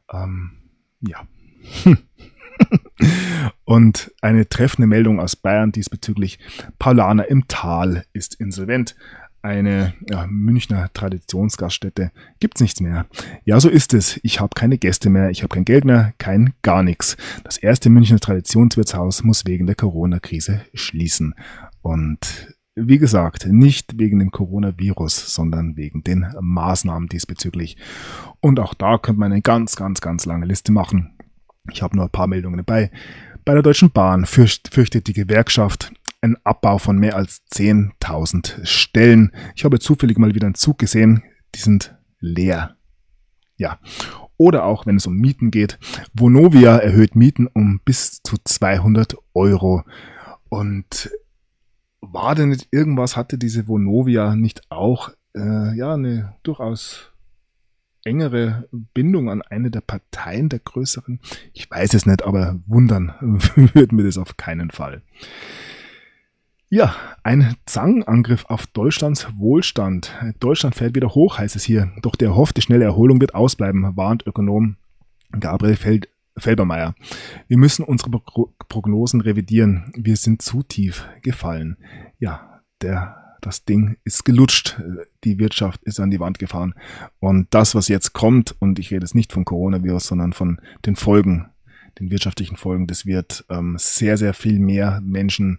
Und eine treffende Meldung aus Bayern diesbezüglich: Paulaner im Tal ist insolvent. Eine Münchner Traditionsgaststätte, gibt's nichts mehr. Ja, so ist es. Ich habe keine Gäste mehr, ich habe kein Geld mehr, kein gar nichts. Das erste Münchner Traditionswirtshaus muss wegen der Corona-Krise schließen. Und wie gesagt, nicht wegen dem Coronavirus, sondern wegen den Maßnahmen diesbezüglich. Und auch da könnte man eine ganz, ganz, ganz lange Liste machen. Ich habe nur ein paar Meldungen dabei. Bei der Deutschen Bahn fürchtet die Gewerkschaft einen Abbau von mehr als 10.000 Stellen. Ich habe zufällig mal wieder einen Zug gesehen, die sind leer. Ja. Oder auch, wenn es um Mieten geht. Vonovia erhöht Mieten um bis zu 200 Euro. Und war denn nicht irgendwas, hatte diese Vonovia nicht auch eine durchaus engere Bindung an eine der Parteien der größeren? Ich weiß es nicht, aber wundern würde mir das auf keinen Fall. Ja, ein Zangenangriff auf Deutschlands Wohlstand. Deutschland fällt wieder hoch, heißt es hier. Doch die erhoffte schnelle Erholung wird ausbleiben, warnt Ökonom Gabriel Felbermeier. Wir müssen unsere Prognosen revidieren. Wir sind zu tief gefallen. Ja, das Ding ist gelutscht. Die Wirtschaft ist an die Wand gefahren. Und das, was jetzt kommt, und ich rede jetzt nicht vom Coronavirus, sondern von den Folgen, den wirtschaftlichen Folgen, das wird sehr, sehr viel mehr Menschen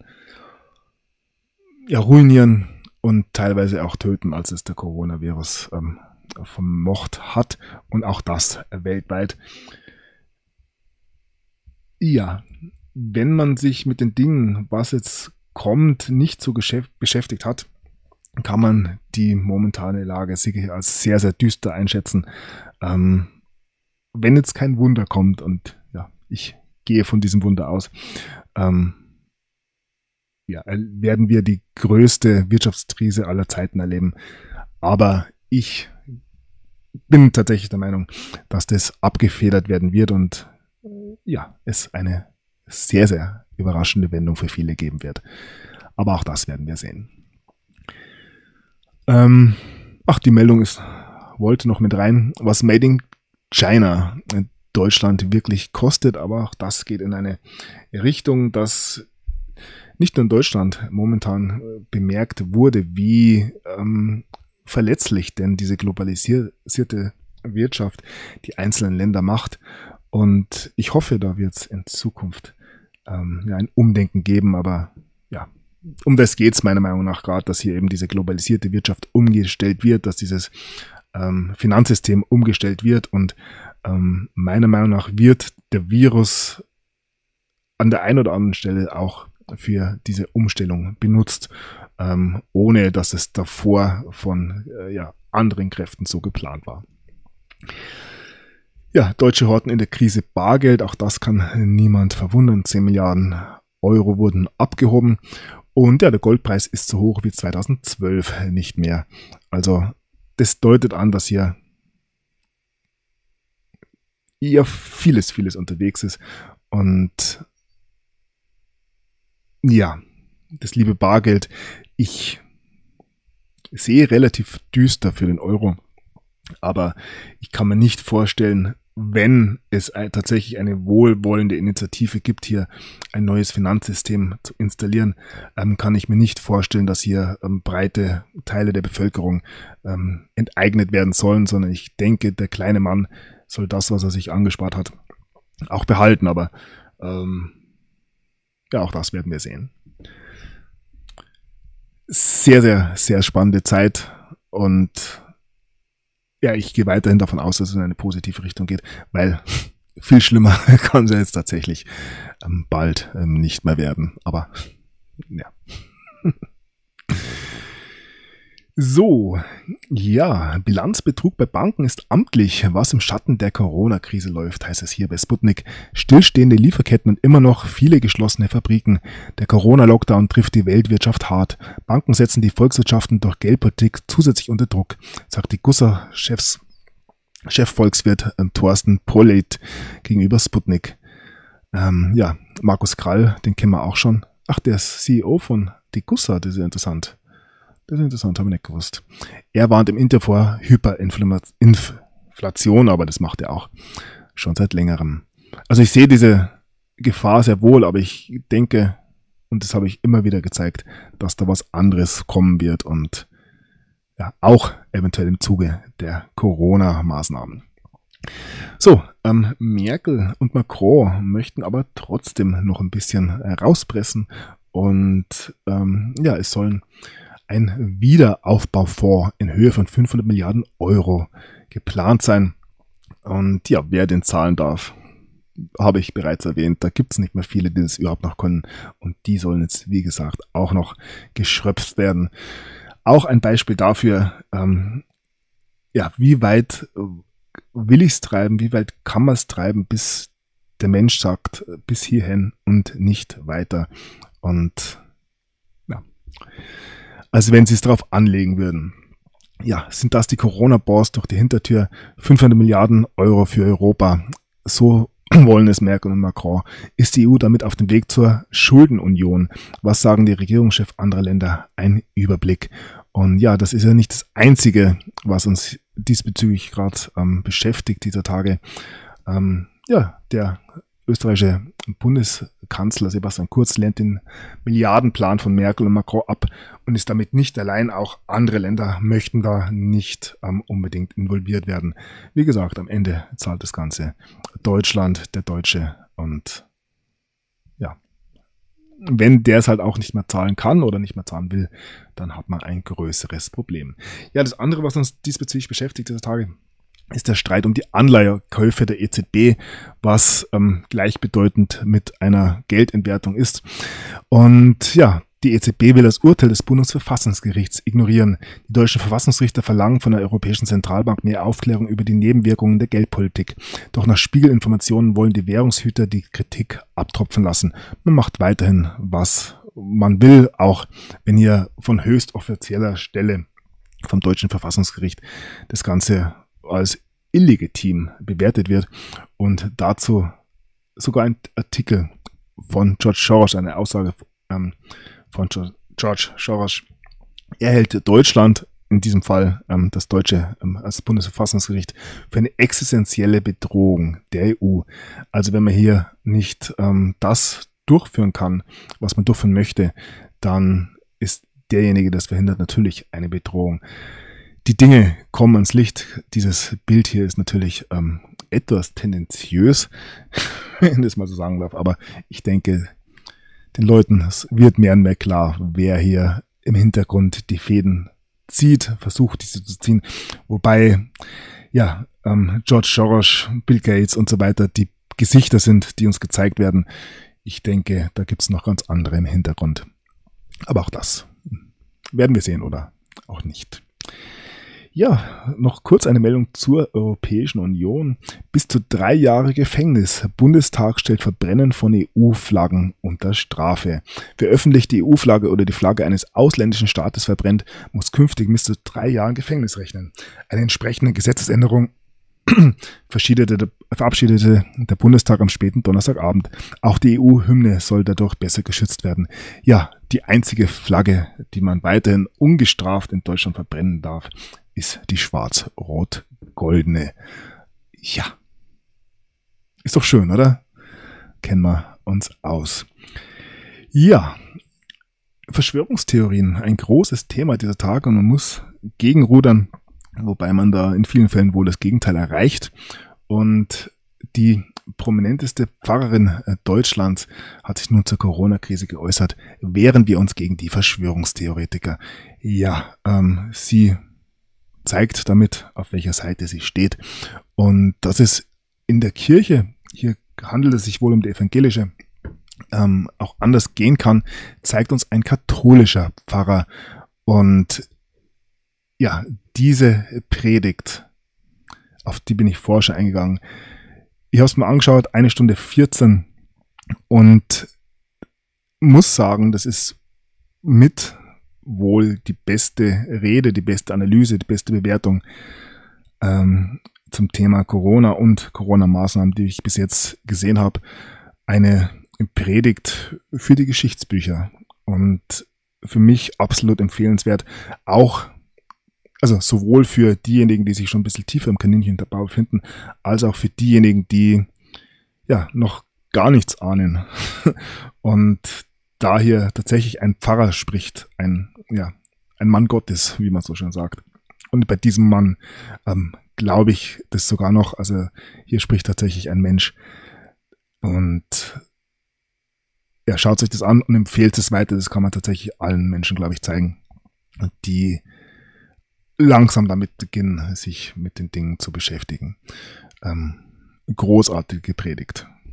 ruinieren und teilweise auch töten, als es der Coronavirus vermocht hat. Und auch das weltweit. Ja, wenn man sich mit den Dingen, was jetzt kommt, nicht so beschäftigt hat, kann man die momentane Lage sicher als sehr, sehr düster einschätzen. Wenn jetzt kein Wunder kommt, und ja, ich gehe von diesem Wunder aus, werden wir die größte Wirtschaftskrise aller Zeiten erleben. Aber ich bin tatsächlich der Meinung, dass das abgefedert werden wird und es eine sehr, sehr überraschende Wendung für viele geben wird. Aber auch das werden wir sehen. Die Meldung wollte noch mit rein, was Made in China in Deutschland wirklich kostet, aber auch das geht in eine Richtung, dass nicht nur in Deutschland momentan bemerkt wurde, wie verletzlich denn diese globalisierte Wirtschaft die einzelnen Länder macht. Und ich hoffe, da wird es in Zukunft ein Umdenken geben, aber ja, um das geht es meiner Meinung nach gerade, dass hier eben diese globalisierte Wirtschaft umgestellt wird, dass dieses Finanzsystem umgestellt wird und meiner Meinung nach wird der Virus an der einen oder anderen Stelle auch für diese Umstellung benutzt, ohne dass es davor von anderen Kräften so geplant war. Ja, Deutsche horten in der Krise Bargeld, auch das kann niemand verwundern. 10 Milliarden Euro wurden abgehoben und der Goldpreis ist so hoch wie 2012 nicht mehr. Also das deutet an, dass hier vieles unterwegs ist und ja, das liebe Bargeld, ich sehe relativ düster für den Euro, aber ich kann mir nicht vorstellen, wenn es tatsächlich eine wohlwollende Initiative gibt, hier ein neues Finanzsystem zu installieren, kann ich mir nicht vorstellen, dass hier breite Teile der Bevölkerung enteignet werden sollen, sondern ich denke, der kleine Mann soll das, was er sich angespart hat, auch behalten, aber auch das werden wir sehen. Sehr, sehr, sehr spannende Zeit und ich gehe weiterhin davon aus, dass es in eine positive Richtung geht, weil viel schlimmer kann es ja jetzt tatsächlich bald nicht mehr werden. Aber ja. So, Bilanzbetrug bei Banken ist amtlich. Was im Schatten der Corona-Krise läuft, heißt es hier bei Sputnik. Stillstehende Lieferketten und immer noch viele geschlossene Fabriken. Der Corona-Lockdown trifft die Weltwirtschaft hart. Banken setzen die Volkswirtschaften durch Geldpolitik zusätzlich unter Druck, sagt die Chefvolkswirt Thorsten Polleit gegenüber Sputnik. Markus Krall, den kennen wir auch schon. Ach, der ist CEO von Degussa, das ist ja interessant. Das ist interessant, habe ich nicht gewusst. Er warnt im Interview vor Hyperinflation, aber das macht er auch schon seit längerem. Also ich sehe diese Gefahr sehr wohl, aber ich denke, und das habe ich immer wieder gezeigt, dass da was anderes kommen wird und auch eventuell im Zuge der Corona-Maßnahmen. So, Merkel und Macron möchten aber trotzdem noch ein bisschen rauspressen und es sollen ein Wiederaufbaufonds in Höhe von 500 Milliarden Euro geplant sein. Und wer den zahlen darf, habe ich bereits erwähnt, da gibt es nicht mehr viele, die das überhaupt noch können. Und die sollen jetzt, wie gesagt, auch noch geschröpft werden. Auch ein Beispiel dafür, wie weit will ich es treiben, wie weit kann man es treiben, bis der Mensch sagt, bis hierhin und nicht weiter. Und ja, also wenn sie es darauf anlegen würden. Ja, sind das die Corona-Bors durch die Hintertür, 500 Milliarden Euro für Europa. So wollen es Merkel und Macron. Ist die EU damit auf dem Weg zur Schuldenunion? Was sagen die Regierungschefs anderer Länder? Ein Überblick. Und ja, das ist ja nicht das Einzige, was uns diesbezüglich gerade beschäftigt dieser Tage. Der österreichische Bundeskanzler Sebastian Kurz lehnt den Milliardenplan von Merkel und Macron ab und ist damit nicht allein. Auch andere Länder möchten da nicht unbedingt involviert werden. Wie gesagt, am Ende zahlt das Ganze Deutschland, der Deutsche. Und ja, wenn der es halt auch nicht mehr zahlen kann oder nicht mehr zahlen will, dann hat man ein größeres Problem. Ja, das andere, was uns diesbezüglich beschäftigt dieser Tage, ist der Streit um die Anleihekäufe der EZB, was gleichbedeutend mit einer Geldentwertung ist. Und ja, die EZB will das Urteil des Bundesverfassungsgerichts ignorieren. Die deutschen Verfassungsrichter verlangen von der Europäischen Zentralbank mehr Aufklärung über die Nebenwirkungen der Geldpolitik. Doch nach Spiegelinformationen wollen die Währungshüter die Kritik abtropfen lassen. Man macht weiterhin, was man will, auch wenn hier von höchst offizieller Stelle vom deutschen Verfassungsgericht das Ganze als illegitim bewertet wird und dazu sogar ein Artikel von George Soros, eine Aussage von George Soros. Er hält Deutschland, in diesem Fall das deutsche als Bundesverfassungsgericht, für eine existenzielle Bedrohung der EU. Also wenn man hier nicht das durchführen kann, was man durchführen möchte, dann ist derjenige, der das verhindert, natürlich eine Bedrohung. Die Dinge kommen ans Licht. Dieses Bild hier ist natürlich etwas tendenziös, wenn ich das mal so sagen darf. Aber ich denke, den Leuten wird mehr und mehr klar, wer hier im Hintergrund die Fäden zieht, versucht diese zu ziehen. Wobei, ja, George Soros, Bill Gates und so weiter die Gesichter sind, die uns gezeigt werden. Ich denke, da gibt es noch ganz andere im Hintergrund. Aber auch das werden wir sehen oder auch nicht. Ja, noch kurz eine Meldung zur Europäischen Union. Bis zu 3 Jahre Gefängnis. Bundestag stellt Verbrennen von EU-Flaggen unter Strafe. Wer öffentlich die EU-Flagge oder die Flagge eines ausländischen Staates verbrennt, muss künftig bis zu 3 Jahren Gefängnis rechnen. Eine entsprechende Gesetzesänderung verabschiedete der Bundestag am späten Donnerstagabend. Auch die EU-Hymne soll dadurch besser geschützt werden. Ja, die einzige Flagge, die man weiterhin ungestraft in Deutschland verbrennen darf, ist die schwarz-rot-goldene. Ja. Ist doch schön, oder? Kennen wir uns aus. Ja. Verschwörungstheorien, ein großes Thema dieser Tage und man muss gegenrudern, wobei man da in vielen Fällen wohl das Gegenteil erreicht. Und die prominenteste Pfarrerin Deutschlands hat sich nun zur Corona-Krise geäußert, wehren wir uns gegen die Verschwörungstheoretiker. Ja, sie zeigt damit, auf welcher Seite sie steht. Und dass es in der Kirche, hier handelt es sich wohl um die evangelische, auch anders gehen kann, zeigt uns ein katholischer Pfarrer. Und ja, diese Predigt, auf die bin ich vorher schon eingegangen. Ich habe es mir angeschaut, 1 Stunde 14 und muss sagen, das ist mit wohl die beste Rede, die beste Analyse, die beste Bewertung zum Thema Corona und Corona-Maßnahmen, die ich bis jetzt gesehen habe. Eine Predigt für die Geschichtsbücher und für mich absolut empfehlenswert. Auch, also sowohl für diejenigen, die sich schon ein bisschen tiefer im Kaninchenbau befinden, als auch für diejenigen, die ja noch gar nichts ahnen. Und da hier tatsächlich ein Pfarrer spricht, ein Mann Gottes, wie man so schön sagt. Und bei diesem Mann glaube ich das sogar noch, also hier spricht tatsächlich ein Mensch. Und er schaut sich das an und empfiehlt es weiter. Das kann man tatsächlich allen Menschen, glaube ich, zeigen, die langsam damit beginnen, sich mit den Dingen zu beschäftigen. Großartige Predigt.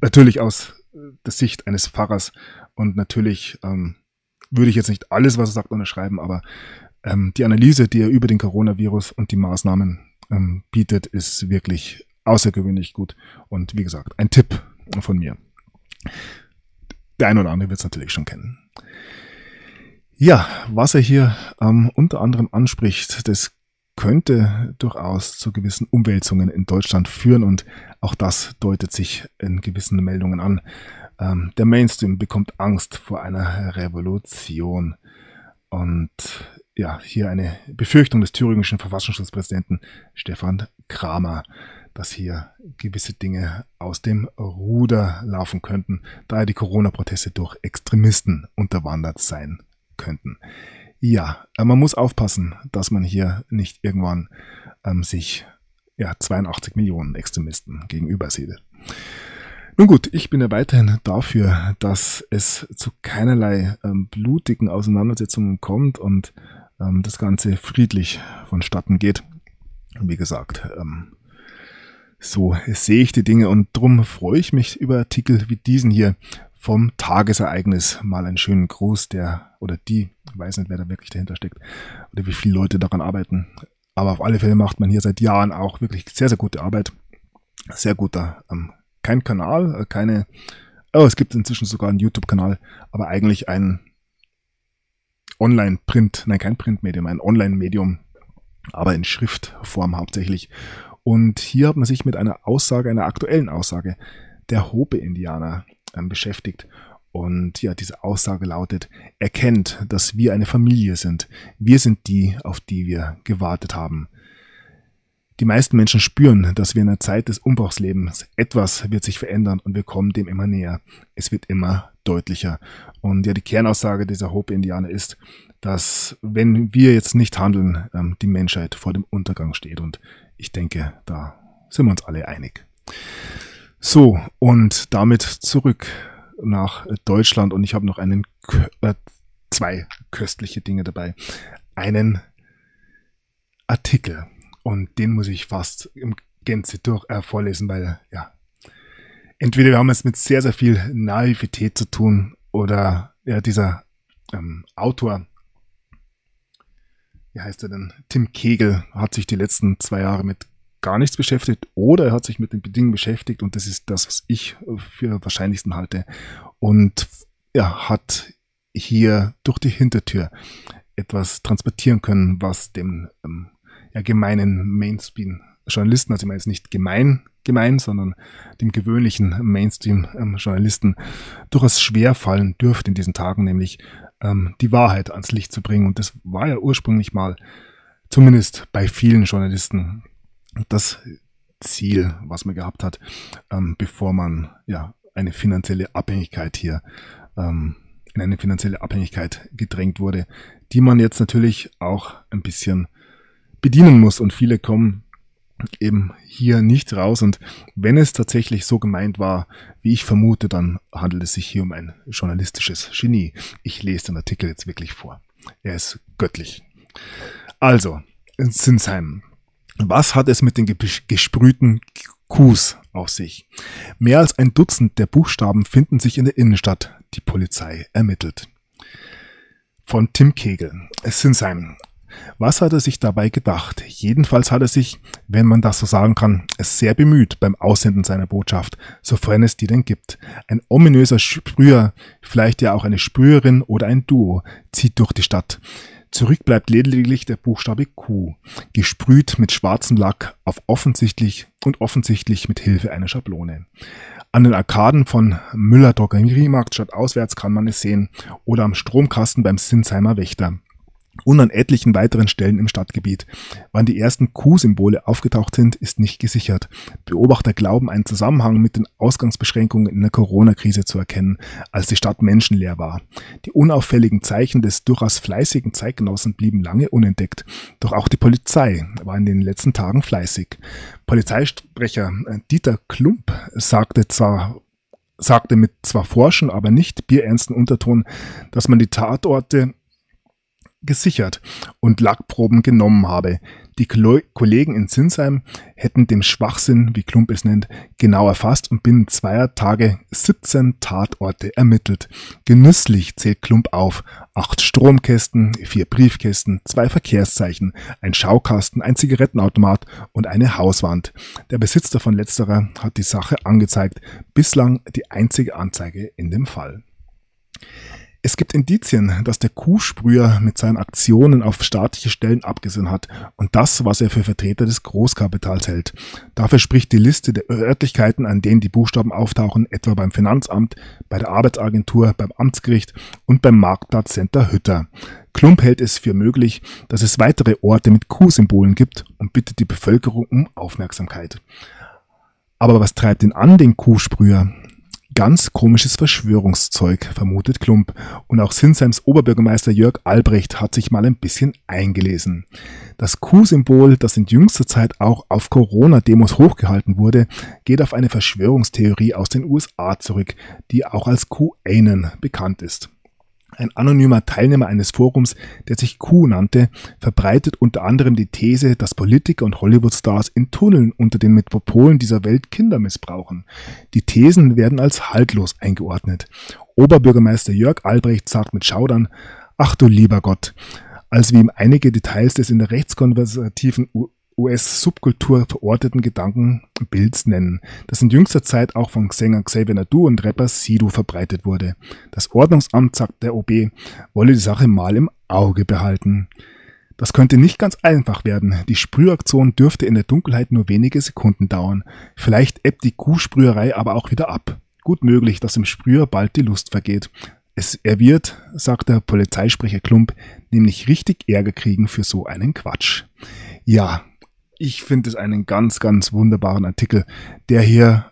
natürlich aus der Sicht eines Pfarrers und natürlich würde ich jetzt nicht alles, was er sagt, unterschreiben, aber die Analyse, die er über den Coronavirus und die Maßnahmen bietet, ist wirklich außergewöhnlich gut und wie gesagt, ein Tipp von mir. Der eine oder andere wird es natürlich schon kennen. Ja, was er hier unter anderem anspricht, das könnte durchaus zu gewissen Umwälzungen in Deutschland führen und auch das deutet sich in gewissen Meldungen an. Der Mainstream bekommt Angst vor einer Revolution und ja, hier eine Befürchtung des thüringischen Verfassungsschutzpräsidenten Stefan Kramer, dass hier gewisse Dinge aus dem Ruder laufen könnten, da die Corona-Proteste durch Extremisten unterwandert sein könnten. Ja, man muss aufpassen, dass man hier nicht irgendwann sich 82 Millionen Extremisten gegenüber sieht. Nun gut, ich bin ja weiterhin dafür, dass es zu keinerlei blutigen Auseinandersetzungen kommt und das Ganze friedlich vonstatten geht. Wie gesagt, so sehe ich die Dinge und drum freue ich mich über Artikel wie diesen hier vom Tagesereignis. Mal einen schönen Gruß, der oder die, ich weiß nicht, wer da wirklich dahinter steckt oder wie viele Leute daran arbeiten. Aber auf alle Fälle macht man hier seit Jahren auch wirklich sehr, sehr gute Arbeit. Sehr guter, kein Kanal, es gibt inzwischen sogar einen YouTube-Kanal, aber eigentlich ein kein Printmedium, ein Online-Medium, aber in Schriftform hauptsächlich. Und hier hat man sich mit einer aktuellen Aussage der Hopi-Indianer beschäftigt. Und ja, diese Aussage lautet: Erkennt, dass wir eine Familie sind. Wir sind die, auf die wir gewartet haben. Die meisten Menschen spüren, dass wir in einer Zeit des Umbruchs leben. Etwas wird sich verändern und wir kommen dem immer näher. Es wird immer deutlicher. Und ja, die Kernaussage dieser Hopi-Indianer ist, dass, wenn wir jetzt nicht handeln, die Menschheit vor dem Untergang steht. Und ich denke, da sind wir uns alle einig. So, und damit zurück nach Deutschland. Und ich habe noch zwei köstliche Dinge dabei. Einen Artikel. Und den muss ich fast im Gänze vorlesen, weil, ja, entweder wir haben es mit sehr, sehr viel Naivität zu tun oder ja, dieser Autor, wie heißt er denn? Tim Kegel hat sich die letzten 2 Jahre mit gar nichts beschäftigt oder er hat sich mit den Bedingungen beschäftigt und das ist das, was ich für wahrscheinlichsten halte und er hat hier durch die Hintertür etwas transportieren können, was dem gemeinen Mainstream-Journalisten, also ich meine jetzt nicht gemein, sondern dem gewöhnlichen Mainstream-Journalisten durchaus schwer fallen dürfte in diesen Tagen, nämlich die Wahrheit ans Licht zu bringen. Und das war ja ursprünglich mal, zumindest bei vielen Journalisten, das Ziel, was man gehabt hat, bevor man ja eine finanzielle Abhängigkeit hier in eine finanzielle Abhängigkeit gedrängt wurde, die man jetzt natürlich auch ein bisschen bedienen muss. Und viele kommen eben hier nicht raus. Und wenn es tatsächlich so gemeint war, wie ich vermute, dann handelt es sich hier um ein journalistisches Genie. Ich lese den Artikel jetzt wirklich vor. Er ist göttlich. Also, in Sinsheim. Was hat es mit den gesprühten Qs auf sich? Mehr als 1 Dutzend der Buchstaben finden sich in der Innenstadt. Die Polizei ermittelt. Von Tim Kegel. Sinsheim. Was hat er sich dabei gedacht? Jedenfalls hat er sich, wenn man das so sagen kann, sehr bemüht beim Aussenden seiner Botschaft, sofern es die denn gibt. Ein ominöser Sprüher, vielleicht ja auch eine Sprüherin oder ein Duo, zieht durch die Stadt. Zurück bleibt lediglich der Buchstabe Q, gesprüht mit schwarzem Lack offensichtlich mit Hilfe einer Schablone. An den Arkaden von Müller Drogeriemarkt stadtauswärts kann man es sehen oder am Stromkasten beim Sinsheimer Wächter. Und an etlichen weiteren Stellen im Stadtgebiet. Wann die ersten Q-Symbole aufgetaucht sind, ist nicht gesichert. Beobachter glauben, einen Zusammenhang mit den Ausgangsbeschränkungen in der Corona-Krise zu erkennen, als die Stadt menschenleer war. Die unauffälligen Zeichen des durchaus fleißigen Zeitgenossen blieben lange unentdeckt. Doch auch die Polizei war in den letzten Tagen fleißig. Polizeisprecher Dieter Klump sagte mit zwar forschen, aber nicht bierernsten Unterton, dass man die Tatorte gesichert und Lackproben genommen habe. Die Kollegen in Sinsheim hätten den Schwachsinn, wie Klump es nennt, genau erfasst und binnen 2 Tage 17 Tatorte ermittelt. Genüsslich zählt Klump auf: 8 Stromkästen, 4 Briefkästen, 2 Verkehrszeichen, ein Schaukasten, ein Zigarettenautomat und eine Hauswand. Der Besitzer von letzterer hat die Sache angezeigt. Bislang die einzige Anzeige in dem Fall. Es gibt Indizien, dass der Kuhsprüher mit seinen Aktionen auf staatliche Stellen abgesehen hat und das, was er für Vertreter des Großkapitals hält. Dafür spricht die Liste der Örtlichkeiten, an denen die Buchstaben auftauchen, etwa beim Finanzamt, bei der Arbeitsagentur, beim Amtsgericht und beim Marktplatz Center Hütter. Klump hält es für möglich, dass es weitere Orte mit Kuhsymbolen gibt und bittet die Bevölkerung um Aufmerksamkeit. Aber was treibt ihn an, den Kuhsprüher? Ganz komisches Verschwörungszeug, vermutet Klump. Und auch Sinsheims Oberbürgermeister Jörg Albrecht hat sich mal ein bisschen eingelesen. Das Kuhsymbol, das in jüngster Zeit auch auf Corona-Demos hochgehalten wurde, geht auf eine Verschwörungstheorie aus den USA zurück, die auch als QAnon bekannt ist. Ein anonymer Teilnehmer eines Forums, der sich Q nannte, verbreitet unter anderem die These, dass Politiker und Hollywood-Stars in Tunneln unter den Metropolen dieser Welt Kinder missbrauchen. Die Thesen werden als haltlos eingeordnet. Oberbürgermeister Jörg Albrecht sagt mit Schaudern: Ach du lieber Gott, als wir ihm einige Details des in der rechtskonservativen US-Subkultur verorteten Gedankenbilds nennen, das in jüngster Zeit auch von Sänger Xavier Naidoo und Rapper Sido verbreitet wurde. Das Ordnungsamt, sagt der OB, wolle die Sache mal im Auge behalten. Das könnte nicht ganz einfach werden. Die Sprühaktion dürfte in der Dunkelheit nur wenige Sekunden dauern. Vielleicht ebbt die Kuhsprüherei aber auch wieder ab. Gut möglich, dass dem Sprüher bald die Lust vergeht. Er wird, sagt der Polizeisprecher Klump, nämlich richtig Ärger kriegen für so einen Quatsch. Ja, ich finde es einen ganz, ganz wunderbaren Artikel, der hier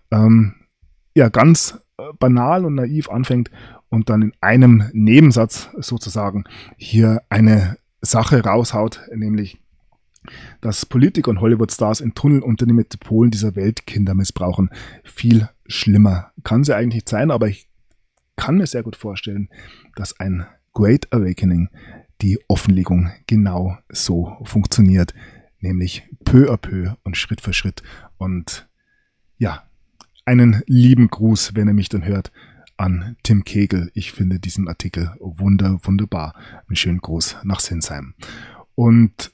ganz banal und naiv anfängt und dann in einem Nebensatz sozusagen hier eine Sache raushaut, nämlich, dass Politiker und Hollywood-Stars in Tunneln unter den Metropolen dieser Welt Kinder missbrauchen. Viel schlimmer kann sie eigentlich nicht sein, aber ich kann mir sehr gut vorstellen, dass ein Great Awakening, die Offenlegung, genau so funktioniert. Nämlich peu à peu und Schritt für Schritt. Und ja, einen lieben Gruß, wenn ihr mich dann hört, an Tim Kegel. Ich finde diesen Artikel wunderbar. Einen schönen Gruß nach Sinsheim. Und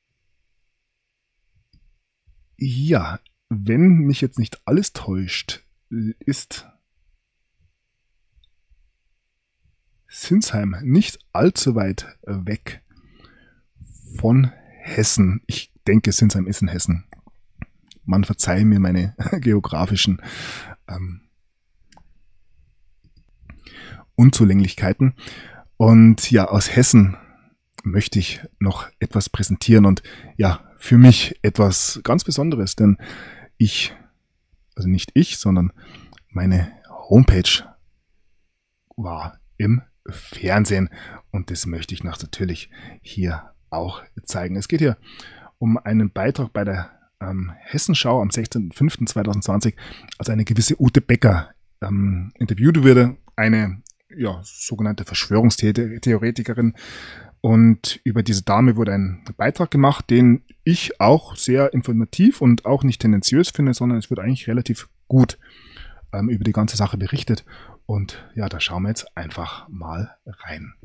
ja, wenn mich jetzt nicht alles täuscht, ist Sinsheim nicht allzu weit weg von Hessen. Ich denke, Sinsheim ist in Hessen. Man verzeihe mir meine geografischen Unzulänglichkeiten. Und ja, aus Hessen möchte ich noch etwas präsentieren und ja, für mich etwas ganz Besonderes, denn also nicht ich, sondern meine Homepage war im Fernsehen und das möchte ich natürlich hier auch zeigen. Es geht hier um einen Beitrag bei der Hessenschau am 16.05.2020, als eine gewisse Ute Becker interviewt wurde, eine sogenannte Verschwörungstheoretikerin. Und über diese Dame wurde ein Beitrag gemacht, den ich auch sehr informativ und auch nicht tendenziös finde, sondern es wird eigentlich relativ gut über die ganze Sache berichtet. Und ja, da schauen wir jetzt einfach mal rein.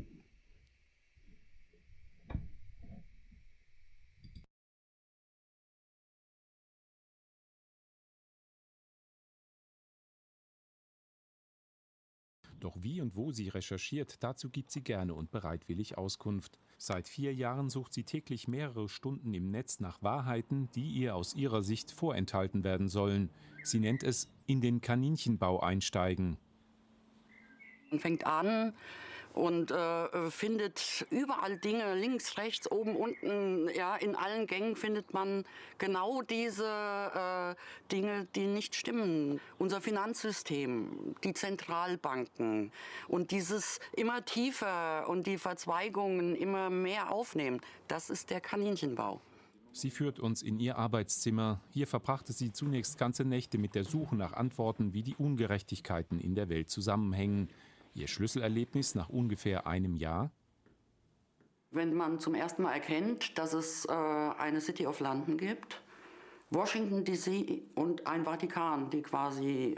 Doch wie und wo sie recherchiert, dazu gibt sie gerne und bereitwillig Auskunft. Seit 4 Jahren sucht sie täglich mehrere Stunden im Netz nach Wahrheiten, die ihr aus ihrer Sicht vorenthalten werden sollen. Sie nennt es in den Kaninchenbau einsteigen. Man fängt an und findet überall Dinge, links, rechts, oben, unten, ja, in allen Gängen findet man genau diese Dinge, die nicht stimmen. Unser Finanzsystem, die Zentralbanken und dieses immer tiefer und die Verzweigungen immer mehr aufnehmen, das ist der Kaninchenbau. Sie führt uns in ihr Arbeitszimmer. Hier verbrachte sie zunächst ganze Nächte mit der Suche nach Antworten, wie die Ungerechtigkeiten in der Welt zusammenhängen. Ihr Schlüsselerlebnis nach ungefähr einem Jahr? Wenn man zum ersten Mal erkennt, dass es eine City of London gibt, Washington DC und ein Vatikan, die quasi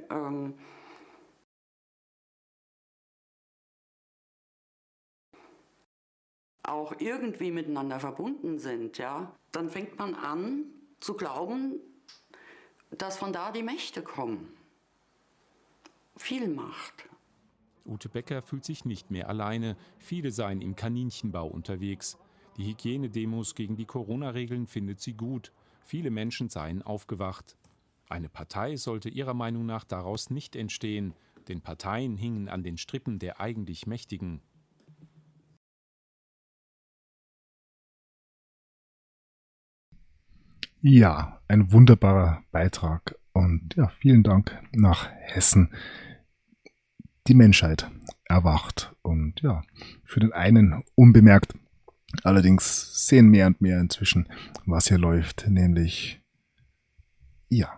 auch irgendwie miteinander verbunden sind, ja, dann fängt man an zu glauben, dass von da die Mächte kommen. Viel Macht. Ute Becker fühlt sich nicht mehr alleine. Viele seien im Kaninchenbau unterwegs. Die Hygienedemos gegen die Corona-Regeln findet sie gut. Viele Menschen seien aufgewacht. Eine Partei sollte ihrer Meinung nach daraus nicht entstehen, denn Parteien hingen an den Strippen der eigentlich Mächtigen. Ja, ein wunderbarer Beitrag und ja, vielen Dank nach Hessen. Die Menschheit erwacht und ja, für den einen unbemerkt. Allerdings sehen mehr und mehr inzwischen, was hier läuft, nämlich ja,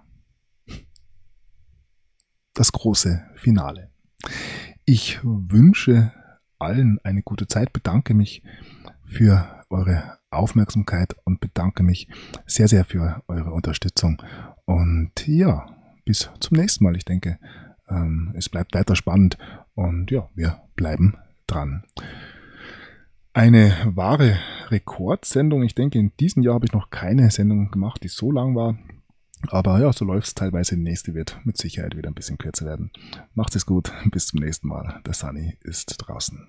das große Finale. Ich wünsche allen eine gute Zeit, bedanke mich für eure Aufmerksamkeit und bedanke mich sehr, sehr für eure Unterstützung. Und ja, bis zum nächsten Mal. Ich denke, es bleibt weiter spannend und ja, wir bleiben dran. Eine wahre Rekordsendung. Ich denke, in diesem Jahr habe ich noch keine Sendung gemacht, die so lang war. Aber ja, so läuft es teilweise. Die nächste wird mit Sicherheit wieder ein bisschen kürzer werden. Macht es gut. Bis zum nächsten Mal. Der Sunny ist draußen.